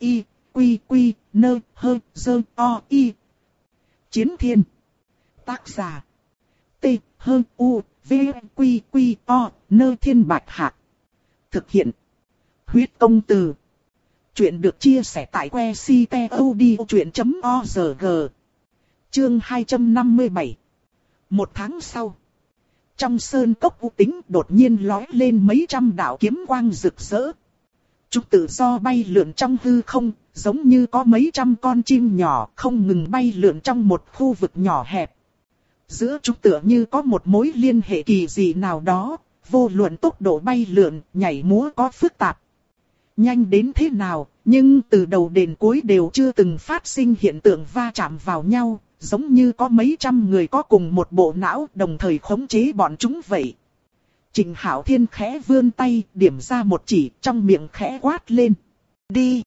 [SPEAKER 1] nơ hơ dơ o y. Chiến Thiên. Tác giả. T hơ u v quy o nơ thiên bạch hạc. Thực hiện. Huyết công từ. Chuyện được chia sẻ tại que ctod.org. Chương 257. Một tháng sau. Trong sơn cốc u tĩnh đột nhiên lóe lên mấy trăm đạo kiếm quang rực rỡ. Chúng tự do bay lượn trong hư không, giống như có mấy trăm con chim nhỏ không ngừng bay lượn trong một khu vực nhỏ hẹp. Giữa chúng tựa như có một mối liên hệ kỳ dị nào đó, vô luận tốc độ bay lượn, nhảy múa có phức tạp. Nhanh đến thế nào, nhưng từ đầu đến cuối đều chưa từng phát sinh hiện tượng va chạm vào nhau, giống như có mấy trăm người có cùng một bộ não đồng thời khống chế bọn chúng vậy. Trình Hạo Thiên khẽ vươn tay, điểm ra một chỉ, trong miệng khẽ quát lên. Đi!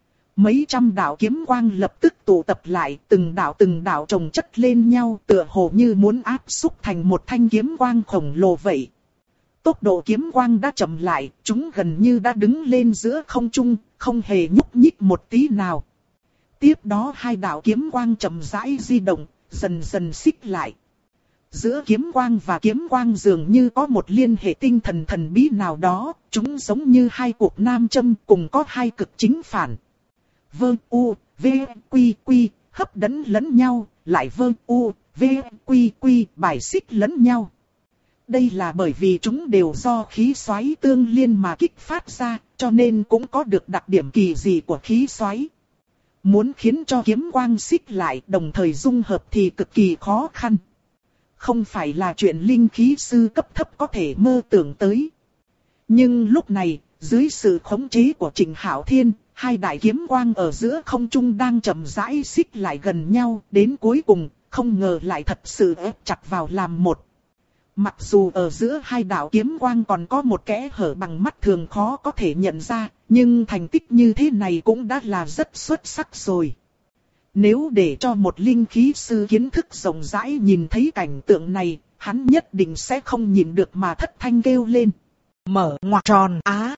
[SPEAKER 1] Mấy trăm đạo kiếm quang lập tức tụ tập lại, từng đạo chồng chất lên nhau, tựa hồ như muốn áp xúc thành một thanh kiếm quang khổng lồ vậy. Tốc độ kiếm quang đã chậm lại, chúng gần như đã đứng lên giữa không trung, không hề nhúc nhích một tí nào. Tiếp đó hai đạo kiếm quang chậm rãi di động, dần dần xích lại. Giữa kiếm quang và kiếm quang dường như có một liên hệ tinh thần thần bí nào đó, chúng giống như hai cuộc nam châm cùng có hai cực chính phản. Vơ u, v, quy, hấp dẫn lẫn nhau, lại vơ u, v, quy, bài xích lẫn nhau. Đây là bởi vì chúng đều do khí xoáy tương liên mà kích phát ra, cho nên cũng có được đặc điểm kỳ dị của khí xoáy. Muốn khiến cho kiếm quang xích lại đồng thời dung hợp thì cực kỳ khó khăn. Không phải là chuyện linh khí sư cấp thấp có thể mơ tưởng tới. Nhưng lúc này, dưới sự khống chế của Trình Hạo Thiên, hai đại kiếm quang ở giữa không trung đang chậm rãi xích lại gần nhau, đến cuối cùng, không ngờ lại thật sự ép chặt vào làm một. Mặc dù ở giữa hai đạo kiếm quang còn có một kẽ hở bằng mắt thường khó có thể nhận ra, nhưng thành tích như thế này cũng đã là rất xuất sắc rồi. Nếu để cho một linh khí sư kiến thức rộng rãi nhìn thấy cảnh tượng này, hắn nhất định sẽ không nhìn được mà thất thanh kêu lên. Mở ngoặc tròn á.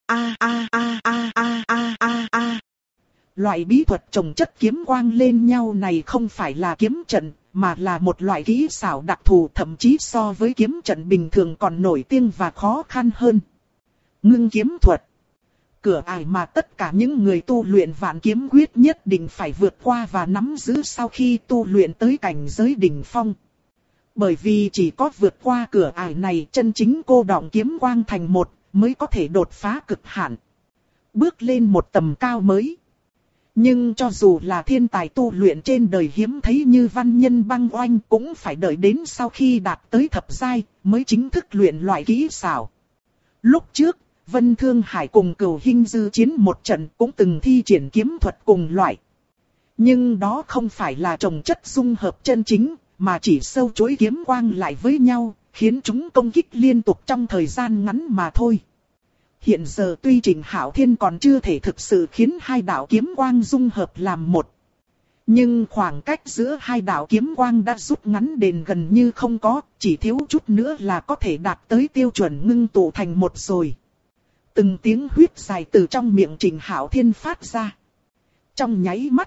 [SPEAKER 1] Loại bí thuật chồng chất kiếm quang lên nhau này không phải là kiếm trận, mà là một loại kỹ xảo đặc thù, thậm chí so với kiếm trận bình thường còn nổi tiếng và khó khăn hơn. Ngưng kiếm thuật. Cửa ải mà tất cả những người tu luyện vạn kiếm quyết nhất định phải vượt qua và nắm giữ sau khi tu luyện tới cảnh giới đỉnh phong. Bởi vì chỉ có vượt qua cửa ải này, chân chính cô đọng kiếm quang thành một, mới có thể đột phá cực hạn. Bước lên một tầm cao mới. Nhưng cho dù là thiên tài tu luyện trên đời hiếm thấy như Văn Nhân Băng Oanh, cũng phải đợi đến sau khi đạt tới thập giai mới chính thức luyện loại kỹ xảo. Lúc trước, Vân Thương Hải cùng Cửu Hinh Dư chiến một trận cũng từng thi triển kiếm thuật cùng loại. Nhưng đó không phải là chồng chất dung hợp chân chính, mà chỉ sâu chuỗi kiếm quang lại với nhau, khiến chúng công kích liên tục trong thời gian ngắn mà thôi. Hiện giờ tuy Trình Hạo Thiên còn chưa thể thực sự khiến hai đạo kiếm quang dung hợp làm một, nhưng khoảng cách giữa hai đạo kiếm quang đã rút ngắn đến gần như không có, chỉ thiếu chút nữa là có thể đạt tới tiêu chuẩn ngưng tụ thành một rồi. Từng tiếng huýt dài từ trong miệng Trình Hạo Thiên phát ra. Trong nháy mắt,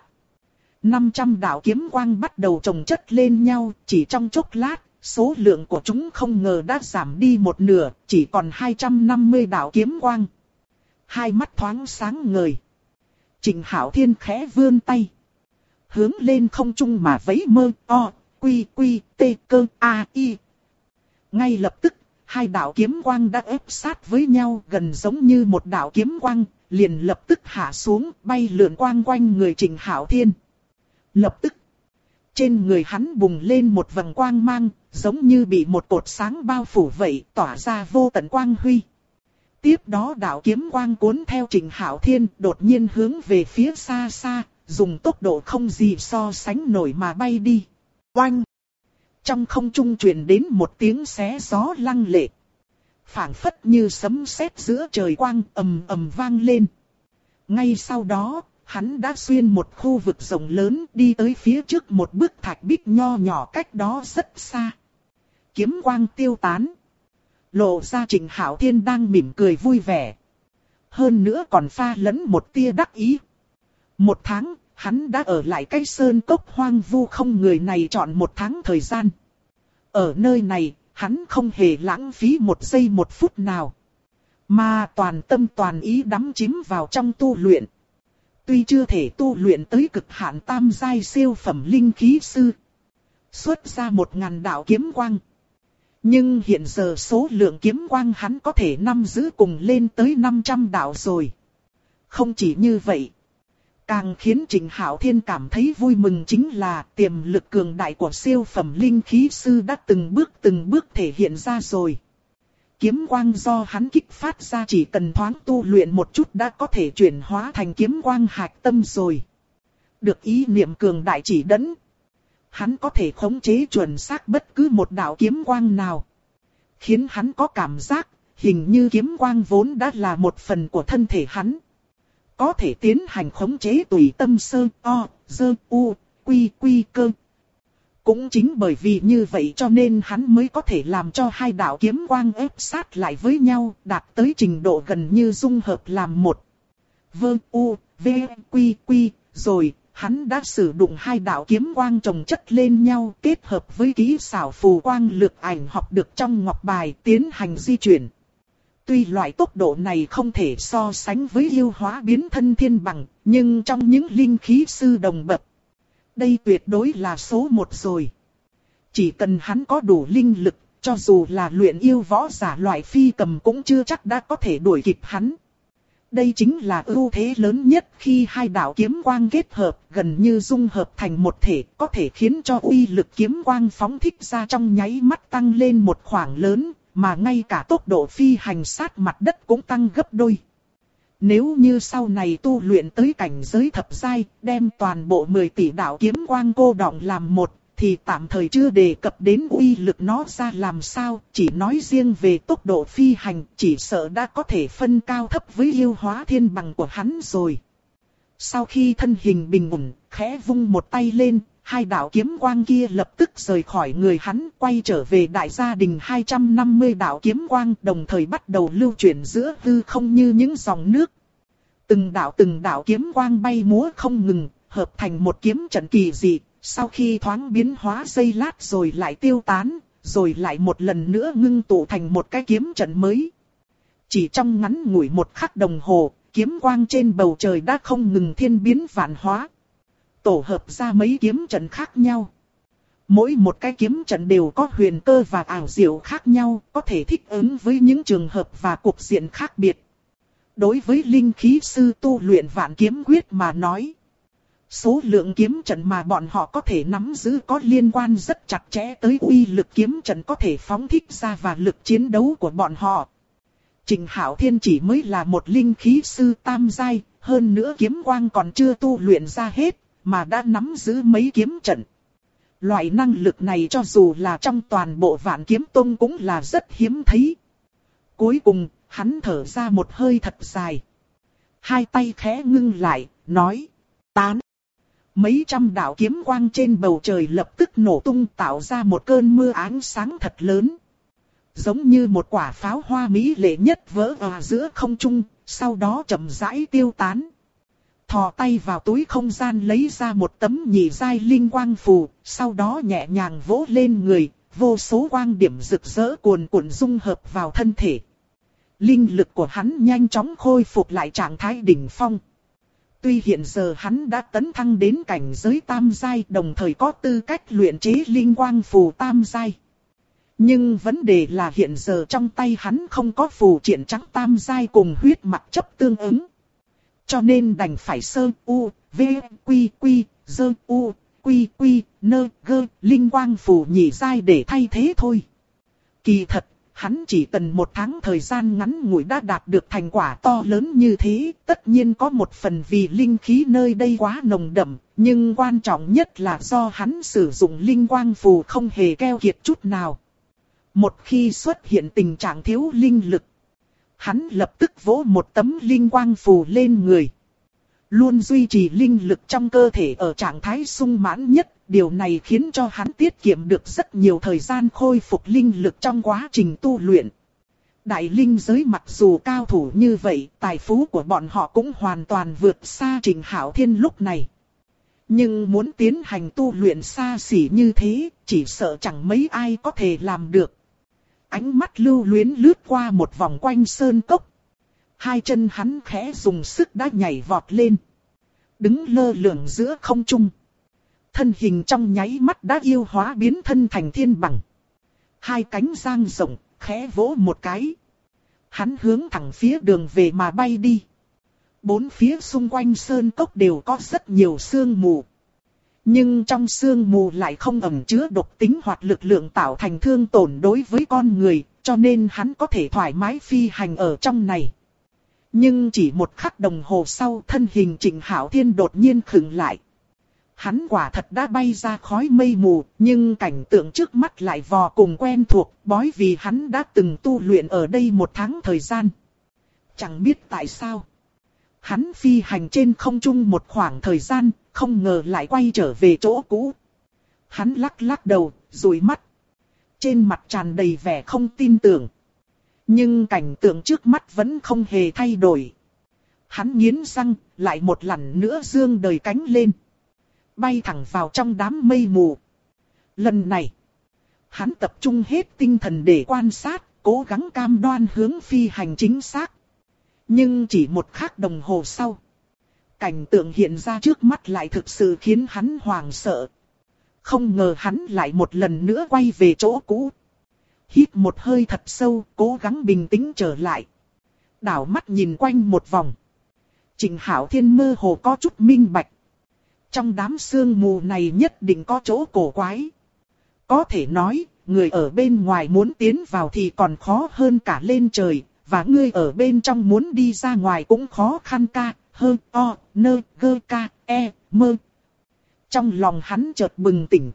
[SPEAKER 1] 500 đạo kiếm quang bắt đầu chồng chất lên nhau, chỉ trong chốc lát, số lượng của chúng không ngờ đã giảm đi một nửa, chỉ còn 250 đạo kiếm quang. Hai mắt thoáng sáng ngời. Trình Hạo Thiên khẽ vươn tay, hướng lên không trung mà vẫy mơ, o, quy, quy, tê, cơ, a, y. Ngay lập tức, hai đạo kiếm quang đã ép sát với nhau gần giống như một đạo kiếm quang, liền lập tức hạ xuống, bay lượn quang quanh người Trình Hạo Thiên. Lập tức, trên người hắn bùng lên một vầng quang mang, giống như bị một cột sáng bao phủ vậy, tỏa ra vô tận quang huy. Tiếp đó đạo kiếm quang cuốn theo Trình Hạo Thiên đột nhiên hướng về phía xa xa, dùng tốc độ không gì so sánh nổi mà bay đi. Oanh! Trong không trung truyền đến một tiếng xé gió lăng lệ. Phảng phất như sấm sét giữa trời quang ầm ầm vang lên. Ngay sau đó, hắn đã xuyên một khu vực rộng lớn đi tới phía trước một bức thạch bích nho nhỏ cách đó rất xa. Kiếm quang tiêu tán. Lộ ra Trình Hạo Thiên đang mỉm cười vui vẻ. Hơn nữa còn pha lẫn một tia đắc ý. Một tháng, hắn đã ở lại cái sơn cốc hoang vu không người này trọn một tháng thời gian. Ở nơi này, hắn không hề lãng phí một giây một phút nào. Mà toàn tâm toàn ý đắm chìm vào trong tu luyện. Tuy chưa thể tu luyện tới cực hạn tam giai siêu phẩm linh khí sư. Xuất ra 1000 đạo kiếm quang. Nhưng hiện giờ số lượng kiếm quang hắn có thể nắm giữ cùng lên tới 500 đạo rồi. Không chỉ như vậy. Càng khiến Trình Hạo Thiên cảm thấy vui mừng chính là tiềm lực cường đại của siêu phẩm linh khí sư đã từng bước thể hiện ra rồi. Kiếm quang do hắn kích phát ra chỉ cần thoáng tu luyện một chút đã có thể chuyển hóa thành kiếm quang hạch tâm rồi. Được ý niệm cường đại chỉ dẫn, hắn có thể khống chế chuẩn xác bất cứ một đạo kiếm quang nào. Khiến hắn có cảm giác, hình như kiếm quang vốn đã là một phần của thân thể hắn. Có thể tiến hành khống chế tùy tâm sơ, o, dơ, u, quy, quy cơ. Cũng chính bởi vì như vậy cho nên hắn mới có thể làm cho hai đạo kiếm quang ép sát lại với nhau, đạt tới trình độ gần như dung hợp làm một. Vơ, u, v, quy, quy, rồi, hắn đã sử dụng hai đạo kiếm quang chồng chất lên nhau kết hợp với kỹ xảo phù quang lược ảnh học được trong ngọc bài tiến hành di chuyển. Tuy loại tốc độ này không thể so sánh với yêu hóa biến thân thiên bằng, nhưng trong những linh khí sư đồng bậc, đây tuyệt đối là số một rồi. Chỉ cần hắn có đủ linh lực, cho dù là luyện yêu võ giả loại phi cầm cũng chưa chắc đã có thể đuổi kịp hắn. Đây chính là ưu thế lớn nhất khi hai đạo kiếm quang kết hợp gần như dung hợp thành một thể, có thể khiến cho uy lực kiếm quang phóng thích ra trong nháy mắt tăng lên một khoảng lớn, mà ngay cả tốc độ phi hành sát mặt đất cũng tăng gấp đôi. Nếu như sau này tu luyện tới cảnh giới thập giai, đem toàn bộ 10 tỷ đạo kiếm quang cô đọng làm một, thì tạm thời chưa đề cập đến uy lực nó ra làm sao, chỉ nói riêng về tốc độ phi hành, chỉ sợ đã có thể phân cao thấp với yêu hóa thiên bằng của hắn rồi. Sau khi thân hình bình ổn, khẽ vung một tay lên, hai đạo kiếm quang kia lập tức rời khỏi người hắn, quay trở về đại gia đình 250 đạo kiếm quang, đồng thời bắt đầu lưu chuyển giữa hư không như những dòng nước. Từng đạo kiếm quang bay múa không ngừng, hợp thành một kiếm trận kỳ dị, sau khi thoáng biến hóa giây lát rồi lại tiêu tán, rồi lại một lần nữa ngưng tụ thành một cái kiếm trận mới. Chỉ trong ngắn ngủi một khắc đồng hồ, kiếm quang trên bầu trời đã không ngừng thiên biến vạn hóa. Tổ hợp ra mấy kiếm trận khác nhau. Mỗi một cái kiếm trận đều có huyền cơ và ảo diệu khác nhau, có thể thích ứng với những trường hợp và cục diện khác biệt. Đối với linh khí sư tu luyện vạn kiếm quyết mà nói, số lượng kiếm trận mà bọn họ có thể nắm giữ có liên quan rất chặt chẽ tới uy lực kiếm trận có thể phóng thích ra và lực chiến đấu của bọn họ. Trình Hạo Thiên chỉ mới là một linh khí sư tam giai, hơn nữa kiếm quang còn chưa tu luyện ra hết, mà đã nắm giữ mấy kiếm trận. Loại năng lực này cho dù là trong toàn bộ Vạn Kiếm Tông cũng là rất hiếm thấy. Cuối cùng, hắn thở ra một hơi thật dài. Hai tay khẽ ngưng lại, nói, tán. Mấy trăm đạo kiếm quang trên bầu trời lập tức nổ tung tạo ra một cơn mưa ánh sáng thật lớn. giống như một quả pháo hoa mỹ lệ nhất vỡ giữa không trung, sau đó chậm rãi tiêu tán. Thò tay vào túi không gian lấy ra một tấm nhị giai linh quang phù, sau đó nhẹ nhàng vỗ lên người, vô số quang điểm rực rỡ cuồn cuộn dung hợp vào thân thể. Linh lực của hắn nhanh chóng khôi phục lại trạng thái đỉnh phong. Tuy hiện giờ hắn đã tấn thăng đến cảnh giới tam giai, đồng thời có tư cách luyện chế linh quang phù tam giai. Nhưng vấn đề là hiện giờ trong tay hắn không có phù triện trắng tam giai cùng huyết mạch chấp tương ứng. Cho nên đành phải sơ u, v, quy quy, dơ u, quy quy, nơ, gơ, linh quang phù nhị giai để thay thế thôi. Kỳ thật, hắn chỉ cần một tháng thời gian ngắn ngủi đã đạt được thành quả to lớn như thế. Tất nhiên có một phần vì linh khí nơi đây quá nồng đậm, nhưng quan trọng nhất là do hắn sử dụng linh quang phù không hề keo kiệt chút nào. Một khi xuất hiện tình trạng thiếu linh lực, hắn lập tức vỗ một tấm linh quang phù lên người. Luôn duy trì linh lực trong cơ thể ở trạng thái sung mãn nhất, điều này khiến cho hắn tiết kiệm được rất nhiều thời gian khôi phục linh lực trong quá trình tu luyện. Đại linh giới mặc dù cao thủ như vậy, tài phú của bọn họ cũng hoàn toàn vượt xa Trình Hạo Thiên lúc này. Nhưng muốn tiến hành tu luyện xa xỉ như thế, chỉ sợ chẳng mấy ai có thể làm được. Ánh mắt lưu luyến lướt qua một vòng quanh sơn cốc. Hai chân hắn khẽ dùng sức đã nhảy vọt lên. Đứng lơ lửng giữa không trung. Thân hình trong nháy mắt đã yêu hóa biến thân thành thiên bằng. Hai cánh dang rộng, khẽ vỗ một cái. Hắn hướng thẳng phía đường về mà bay đi. Bốn phía xung quanh sơn cốc đều có rất nhiều sương mù. Nhưng trong sương mù lại không ẩn chứa độc tính hoặc lực lượng tạo thành thương tổn đối với con người, cho nên hắn có thể thoải mái phi hành ở trong này. Nhưng chỉ một khắc đồng hồ sau, thân hình Trịnh Hạo Thiên đột nhiên khựng lại. Hắn quả thật đã bay ra khói mây mù, nhưng cảnh tượng trước mắt lại vô cùng quen thuộc, bởi vì hắn đã từng tu luyện ở đây một tháng thời gian. Chẳng biết tại sao, hắn phi hành trên không trung một khoảng thời gian, không ngờ lại quay trở về chỗ cũ. Hắn lắc lắc đầu, dụi mắt. Trên mặt tràn đầy vẻ không tin tưởng. Nhưng cảnh tượng trước mắt vẫn không hề thay đổi. Hắn nghiến răng, lại một lần nữa giương đời cánh lên. Bay thẳng vào trong đám mây mù. Lần này, hắn tập trung hết tinh thần để quan sát, cố gắng cam đoan hướng phi hành chính xác. Nhưng chỉ một khắc đồng hồ sau, cảnh tượng hiện ra trước mắt lại thực sự khiến hắn hoảng sợ. Không ngờ hắn lại một lần nữa quay về chỗ cũ. Hít một hơi thật sâu, cố gắng bình tĩnh trở lại. Đảo mắt nhìn quanh một vòng. Trịnh Hạo Thiên mơ hồ có chút minh bạch. Trong đám sương mù này nhất định có chỗ cổ quái. Có thể nói, người ở bên ngoài muốn tiến vào thì còn khó hơn cả lên trời. Và ngươi ở bên trong muốn đi ra ngoài cũng khó khăn ca, hơ, o, nơ, gơ ca, e, mơ. Trong lòng hắn chợt bừng tỉnh.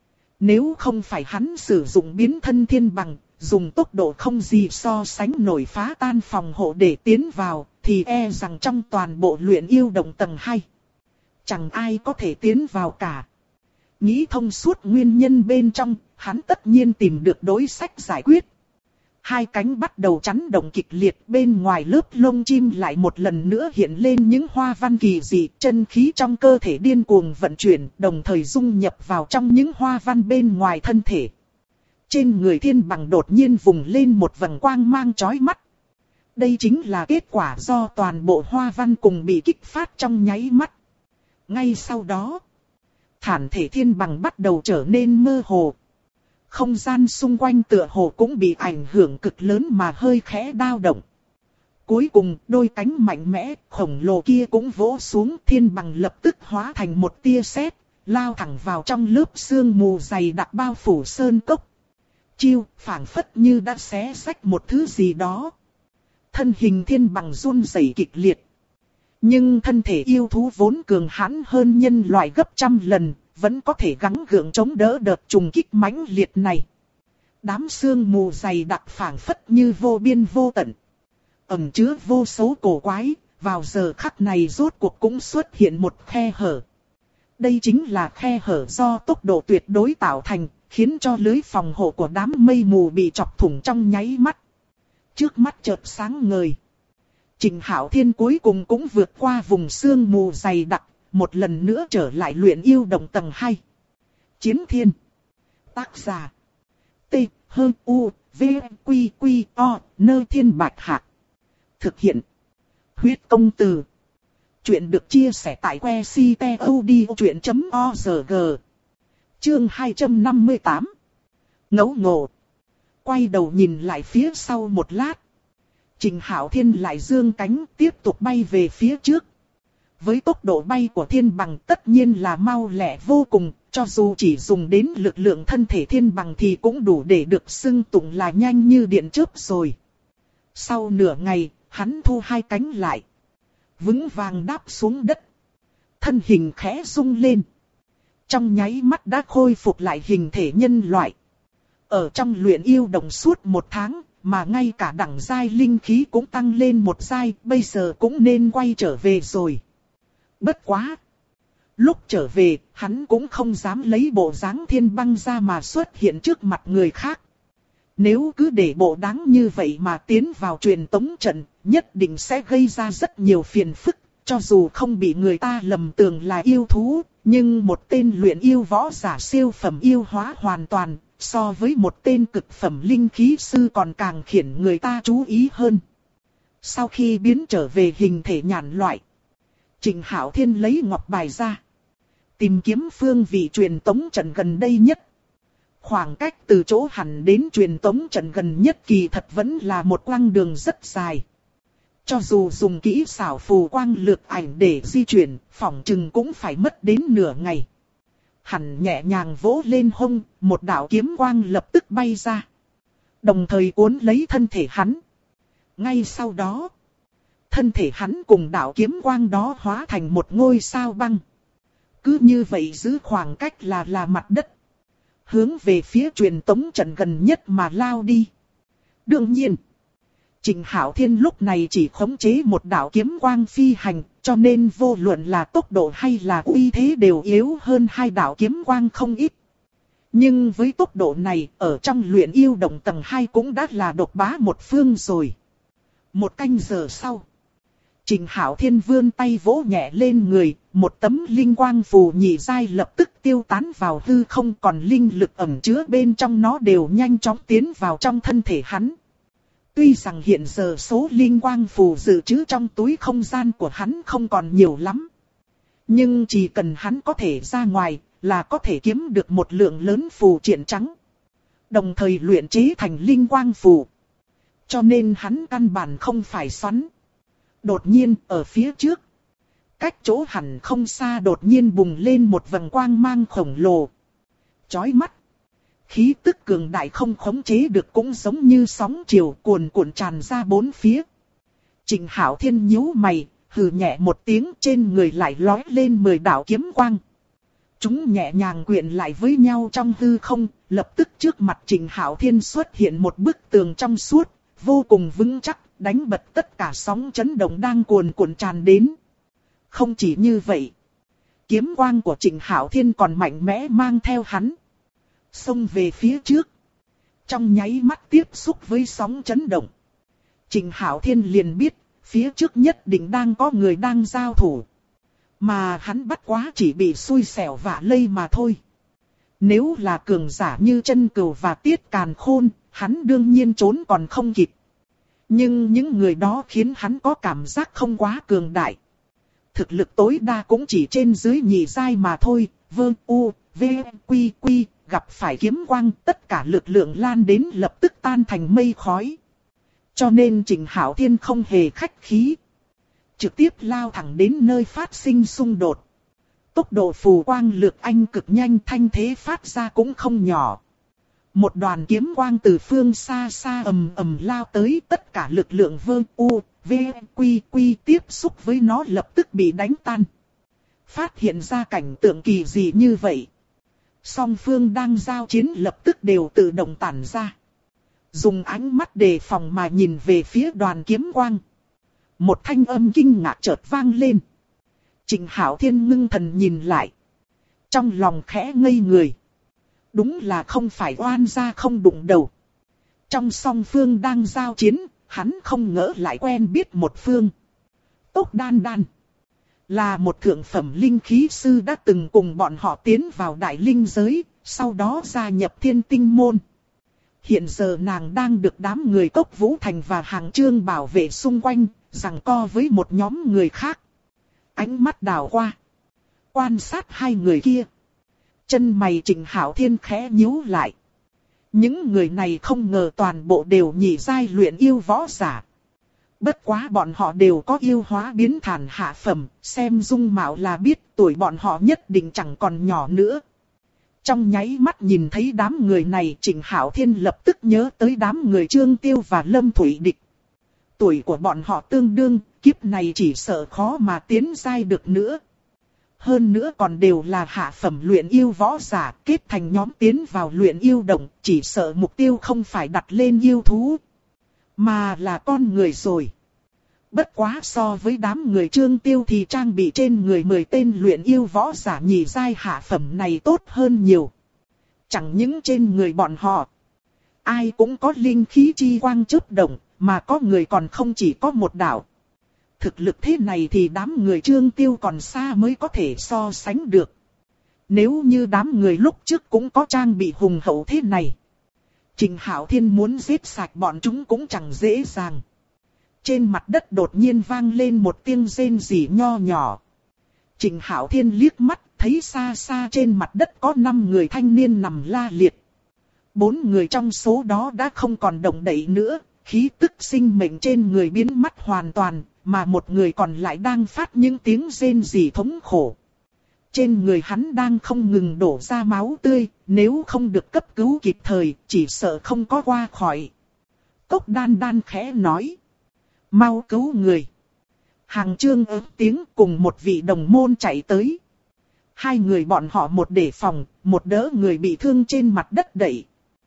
[SPEAKER 1] Nếu không phải hắn sử dụng biến thân thiên bằng, dùng tốc độ không gì so sánh nổi phá tan phòng hộ để tiến vào, thì e rằng trong toàn bộ luyện yêu động tầng 2, chẳng ai có thể tiến vào cả. Nghĩ thông suốt nguyên nhân bên trong, hắn tất nhiên tìm được đối sách giải quyết. Hai cánh bắt đầu chấn động kịch liệt, bên ngoài lớp lông chim lại một lần nữa hiện lên những hoa văn kỳ dị, chân khí trong cơ thể điên cuồng vận chuyển, đồng thời dung nhập vào trong những hoa văn bên ngoài thân thể. Trên người thiên bằng đột nhiên vùng lên một vầng quang mang chói mắt. Đây chính là kết quả do toàn bộ hoa văn cùng bị kích phát trong nháy mắt. Ngay sau đó, thản thể thiên bằng bắt đầu trở nên mơ hồ. Không gian xung quanh tựa hồ cũng bị ảnh hưởng cực lớn mà hơi khẽ dao động. Cuối cùng, đôi cánh mạnh mẽ, khổng lồ kia cũng vỗ xuống, thiên bằng lập tức hóa thành một tia sét, lao thẳng vào trong lớp sương mù dày đặc bao phủ sơn cốc. Chiêu, phảng phất như đã xé rách một thứ gì đó. Thân hình thiên bằng run rẩy kịch liệt. Nhưng thân thể yêu thú vốn cường hãn hơn nhân loại gấp trăm lần, vẫn có thể gắng gượng chống đỡ đợt trùng kích mãnh liệt này. Đám sương mù dày đặc phảng phất như vô biên vô tận, ẩn chứa vô số cổ quái, vào giờ khắc này rốt cuộc cũng xuất hiện một khe hở. Đây chính là khe hở do tốc độ tuyệt đối tạo thành, khiến cho lưới phòng hộ của đám mây mù bị chọc thủng trong nháy mắt. Trước mắt chợt sáng ngời. Trình Hạo Thiên cuối cùng cũng vượt qua vùng sương mù dày đặc, một lần nữa trở lại luyện yêu động tầng 2. Chiến Thiên. Tác giả. T. H. U. V. Q. Q. O. Nơ Thiên Bạch Hạc. Thực hiện. Huyết Công Từ. Chuyện được chia sẻ tại que ctod.org. Chương 258. Ngấu ngộ. Quay đầu nhìn lại phía sau một lát. Trình Hạo Thiên lại dương cánh tiếp tục bay về phía trước. Với tốc độ bay của thiên bằng tất nhiên là mau lẹ vô cùng, cho dù chỉ dùng đến lực lượng thân thể thiên bằng thì cũng đủ để được xưng tụng là nhanh như điện chớp rồi. Sau nửa ngày, hắn thu hai cánh lại. Vững vàng đáp xuống đất. Thân hình khẽ rung lên. Trong nháy mắt đã khôi phục lại hình thể nhân loại. Ở trong luyện yêu đồng suốt 1 tháng, mà ngay cả đẳng giai linh khí cũng tăng lên 1 giai, bây giờ cũng nên quay trở về rồi. Bất quá! Lúc trở về, hắn cũng không dám lấy bộ dáng thiên băng ra mà xuất hiện trước mặt người khác. Nếu cứ để bộ đáng như vậy mà tiến vào truyền tống trận, nhất định sẽ gây ra rất nhiều phiền phức. Cho dù không bị người ta lầm tưởng là yêu thú, nhưng một tên luyện yêu võ giả siêu phẩm yêu hóa hoàn toàn, so với một tên cực phẩm linh khí sư còn càng khiến người ta chú ý hơn. Sau khi biến trở về hình thể nhàn loại, Trình Hạo Thiên lấy ngọc bài ra, tìm kiếm phương vị truyền tống trận gần đây nhất. Khoảng cách từ chỗ hẳn đến truyền tống trận gần nhất kỳ thật vẫn là một quãng đường rất dài. Cho dù dùng kỹ xảo phù quang lược ảnh để di chuyển, phỏng chừng cũng phải mất đến nửa ngày. Hắn nhẹ nhàng vỗ lên hông, một đạo kiếm quang lập tức bay ra. Đồng thời cuốn lấy thân thể hắn. Ngay sau đó, thân thể hắn cùng đạo kiếm quang đó hóa thành một ngôi sao băng. Cứ như vậy giữ khoảng cách là mặt đất. Hướng về phía truyền tống trận gần nhất mà lao đi. Đương nhiên, Trình Hạo Thiên lúc này chỉ khống chế một đạo kiếm quang phi hành, cho nên vô luận là tốc độ hay là uy thế đều yếu hơn hai đạo kiếm quang không ít. Nhưng với tốc độ này, ở trong luyện yêu động tầng 2 cũng đã là độc bá một phương rồi. 1 canh giờ sau, Trình Hạo Thiên vươn tay vỗ nhẹ lên người, một tấm linh quang phù nhị giai lập tức tiêu tán vào hư không, còn linh lực ẩn chứa bên trong nó đều nhanh chóng tiến vào trong thân thể hắn. Tuy rằng hiện giờ số linh quang phù dự trữ trong túi không gian của hắn không còn nhiều lắm. Nhưng chỉ cần hắn có thể ra ngoài là có thể kiếm được một lượng lớn phù triện trắng. Đồng thời luyện chế thành linh quang phù. Cho nên hắn căn bản không phải xoắn. Đột nhiên ở phía trước, cách chỗ hẳn không xa đột nhiên bùng lên một vầng quang mang khổng lồ. Chói mắt. Khí tức cường đại không khống chế được cũng giống như sóng chiều cuồn cuộn tràn ra bốn phía. Trình Hạo Thiên nhíu mày, hừ nhẹ một tiếng, trên người lại lói lên 10 đạo kiếm quang. Chúng nhẹ nhàng quyện lại với nhau trong hư không, lập tức trước mặt Trình Hạo Thiên xuất hiện một bức tường trong suốt, vô cùng vững chắc, đánh bật tất cả sóng chấn động đang cuồn cuộn tràn đến. Không chỉ như vậy, kiếm quang của Trình Hạo Thiên còn mạnh mẽ mang theo hắn. Xông về phía trước. Trong nháy mắt tiếp xúc với sóng chấn động, Trình Hạo Thiên liền biết, phía trước nhất định đang có người đang giao thủ. Mà hắn bắt quá chỉ bị xui xẻo vạ lây mà thôi. Nếu là cường giả như Chân Cừu và Tiết Càn Khôn, hắn đương nhiên trốn còn không kịp. Nhưng những người đó khiến hắn có cảm giác không quá cường đại. Thực lực tối đa cũng chỉ trên dưới nhị giai mà thôi. Vương U, V, Quy, Quy, gặp phải kiếm quang, tất cả lực lượng lan đến lập tức tan thành mây khói. Cho nên Trình Hạo Thiên không hề khách khí, trực tiếp lao thẳng đến nơi phát sinh xung đột. Tốc độ phù quang lược anh cực nhanh, thanh thế phát ra cũng không nhỏ. Một đoàn kiếm quang từ phương xa xa ầm ầm lao tới, tất cả lực lượng Vương U, V, Quy, Quy tiếp xúc với nó lập tức bị đánh tan. Phát hiện ra cảnh tượng kỳ dị như vậy, song phương đang giao chiến lập tức đều tự động tản ra. Dùng ánh mắt đề phòng mà nhìn về phía đoàn kiếm quang. Một thanh âm kinh ngạc chợt vang lên. Trình Hạo Thiên ngưng thần nhìn lại, trong lòng khẽ ngây người. Đúng là không phải oan gia không đụng đầu. Trong song phương đang giao chiến, hắn không ngỡ lại quen biết một phương. Tốc Đan Đan là một thượng phẩm linh khí sư đã từng cùng bọn họ tiến vào đại linh giới, sau đó gia nhập Thiên Tinh môn. Hiện giờ nàng đang được đám người Cốc Vũ Thành và Hàng Chương bảo vệ xung quanh, giằng co với một nhóm người khác. Ánh mắt đảo qua, quan sát hai người kia. Chân mày Trịnh Hạo Thiên khẽ nhíu lại. Những người này không ngờ toàn bộ đều nhị giai luyện yêu võ giả. Bất quá bọn họ đều có yêu hóa biến thản hạ phẩm, xem dung mạo là biết tuổi bọn họ nhất định chẳng còn nhỏ nữa. Trong nháy mắt nhìn thấy đám người này, Trịnh Hạo Thiên lập tức nhớ tới đám người Trương Tiêu và Lâm Thủy Địch. Tuổi của bọn họ tương đương, kiếp này chỉ sợ khó mà tiến giai được nữa. Hơn nữa còn đều là hạ phẩm luyện yêu võ giả, kết thành nhóm tiến vào luyện yêu động, chỉ sợ mục tiêu không phải đặt lên yêu thú, mà là con người rồi. Bất quá so với đám người Trương Tiêu thì trang bị trên người 10 tên luyện yêu võ giả nhị giai hạ phẩm này tốt hơn nhiều. Chẳng những trên người bọn họ, ai cũng có linh khí chi quang chớp động, mà có người còn không chỉ có một đạo. Thực lực thế này thì đám người Trương Tiêu còn xa mới có thể so sánh được. Nếu như đám người lúc trước cũng có trang bị hùng hậu thế này, Trịnh Hạo Thiên muốn giết sạch bọn chúng cũng chẳng dễ dàng. Trên mặt đất đột nhiên vang lên một tiếng rên rỉ nho nhỏ. Trịnh Hạo Thiên liếc mắt, thấy xa xa trên mặt đất có 5 người thanh niên nằm la liệt. 4 người trong số đó đã không còn động đậy nữa, khí tức sinh mệnh trên người biến mất hoàn toàn, mà một người còn lại đang phát những tiếng rên rỉ thống khổ. Trên người hắn đang không ngừng đổ ra máu tươi, nếu không được cấp cứu kịp thời, chỉ sợ không có qua khỏi. Cốc Đan Đan khẽ nói: mau cứu người. Hàng Chương ớt tiếng cùng một vị đồng môn chạy tới. Hai người bọn họ một để phòng, một đỡ người bị thương trên mặt đất đẩy.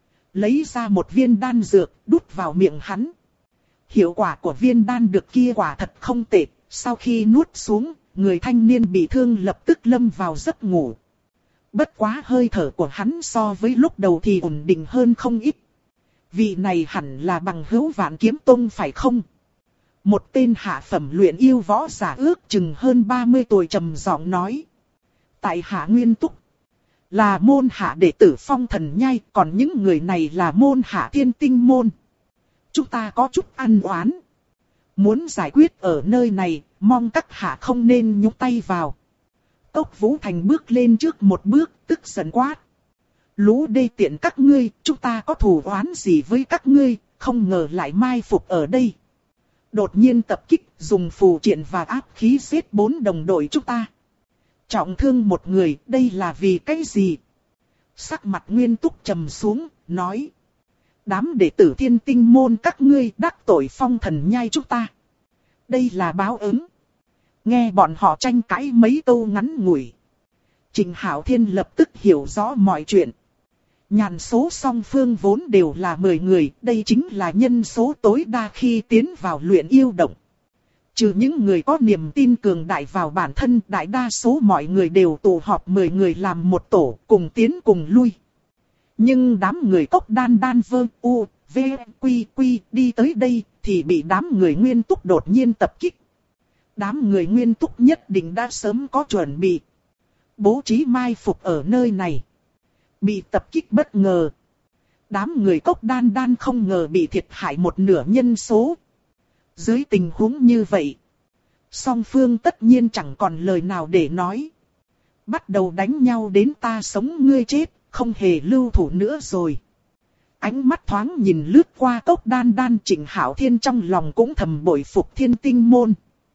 [SPEAKER 1] Lấy ra một viên đan dược, đút vào miệng hắn. Hiệu quả của viên đan dược kia quả thật không tệ, sau khi nuốt xuống, người thanh niên bị thương lập tức lâm vào giấc ngủ. Bất quá hơi thở của hắn so với lúc đầu thì ổn định hơn không ít. Vị này hẳn là bằng hữu Vạn Kiếm Tông phải không? Một tên hạ phẩm luyện yêu võ giả ước chừng hơn 30 tuổi trầm giọng nói. Tại hạ Nguyên Túc, là môn hạ đệ tử Phong Thần Nhai, còn những người này là môn hạ Thiên Tinh môn. Chúng ta có chút ăn oán, muốn giải quyết ở nơi này, mong các hạ không nên nhúng tay vào. Cốc Vũ Thành bước lên trước một bước, tức giận quát. Lũ đê tiện các ngươi, chúng ta có thù oán gì với các ngươi, không ngờ lại mai phục ở đây. Đột nhiên tập kích, dùng phù triện và áp khí giết 4 đồng đội chúng ta. Trọng thương một người, đây là vì cái gì? Sắc mặt Nguyên Túc trầm xuống, nói. Đám đệ tử Thiên Tinh môn các ngươi đắc tội Phong Thần Nhai chúng ta. Đây là báo ứng. Nghe bọn họ tranh cãi mấy câu ngắn ngủi, Trịnh Hạo Thiên lập tức hiểu rõ mọi chuyện. Nhàn số song phương vốn đều là 10 người, đây chính là nhân số tối đa khi tiến vào luyện yêu động. Trừ những người có niềm tin cường đại vào bản thân, đại đa số mọi người đều tụ họp 10 người làm một tổ, cùng tiến cùng lui. Nhưng đám người Cốc Đan Đan Vơ U, V, Quy Quy đi tới đây, thì bị đám người Nguyên Túc đột nhiên tập kích. Đám người Nguyên Túc nhất định đã sớm có chuẩn bị, bố trí mai phục ở nơi này. Bị tập kích bất ngờ, đám người Cốc Đan Đan không ngờ bị thiệt hại một nửa nhân số. Dưới tình huống như vậy, song phương tất nhiên chẳng còn lời nào để nói. Bắt đầu đánh nhau đến ta sống ngươi chết, không hề lưu thủ nữa rồi. Ánh mắt thoáng nhìn lướt qua Cốc Đan Đan, Trịnh Hạo Thiên trong lòng cũng thầm bội phục Thiên Tinh môn.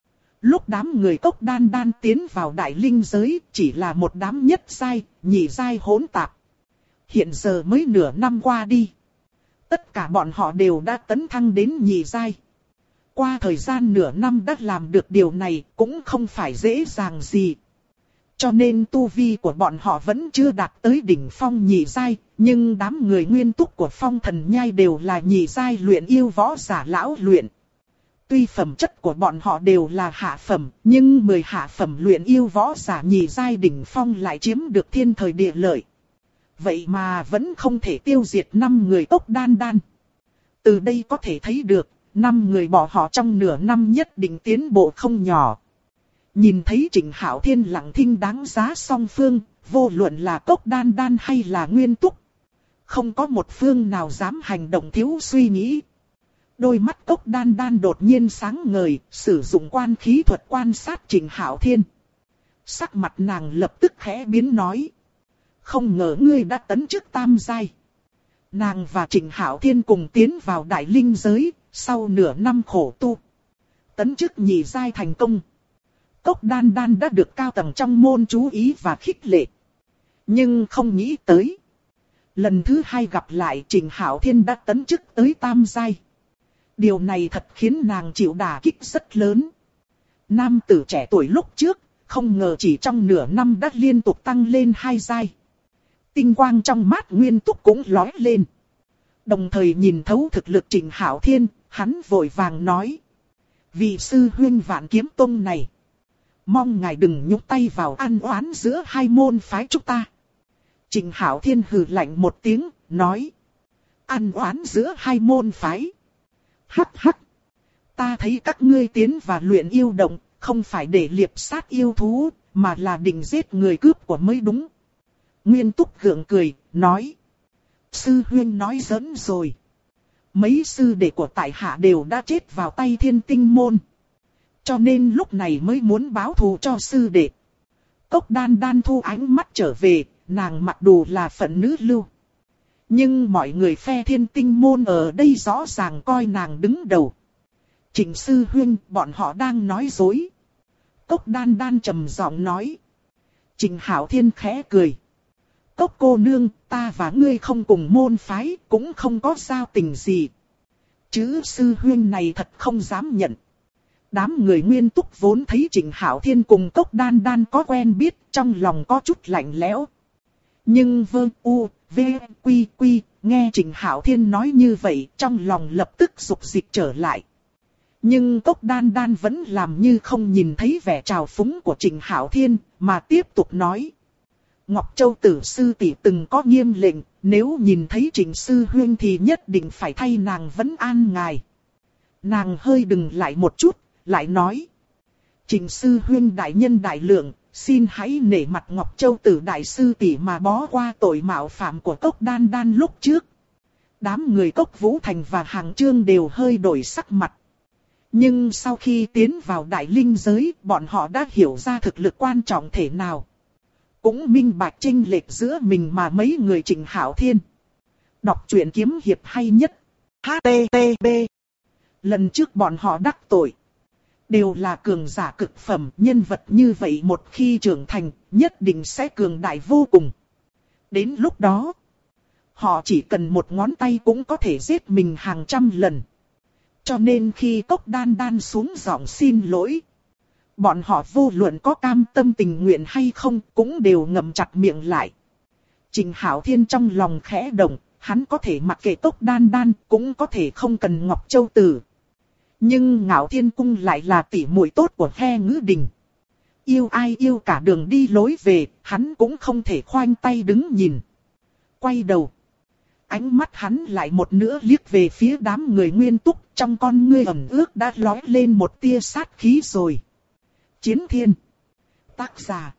[SPEAKER 1] Lúc đám người Cốc Đan Đan tiến vào đại linh giới, chỉ là một đám nhất giai, nhị giai hỗn tạp. Hiện giờ mới nửa năm qua đi, tất cả bọn họ đều đã tấn thăng đến nhị giai. Qua thời gian nửa năm đã làm được điều này cũng không phải dễ dàng gì. Cho nên tu vi của bọn họ vẫn chưa đạt tới đỉnh phong nhị giai, nhưng đám người Nguyên Túc của Phong Thần Nhai đều là nhị giai luyện yêu võ giả lão luyện. Tuy phẩm chất của bọn họ đều là hạ phẩm, nhưng 10 hạ phẩm luyện yêu võ giả nhị giai đỉnh phong lại chiếm được thiên thời địa lợi. Vậy mà vẫn không thể tiêu diệt 5 người Cốc Đan Đan. Từ đây có thể thấy được, 5 người bọn họ trong nửa năm nhất định tiến bộ không nhỏ. Nhìn thấy Trịnh Hạo Thiên lặng thinh đáng giá song phương, vô luận là Cốc Đan Đan hay là Nguyên Túc. Không có một phương nào dám hành động thiếu suy nghĩ. Đôi mắt Cốc Đan Đan đột nhiên sáng ngời, sử dụng quan khí thuật quan sát Trịnh Hạo Thiên. Sắc mặt nàng lập tức khẽ biến nói. Không ngờ ngươi đã tấn chức tam giai. Nàng và Trịnh Hạo Thiên cùng tiến vào đại linh giới, sau nửa năm khổ tu. Tấn chức nhị giai thành công. Cốc Đan Đan đã được cao tầng trong môn chú ý và khích lệ. Nhưng không nghĩ tới. Lần thứ 2 gặp lại Trịnh Hạo Thiên đã tấn chức tới tam giai. Điều này thật khiến nàng chịu đả kích rất lớn. Nam tử trẻ tuổi lúc trước, không ngờ chỉ trong nửa năm đã liên tục tăng lên 2 giai. Tinh quang trong mắt Nguyên Túc cũng lóe lên. Đồng thời nhìn thấu thực lực Trịnh Hạo Thiên, hắn vội vàng nói. Vị sư huynh Vạn Kiếm Tông này. Mong ngài đừng nhúc tay vào ăn oán giữa hai môn phái chúng ta. Trịnh Hạo Thiên hừ lạnh một tiếng, nói. Ăn oán giữa hai môn phái. Hắc hắc. Ta thấy các ngươi tiến và luyện yêu động, không phải để liệp sát yêu thú, mà là định giết người cướp của mới đúng. Nguyên Túc gượng cười, nói. Sư huynh nói giỡn rồi. Mấy sư đệ của tại hạ đều đã chết vào tay Thiên Tinh môn. Cho nên lúc này mới muốn báo thù cho sư đệ. Cốc Đan Đan thu ánh mắt trở về, nàng mặc dù là phận nữ lưu. Nhưng mọi người phe Thiên Tinh môn ở đây rõ ràng coi nàng đứng đầu. Trịnh sư huynh, bọn họ đang nói dối. Cốc Đan Đan trầm giọng nói. Trịnh Hạo Thiên khẽ cười. Cốc cô nương, ta và ngươi không cùng môn phái, cũng không có giao tình gì. Chứ sư huynh này thật không dám nhận. Đám người Nguyên Túc vốn thấy Trịnh Hạo Thiên cùng Cốc Đan Đan có quen biết, trong lòng có chút lạnh lẽo. Nhưng Quy, nghe Trịnh Hạo Thiên nói như vậy, trong lòng lập tức dục dịch trở lại. Nhưng Cốc Đan Đan vẫn làm như không nhìn thấy vẻ trào phúng của Trịnh Hạo Thiên, mà tiếp tục nói. Ngọc Châu tử sư tỷ từng có nghiêm lệnh, nếu nhìn thấy Trịnh sư huynh thì nhất định phải thay nàng vấn an ngài. Nàng hơi dừng lại một chút, lại nói. Trịnh sư huynh đại nhân đại lượng, xin hãy nể mặt Ngọc Châu tử đại sư tỷ mà bó qua tội mạo phạm của Cốc Đan Đan lúc trước. Đám người Cốc Vũ Thành và Hàng Trương đều hơi đổi sắc mặt. Nhưng sau khi tiến vào đại linh giới, bọn họ đã hiểu ra thực lực quan trọng thể nào. Cũng minh bạch chênh lệch giữa mình mà mấy người Trịnh Hạo Thiên. Đọc truyện kiếm hiệp hay nhất. HTTP. Lần trước bọn họ đắc tội. Đều là cường giả cực phẩm, nhân vật như vậy một khi trưởng thành, nhất định sẽ cường đại vô cùng. Đến lúc đó, họ chỉ cần một ngón tay cũng có thể giết mình hàng trăm lần. Cho nên khi Cốc Đan Đan xuống giọng xin lỗi, bọn họ vô luận có cam tâm tình nguyện hay không cũng đều ngậm chặt miệng lại. Trịnh Hạo Thiên trong lòng khẽ động, hắn có thể mặc kệ Cốc Đan Đan, cũng có thể không cần Ngọc Châu Tử. Nhưng Ngạo Thiên Cung lại là tỷ muội tốt của He Ngữ Đình. Yêu ai yêu cả đường đi lối về, hắn cũng không thể khoanh tay đứng nhìn. Quay đầu, ánh mắt hắn lại một nữa liếc về phía đám người Nguyên Túc, trong con ngươi ẩn ước đã lóe lên một tia sát khí rồi. Chiến Thiên. Tác giả.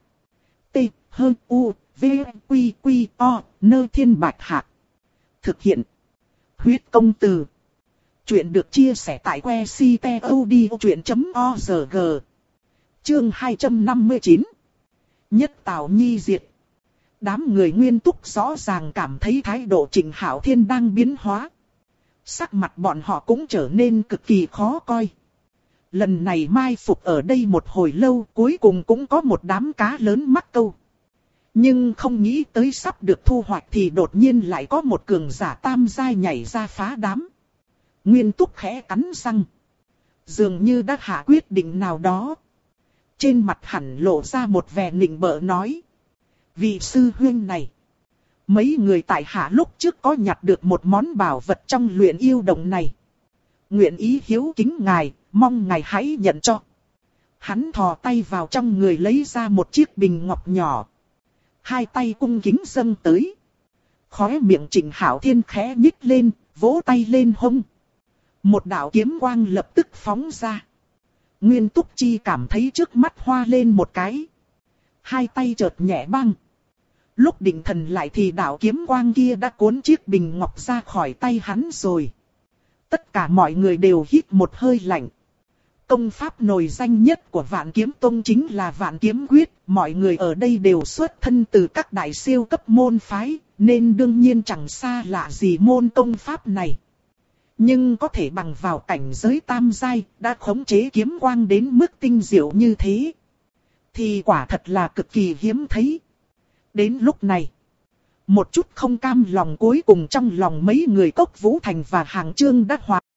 [SPEAKER 1] T-H-U-V-Q-Q-O. Nơi Thiên Bạch Hạc. Thực hiện. Huyết Công Từ. Chuyện được chia sẻ tại website.odchuyện.org. Chương 259. Nhất Tào Nhi diệt. Đám người Nguyên Túc rõ ràng cảm thấy thái độ Trịnh Hạo Thiên đang biến hóa. Sắc mặt bọn họ cũng trở nên cực kỳ khó coi. Lần này mai phục ở đây một hồi lâu, cuối cùng cũng có một đám cá lớn mắc câu. Nhưng không nghĩ tới sắp được thu hoạch thì đột nhiên lại có một cường giả tam giai nhảy ra phá đám. Nguyên Túc khẽ cắn răng. Dường như đã hạ quyết định nào đó. Trên mặt hẳn lộ ra một vẻ nịnh bợ nói. Vị sư huynh này. Mấy người tại hạ lúc trước có nhặt được một món bảo vật trong luyện yêu động này. Nguyện ý hiếu kính ngài, mong ngài hãy nhận cho. Hắn thò tay vào trong người lấy ra một chiếc bình ngọc nhỏ. Hai tay cung kính dâng tới. Khóe miệng Trịnh Hạo Thiên khẽ nhích lên, vỗ tay lên hông. Một đạo kiếm quang lập tức phóng ra. Nguyên Túc Chi cảm thấy trước mắt hoa lên một cái. Hai tay chợt nhẹ băng. Lúc định thần lại thì đạo kiếm quang kia đã cuốn chiếc bình ngọc ra khỏi tay hắn rồi. Tất cả mọi người đều hít một hơi lạnh. Công pháp nổi danh nhất của Vạn Kiếm Tông chính là Vạn Kiếm Quyết. Mọi người ở đây đều xuất thân từ các đại siêu cấp môn phái, nên đương nhiên chẳng xa lạ gì môn công pháp này. Nhưng có thể bằng vào cảnh giới tam giai, đã khống chế kiếm quang đến mức tinh diệu như thế, thì quả thật là cực kỳ hiếm thấy. Đến lúc này, một chút không cam lòng cuối cùng trong lòng mấy người Cốc Vũ Thành và Hàng Chương đã hoàn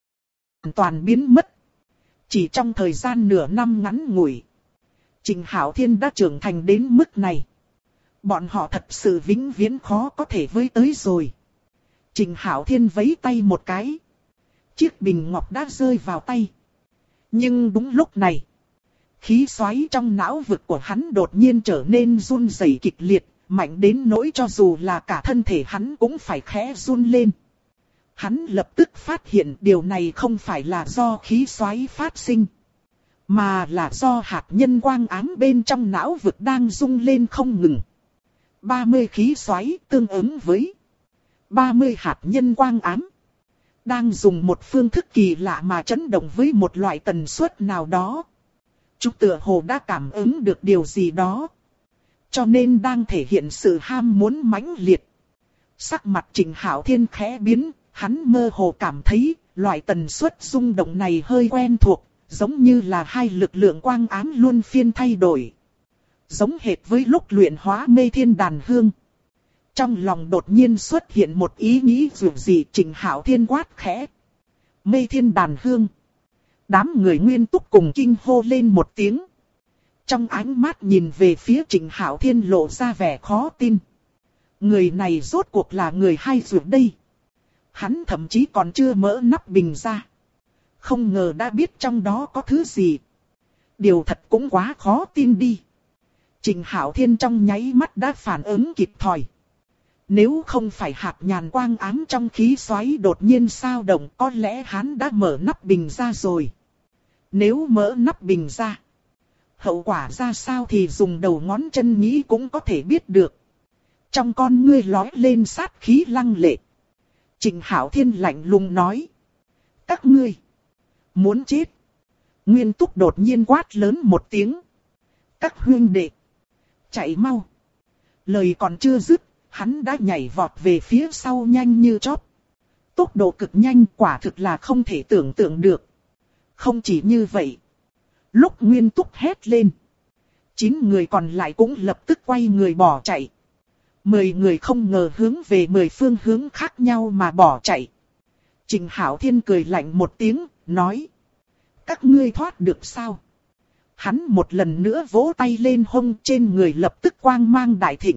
[SPEAKER 1] toàn biến mất. Chỉ trong thời gian nửa năm ngắn ngủi, Trịnh Hạo Thiên đã trưởng thành đến mức này. Bọn họ thật sự vĩnh viễn khó có thể với tới rồi. Trịnh Hạo Thiên vẫy tay một cái. Chiếc bình ngọc đã rơi vào tay. Nhưng đúng lúc này, khí xoáy trong não vực của hắn đột nhiên trở nên run rẩy kịch liệt, mạnh đến nỗi cho dù là cả thân thể hắn cũng phải khẽ run lên. Hắn lập tức phát hiện điều này không phải là do khí xoáy phát sinh, mà là do hạt nhân quang ám bên trong não vực đang rung lên không ngừng. 30 khí xoáy tương ứng với 30 hạt nhân quang ám, đang dùng một phương thức kỳ lạ mà chấn động với một loại tần suất nào đó. Chúng tựa hồ đã cảm ứng được điều gì đó, cho nên đang thể hiện sự ham muốn mãnh liệt. Sắc mặt Trịnh Hạo Thiên khẽ biến, hắn mơ hồ cảm thấy loại tần suất rung động này hơi quen thuộc, giống như là hai lực lượng quang ám luân phiên thay đổi. Giống hệt với lúc luyện hóa mê thiên đàn hương. Trong lòng đột nhiên xuất hiện một ý nghĩ dù gì. Trịnh Hạo Thiên quát khẽ: Mê thiên đàn hương. Đám người Nguyên Túc cùng kinh hô lên một tiếng. Trong ánh mắt nhìn về phía Trịnh Hạo Thiên lộ ra vẻ khó tin. Người này rốt cuộc là người hay dù đây? Hắn thậm chí còn chưa mở nắp bình ra, không ngờ đã biết trong đó có thứ gì. Điều thật cũng quá khó tin đi. Trịnh Hạo Thiên trong nháy mắt đã phản ứng kịp thời. Nếu không phải hạt nhàn quang ám trong khí xoáy đột nhiên sao động, có lẽ hắn đã mở nắp bình ra rồi. Nếu mở nắp bình ra, hậu quả ra sao thì dùng đầu ngón chân nghĩ cũng có thể biết được. Trong con ngươi lóe lên sát khí lăng lệ. Trịnh Hạo Thiên lạnh lùng nói: Các ngươi muốn chết. Nguyên Túc đột nhiên quát lớn một tiếng: Các huynh đệ, chạy mau. Lời còn chưa dứt, hắn đã nhảy vọt về phía sau nhanh như chóp. Tốc độ cực nhanh, quả thực là không thể tưởng tượng được. Không chỉ như vậy, lúc Nguyên Túc hét lên, 9 người còn lại cũng lập tức quay người bỏ chạy. 10 người không ngờ hướng về 10 phương hướng khác nhau mà bỏ chạy. Trịnh Hạo Thiên cười lạnh một tiếng, nói: Các ngươi thoát được sao? Hắn một lần nữa vỗ tay lên hông, trên người lập tức quang mang đại thịnh.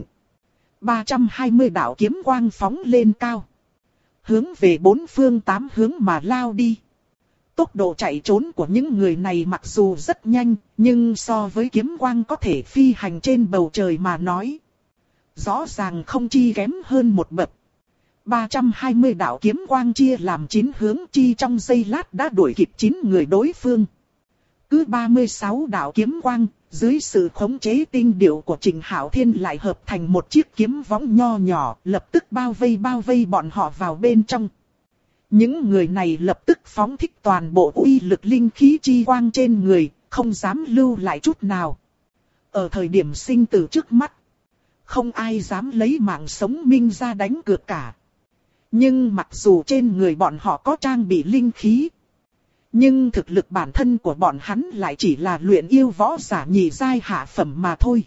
[SPEAKER 1] 320 đạo kiếm quang phóng lên cao, hướng về 4 phương 8 hướng mà lao đi. Tốc độ chạy trốn của những người này mặc dù rất nhanh, nhưng so với kiếm quang có thể phi hành trên bầu trời mà nói, rõ ràng không chi kém hơn một bậc. 320 đạo kiếm quang chia làm 9 hướng, chi trong giây lát đã đuổi kịp 9 người đối phương. Cứ 36 đạo kiếm quang, dưới sự khống chế tinh điệu của Trịnh Hạo Thiên lại hợp thành một chiếc kiếm võng nho nhỏ, lập tức bao vây bọn họ vào bên trong. Những người này lập tức phóng thích toàn bộ uy lực linh khí chi quang trên người, không dám lưu lại chút nào. Ở thời điểm sinh tử trước mắt, không ai dám lấy mạng sống minh ra đánh cược cả. Nhưng mặc dù trên người bọn họ có trang bị linh khí, nhưng thực lực bản thân của bọn hắn lại chỉ là luyện yêu võ giả nhị giai hạ phẩm mà thôi.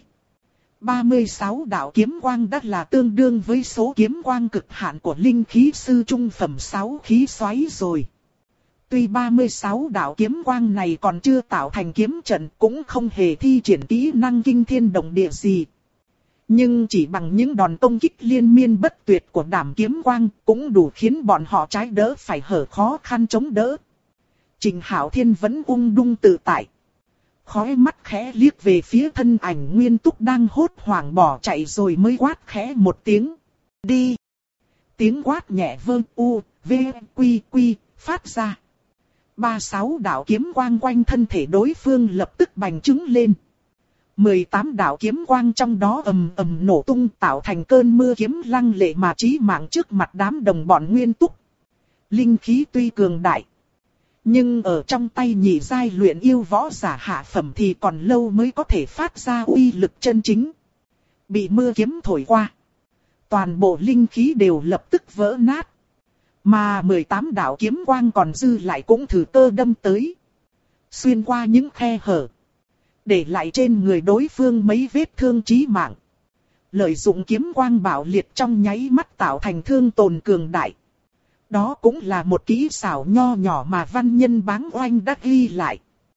[SPEAKER 1] 36 đạo kiếm quang đã là tương đương với số kiếm quang cực hạn của linh khí sư trung phẩm 6 khí xoáy rồi. Tuy 36 đạo kiếm quang này còn chưa tạo thành kiếm trận, cũng không hề thi triển kỹ năng kinh thiên động địa gì, nhưng chỉ bằng những đòn công kích liên miên bất tuyệt của Đảm kiếm quang cũng đủ khiến bọn họ trái đỡ phải hở khó khăn chống đỡ. Trịnh Hạo Thiên vẫn ung dung tự tại, khóe mắt khẽ liếc về phía thân ảnh Nguyên Túc đang hốt hoảng bỏ chạy rồi mới quát khẽ một tiếng: Đi! tiếng quát nhẹ vơ u, v, quy quy, phát ra. 36 đạo kiếm quang quanh thân thể đối phương lập tức bành trướng lên. 18 đạo kiếm quang trong đó ầm ầm nổ tung tạo thành cơn mưa kiếm lăng lệ mà chí mạng trước mặt đám đồng bọn Nguyên Túc. Linh khí tuy cường đại, nhưng ở trong tay nhị giai luyện yêu võ giả hạ phẩm thì còn lâu mới có thể phát ra uy lực chân chính. Bị mưa kiếm thổi qua, toàn bộ linh khí đều lập tức vỡ nát. Mà 18 đạo kiếm quang còn dư lại cũng thử cơ đâm tới, xuyên qua những khe hở, để lại trên người đối phương mấy vết thương chí mạng. Lợi dụng kiếm quang bạo liệt trong nháy mắt tạo thành thương tổn cường đại. Đó cũng là một kỹ xảo nho nhỏ mà văn nhân Báng Oanh đã ghi lại.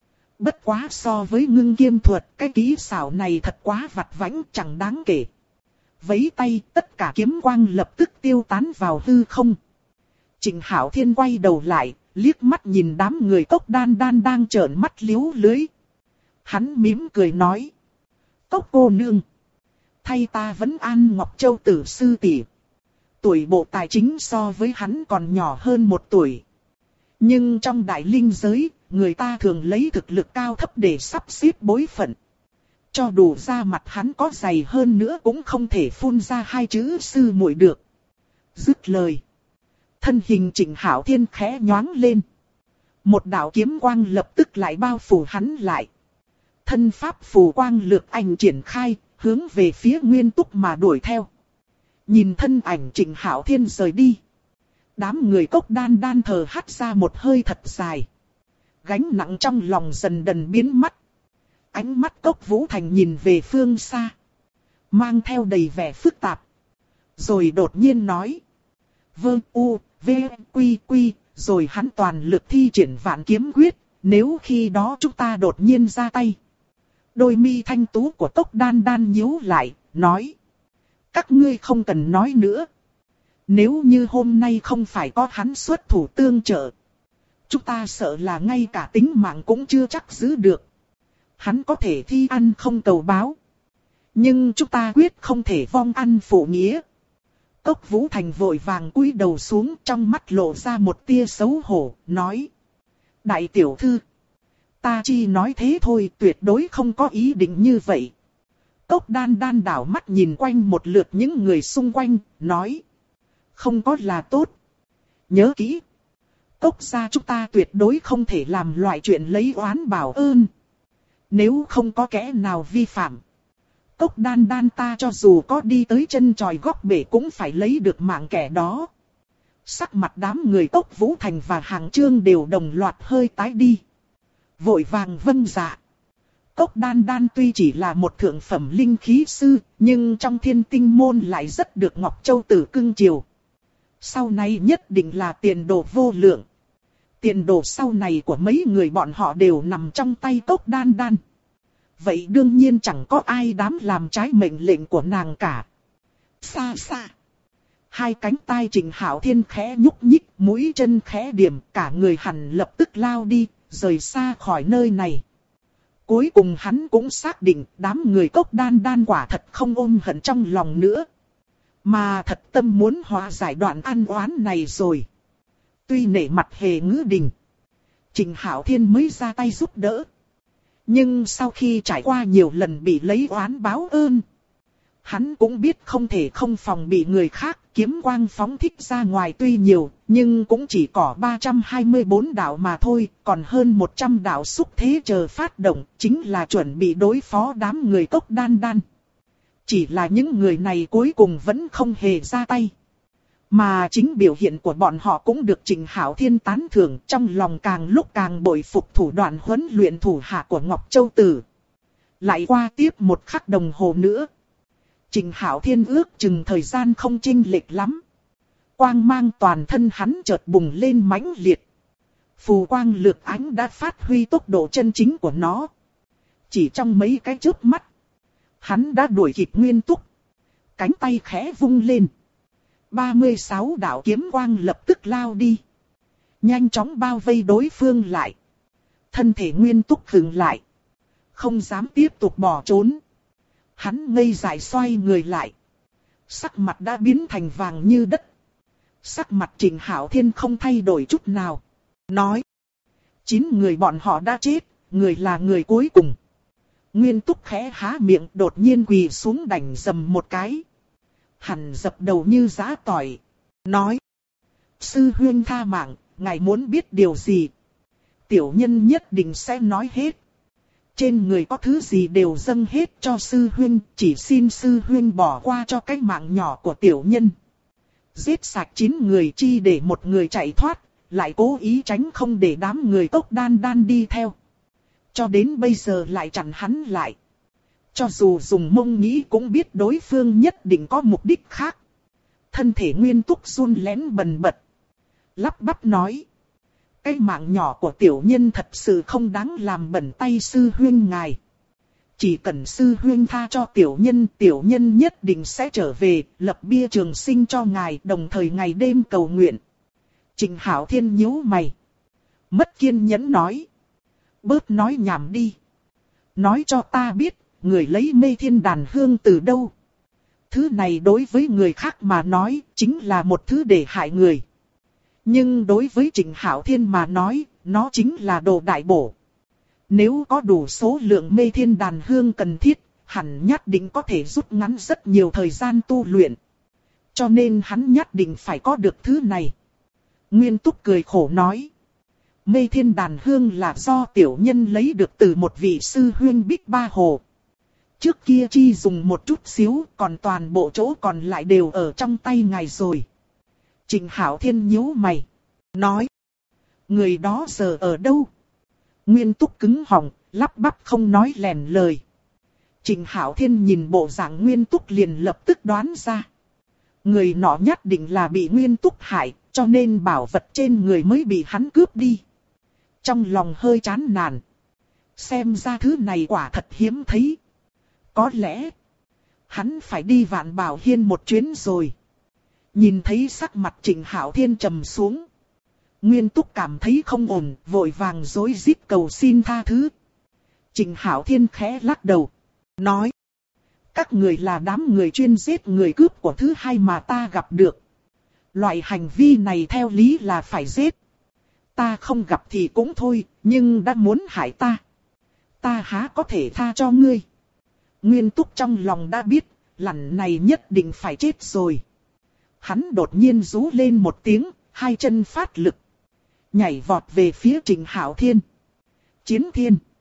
[SPEAKER 1] Bất quá so với ngưng kiếm thuật, cái kỹ xảo này thật quá vặt vãnh chẳng đáng kể. Vẫy tay, tất cả kiếm quang lập tức tiêu tán vào hư không. Trịnh Hạo Thiên quay đầu lại, liếc mắt nhìn đám người Cốc Đan Đan đang trợn mắt liếu lưới. Hắn mỉm cười nói: Cốc cô nương, thay ta vấn an Ngọc Châu tử sư tỷ. Tuổi bộ tài chính so với hắn còn nhỏ hơn 1 tuổi. Nhưng trong đại linh giới, người ta thường lấy thực lực cao thấp để sắp xếp bối phận. Cho dù ra mặt hắn có dày hơn nữa cũng không thể phun ra 2 chữ sư muội được. Dứt lời, thân hình Trịnh Hạo Thiên khẽ nhoáng lên. Một đạo kiếm quang lập tức lại bao phủ hắn lại. Thân pháp phù quang lược ảnh triển khai, hướng về phía Nguyên Túc mà đuổi theo. Nhìn thân ảnh Trịnh Hạo Thiên rời đi, đám người Cốc Đan Đan thở hắt ra một hơi thật dài. Gánh nặng trong lòng dần dần biến mất. Ánh mắt Cốc Vũ Thành nhìn về phương xa, mang theo đầy vẻ phức tạp. Rồi đột nhiên nói: Vâng u, v, quy quy. Rồi hắn toàn lực thi triển Vạn Kiếm Quyết. Nếu khi đó chúng ta đột nhiên ra tay. Đôi mi thanh tú của Cốc Đan Đan nhíu lại, nói: Các ngươi không cần nói nữa. Nếu như hôm nay không phải có hắn xuất thủ tương trợ, chúng ta sợ là ngay cả tính mạng cũng chưa chắc giữ được. Hắn có thể thi ăn không cầu báo, nhưng chúng ta quyết không thể vong ăn phụ nghĩa. Cốc Vũ Thành vội vàng cúi đầu xuống, trong mắt lộ ra một tia xấu hổ, nói: Đại tiểu thư, ta chỉ nói thế thôi, tuyệt đối không có ý định như vậy. Cốc Đan Đan đảo mắt nhìn quanh một lượt những người xung quanh, nói: Không có là tốt. Nhớ kỹ, Cốc gia chúng ta tuyệt đối không thể làm loại chuyện lấy oán báo ơn. Nếu không có kẻ nào vi phạm, Cốc Đan Đan ta cho dù có đi tới chân chòi góc bể cũng phải lấy được mạng kẻ đó. Sắc mặt đám người Cốc Vũ Thành và Hàng Chương đều đồng loạt hơi tái đi. Vội vàng vâng dạ. Cốc Đan Đan tuy chỉ là một thượng phẩm linh khí sư, nhưng trong Thiên Tinh môn lại rất được Ngọc Châu tử cưng chiều. Sau này nhất định là tiền đồ vô lượng. Tiền đồ sau này của mấy người bọn họ đều nằm trong tay Cốc Đan Đan. Vậy đương nhiên chẳng có ai dám làm trái mệnh lệnh của nàng cả. Xa xa, 2 cánh tay Trịnh Hạo Thiên khẽ nhúc nhích, mũi chân khẽ điểm, cả người hẳn lập tức lao đi, rời xa khỏi nơi này. Cuối cùng hắn cũng xác định đám người Cốc Đan Đan quả thật không ôm hận trong lòng nữa, mà thật tâm muốn hóa giải đoạn ăn oán này rồi. Tuy nể mặt Hề Ngữ Đình, Trịnh Hạo Thiên mới ra tay giúp đỡ. Nhưng sau khi trải qua nhiều lần bị lấy oán báo ơn, hắn cũng biết không thể không phòng bị người khác. Kiếm quang phóng thích ra ngoài tuy nhiều, nhưng cũng chỉ có 324 đạo mà thôi, còn hơn 100 đạo xúc thế chờ phát động, chính là chuẩn bị đối phó đám người Cốc Đan Đan. Chỉ là những người này cuối cùng vẫn không hề ra tay. Mà chính biểu hiện của bọn họ cũng được Trịnh Hạo Thiên tán thưởng, trong lòng càng lúc càng bội phục thủ đoạn huấn luyện thủ hạ của Ngọc Châu Tử. Lại qua tiếp 1 khắc đồng hồ nữa, Trịnh Hạo Thiên ước chừng thời gian không chênh lệch lắm. Quang mang toàn thân hắn chợt bùng lên mãnh liệt. Phù quang lược ánh đã phát huy tốc độ chân chính của nó. Chỉ trong mấy cái chớp mắt, hắn đã đuổi kịp Nguyên Túc. Cánh tay khẽ vung lên, 36 đạo kiếm quang lập tức lao đi, nhanh chóng bao vây đối phương lại. Thân thể Nguyên Túc khựng lại, không dám tiếp tục bỏ trốn. Hắn ngây dại xoay người lại, sắc mặt đã biến thành vàng như đất. Sắc mặt Trịnh Hạo Thiên không thay đổi chút nào. Nói. 9 người bọn họ đã chết, người là người cuối cùng. Nguyên Túc khẽ há miệng đột nhiên quỳ xuống đành dầm một cái. Hắn dập đầu như giã tỏi. Nói. Sư huynh tha mạng, ngài muốn biết điều gì? Tiểu nhân nhất định sẽ nói hết. Trên người có thứ gì đều dâng hết cho sư huynh, chỉ xin sư huynh bỏ qua cho cái mạng nhỏ của tiểu nhân. Giết sạch 9 người chi để một người chạy thoát, lại cố ý tránh không để đám người Tốc Đan Đan đi theo. Cho đến bây giờ lại chặn hắn lại. Cho dù dùng mông nghĩ cũng biết đối phương nhất định có mục đích khác. Thân thể Nguyên Túc run lén bần bật. Lắp bắp nói. Cái mạng nhỏ của tiểu nhân thật sự không đáng làm bẩn tay sư huynh ngài. Chỉ cần sư huynh tha cho tiểu nhân nhất định sẽ trở về, lập bia trường sinh cho ngài, đồng thời ngày đêm cầu nguyện. Trịnh Hạo Thiên nhíu mày. Mất kiên nhẫn nói. Bớt nói nhảm đi. Nói cho ta biết, người lấy Mê Thiên Đàn Hương từ đâu? Thứ này đối với người khác mà nói, chính là một thứ để hại người. Nhưng đối với Trịnh Hạo Thiên mà nói, nó chính là đồ đại bổ. Nếu có đủ số lượng Mê Thiên Đàn Hương cần thiết, hẳn nhất định có thể rút ngắn rất nhiều thời gian tu luyện. Cho nên hắn nhất định phải có được thứ này. Nguyên Túc cười khổ nói. Mê Thiên Đàn Hương là do tiểu nhân lấy được từ một vị sư huynh Bích Ba Hồ. Trước kia chi dùng một chút xíu, còn toàn bộ chỗ còn lại đều ở trong tay ngài rồi. Trịnh Hạo Thiên nhíu mày. Nói. Người đó giờ ở đâu? Nguyên Túc cứng họng, lắp bắp không nói lèn lời. Trịnh Hạo Thiên nhìn bộ dạng Nguyên Túc liền lập tức đoán ra. Người nọ nhất định là bị Nguyên Túc hại, cho nên bảo vật trên người mới bị hắn cướp đi. Trong lòng hơi chán nản. Xem ra thứ này quả thật hiếm thấy. Có lẽ hắn phải đi Vạn Bảo Hiên một chuyến rồi. Nhìn thấy sắc mặt Trịnh Hạo Thiên trầm xuống. Nguyên Túc cảm thấy không ổn, vội vàng rối rít cầu xin tha thứ. Trịnh Hạo Thiên khẽ lắc đầu. Nói. Các người là đám người chuyên giết người cướp của thứ hai mà ta gặp được. Loại hành vi này theo lý là phải giết. Ta không gặp thì cũng thôi, nhưng đã muốn hại ta. Ta há có thể tha cho ngươi. Nguyên Túc trong lòng đã biết, lần này nhất định phải chết rồi. Hắn đột nhiên rú lên một tiếng, hai chân phát lực. Nhảy vọt về phía Trịnh Hạo Thiên. Chiến thiên.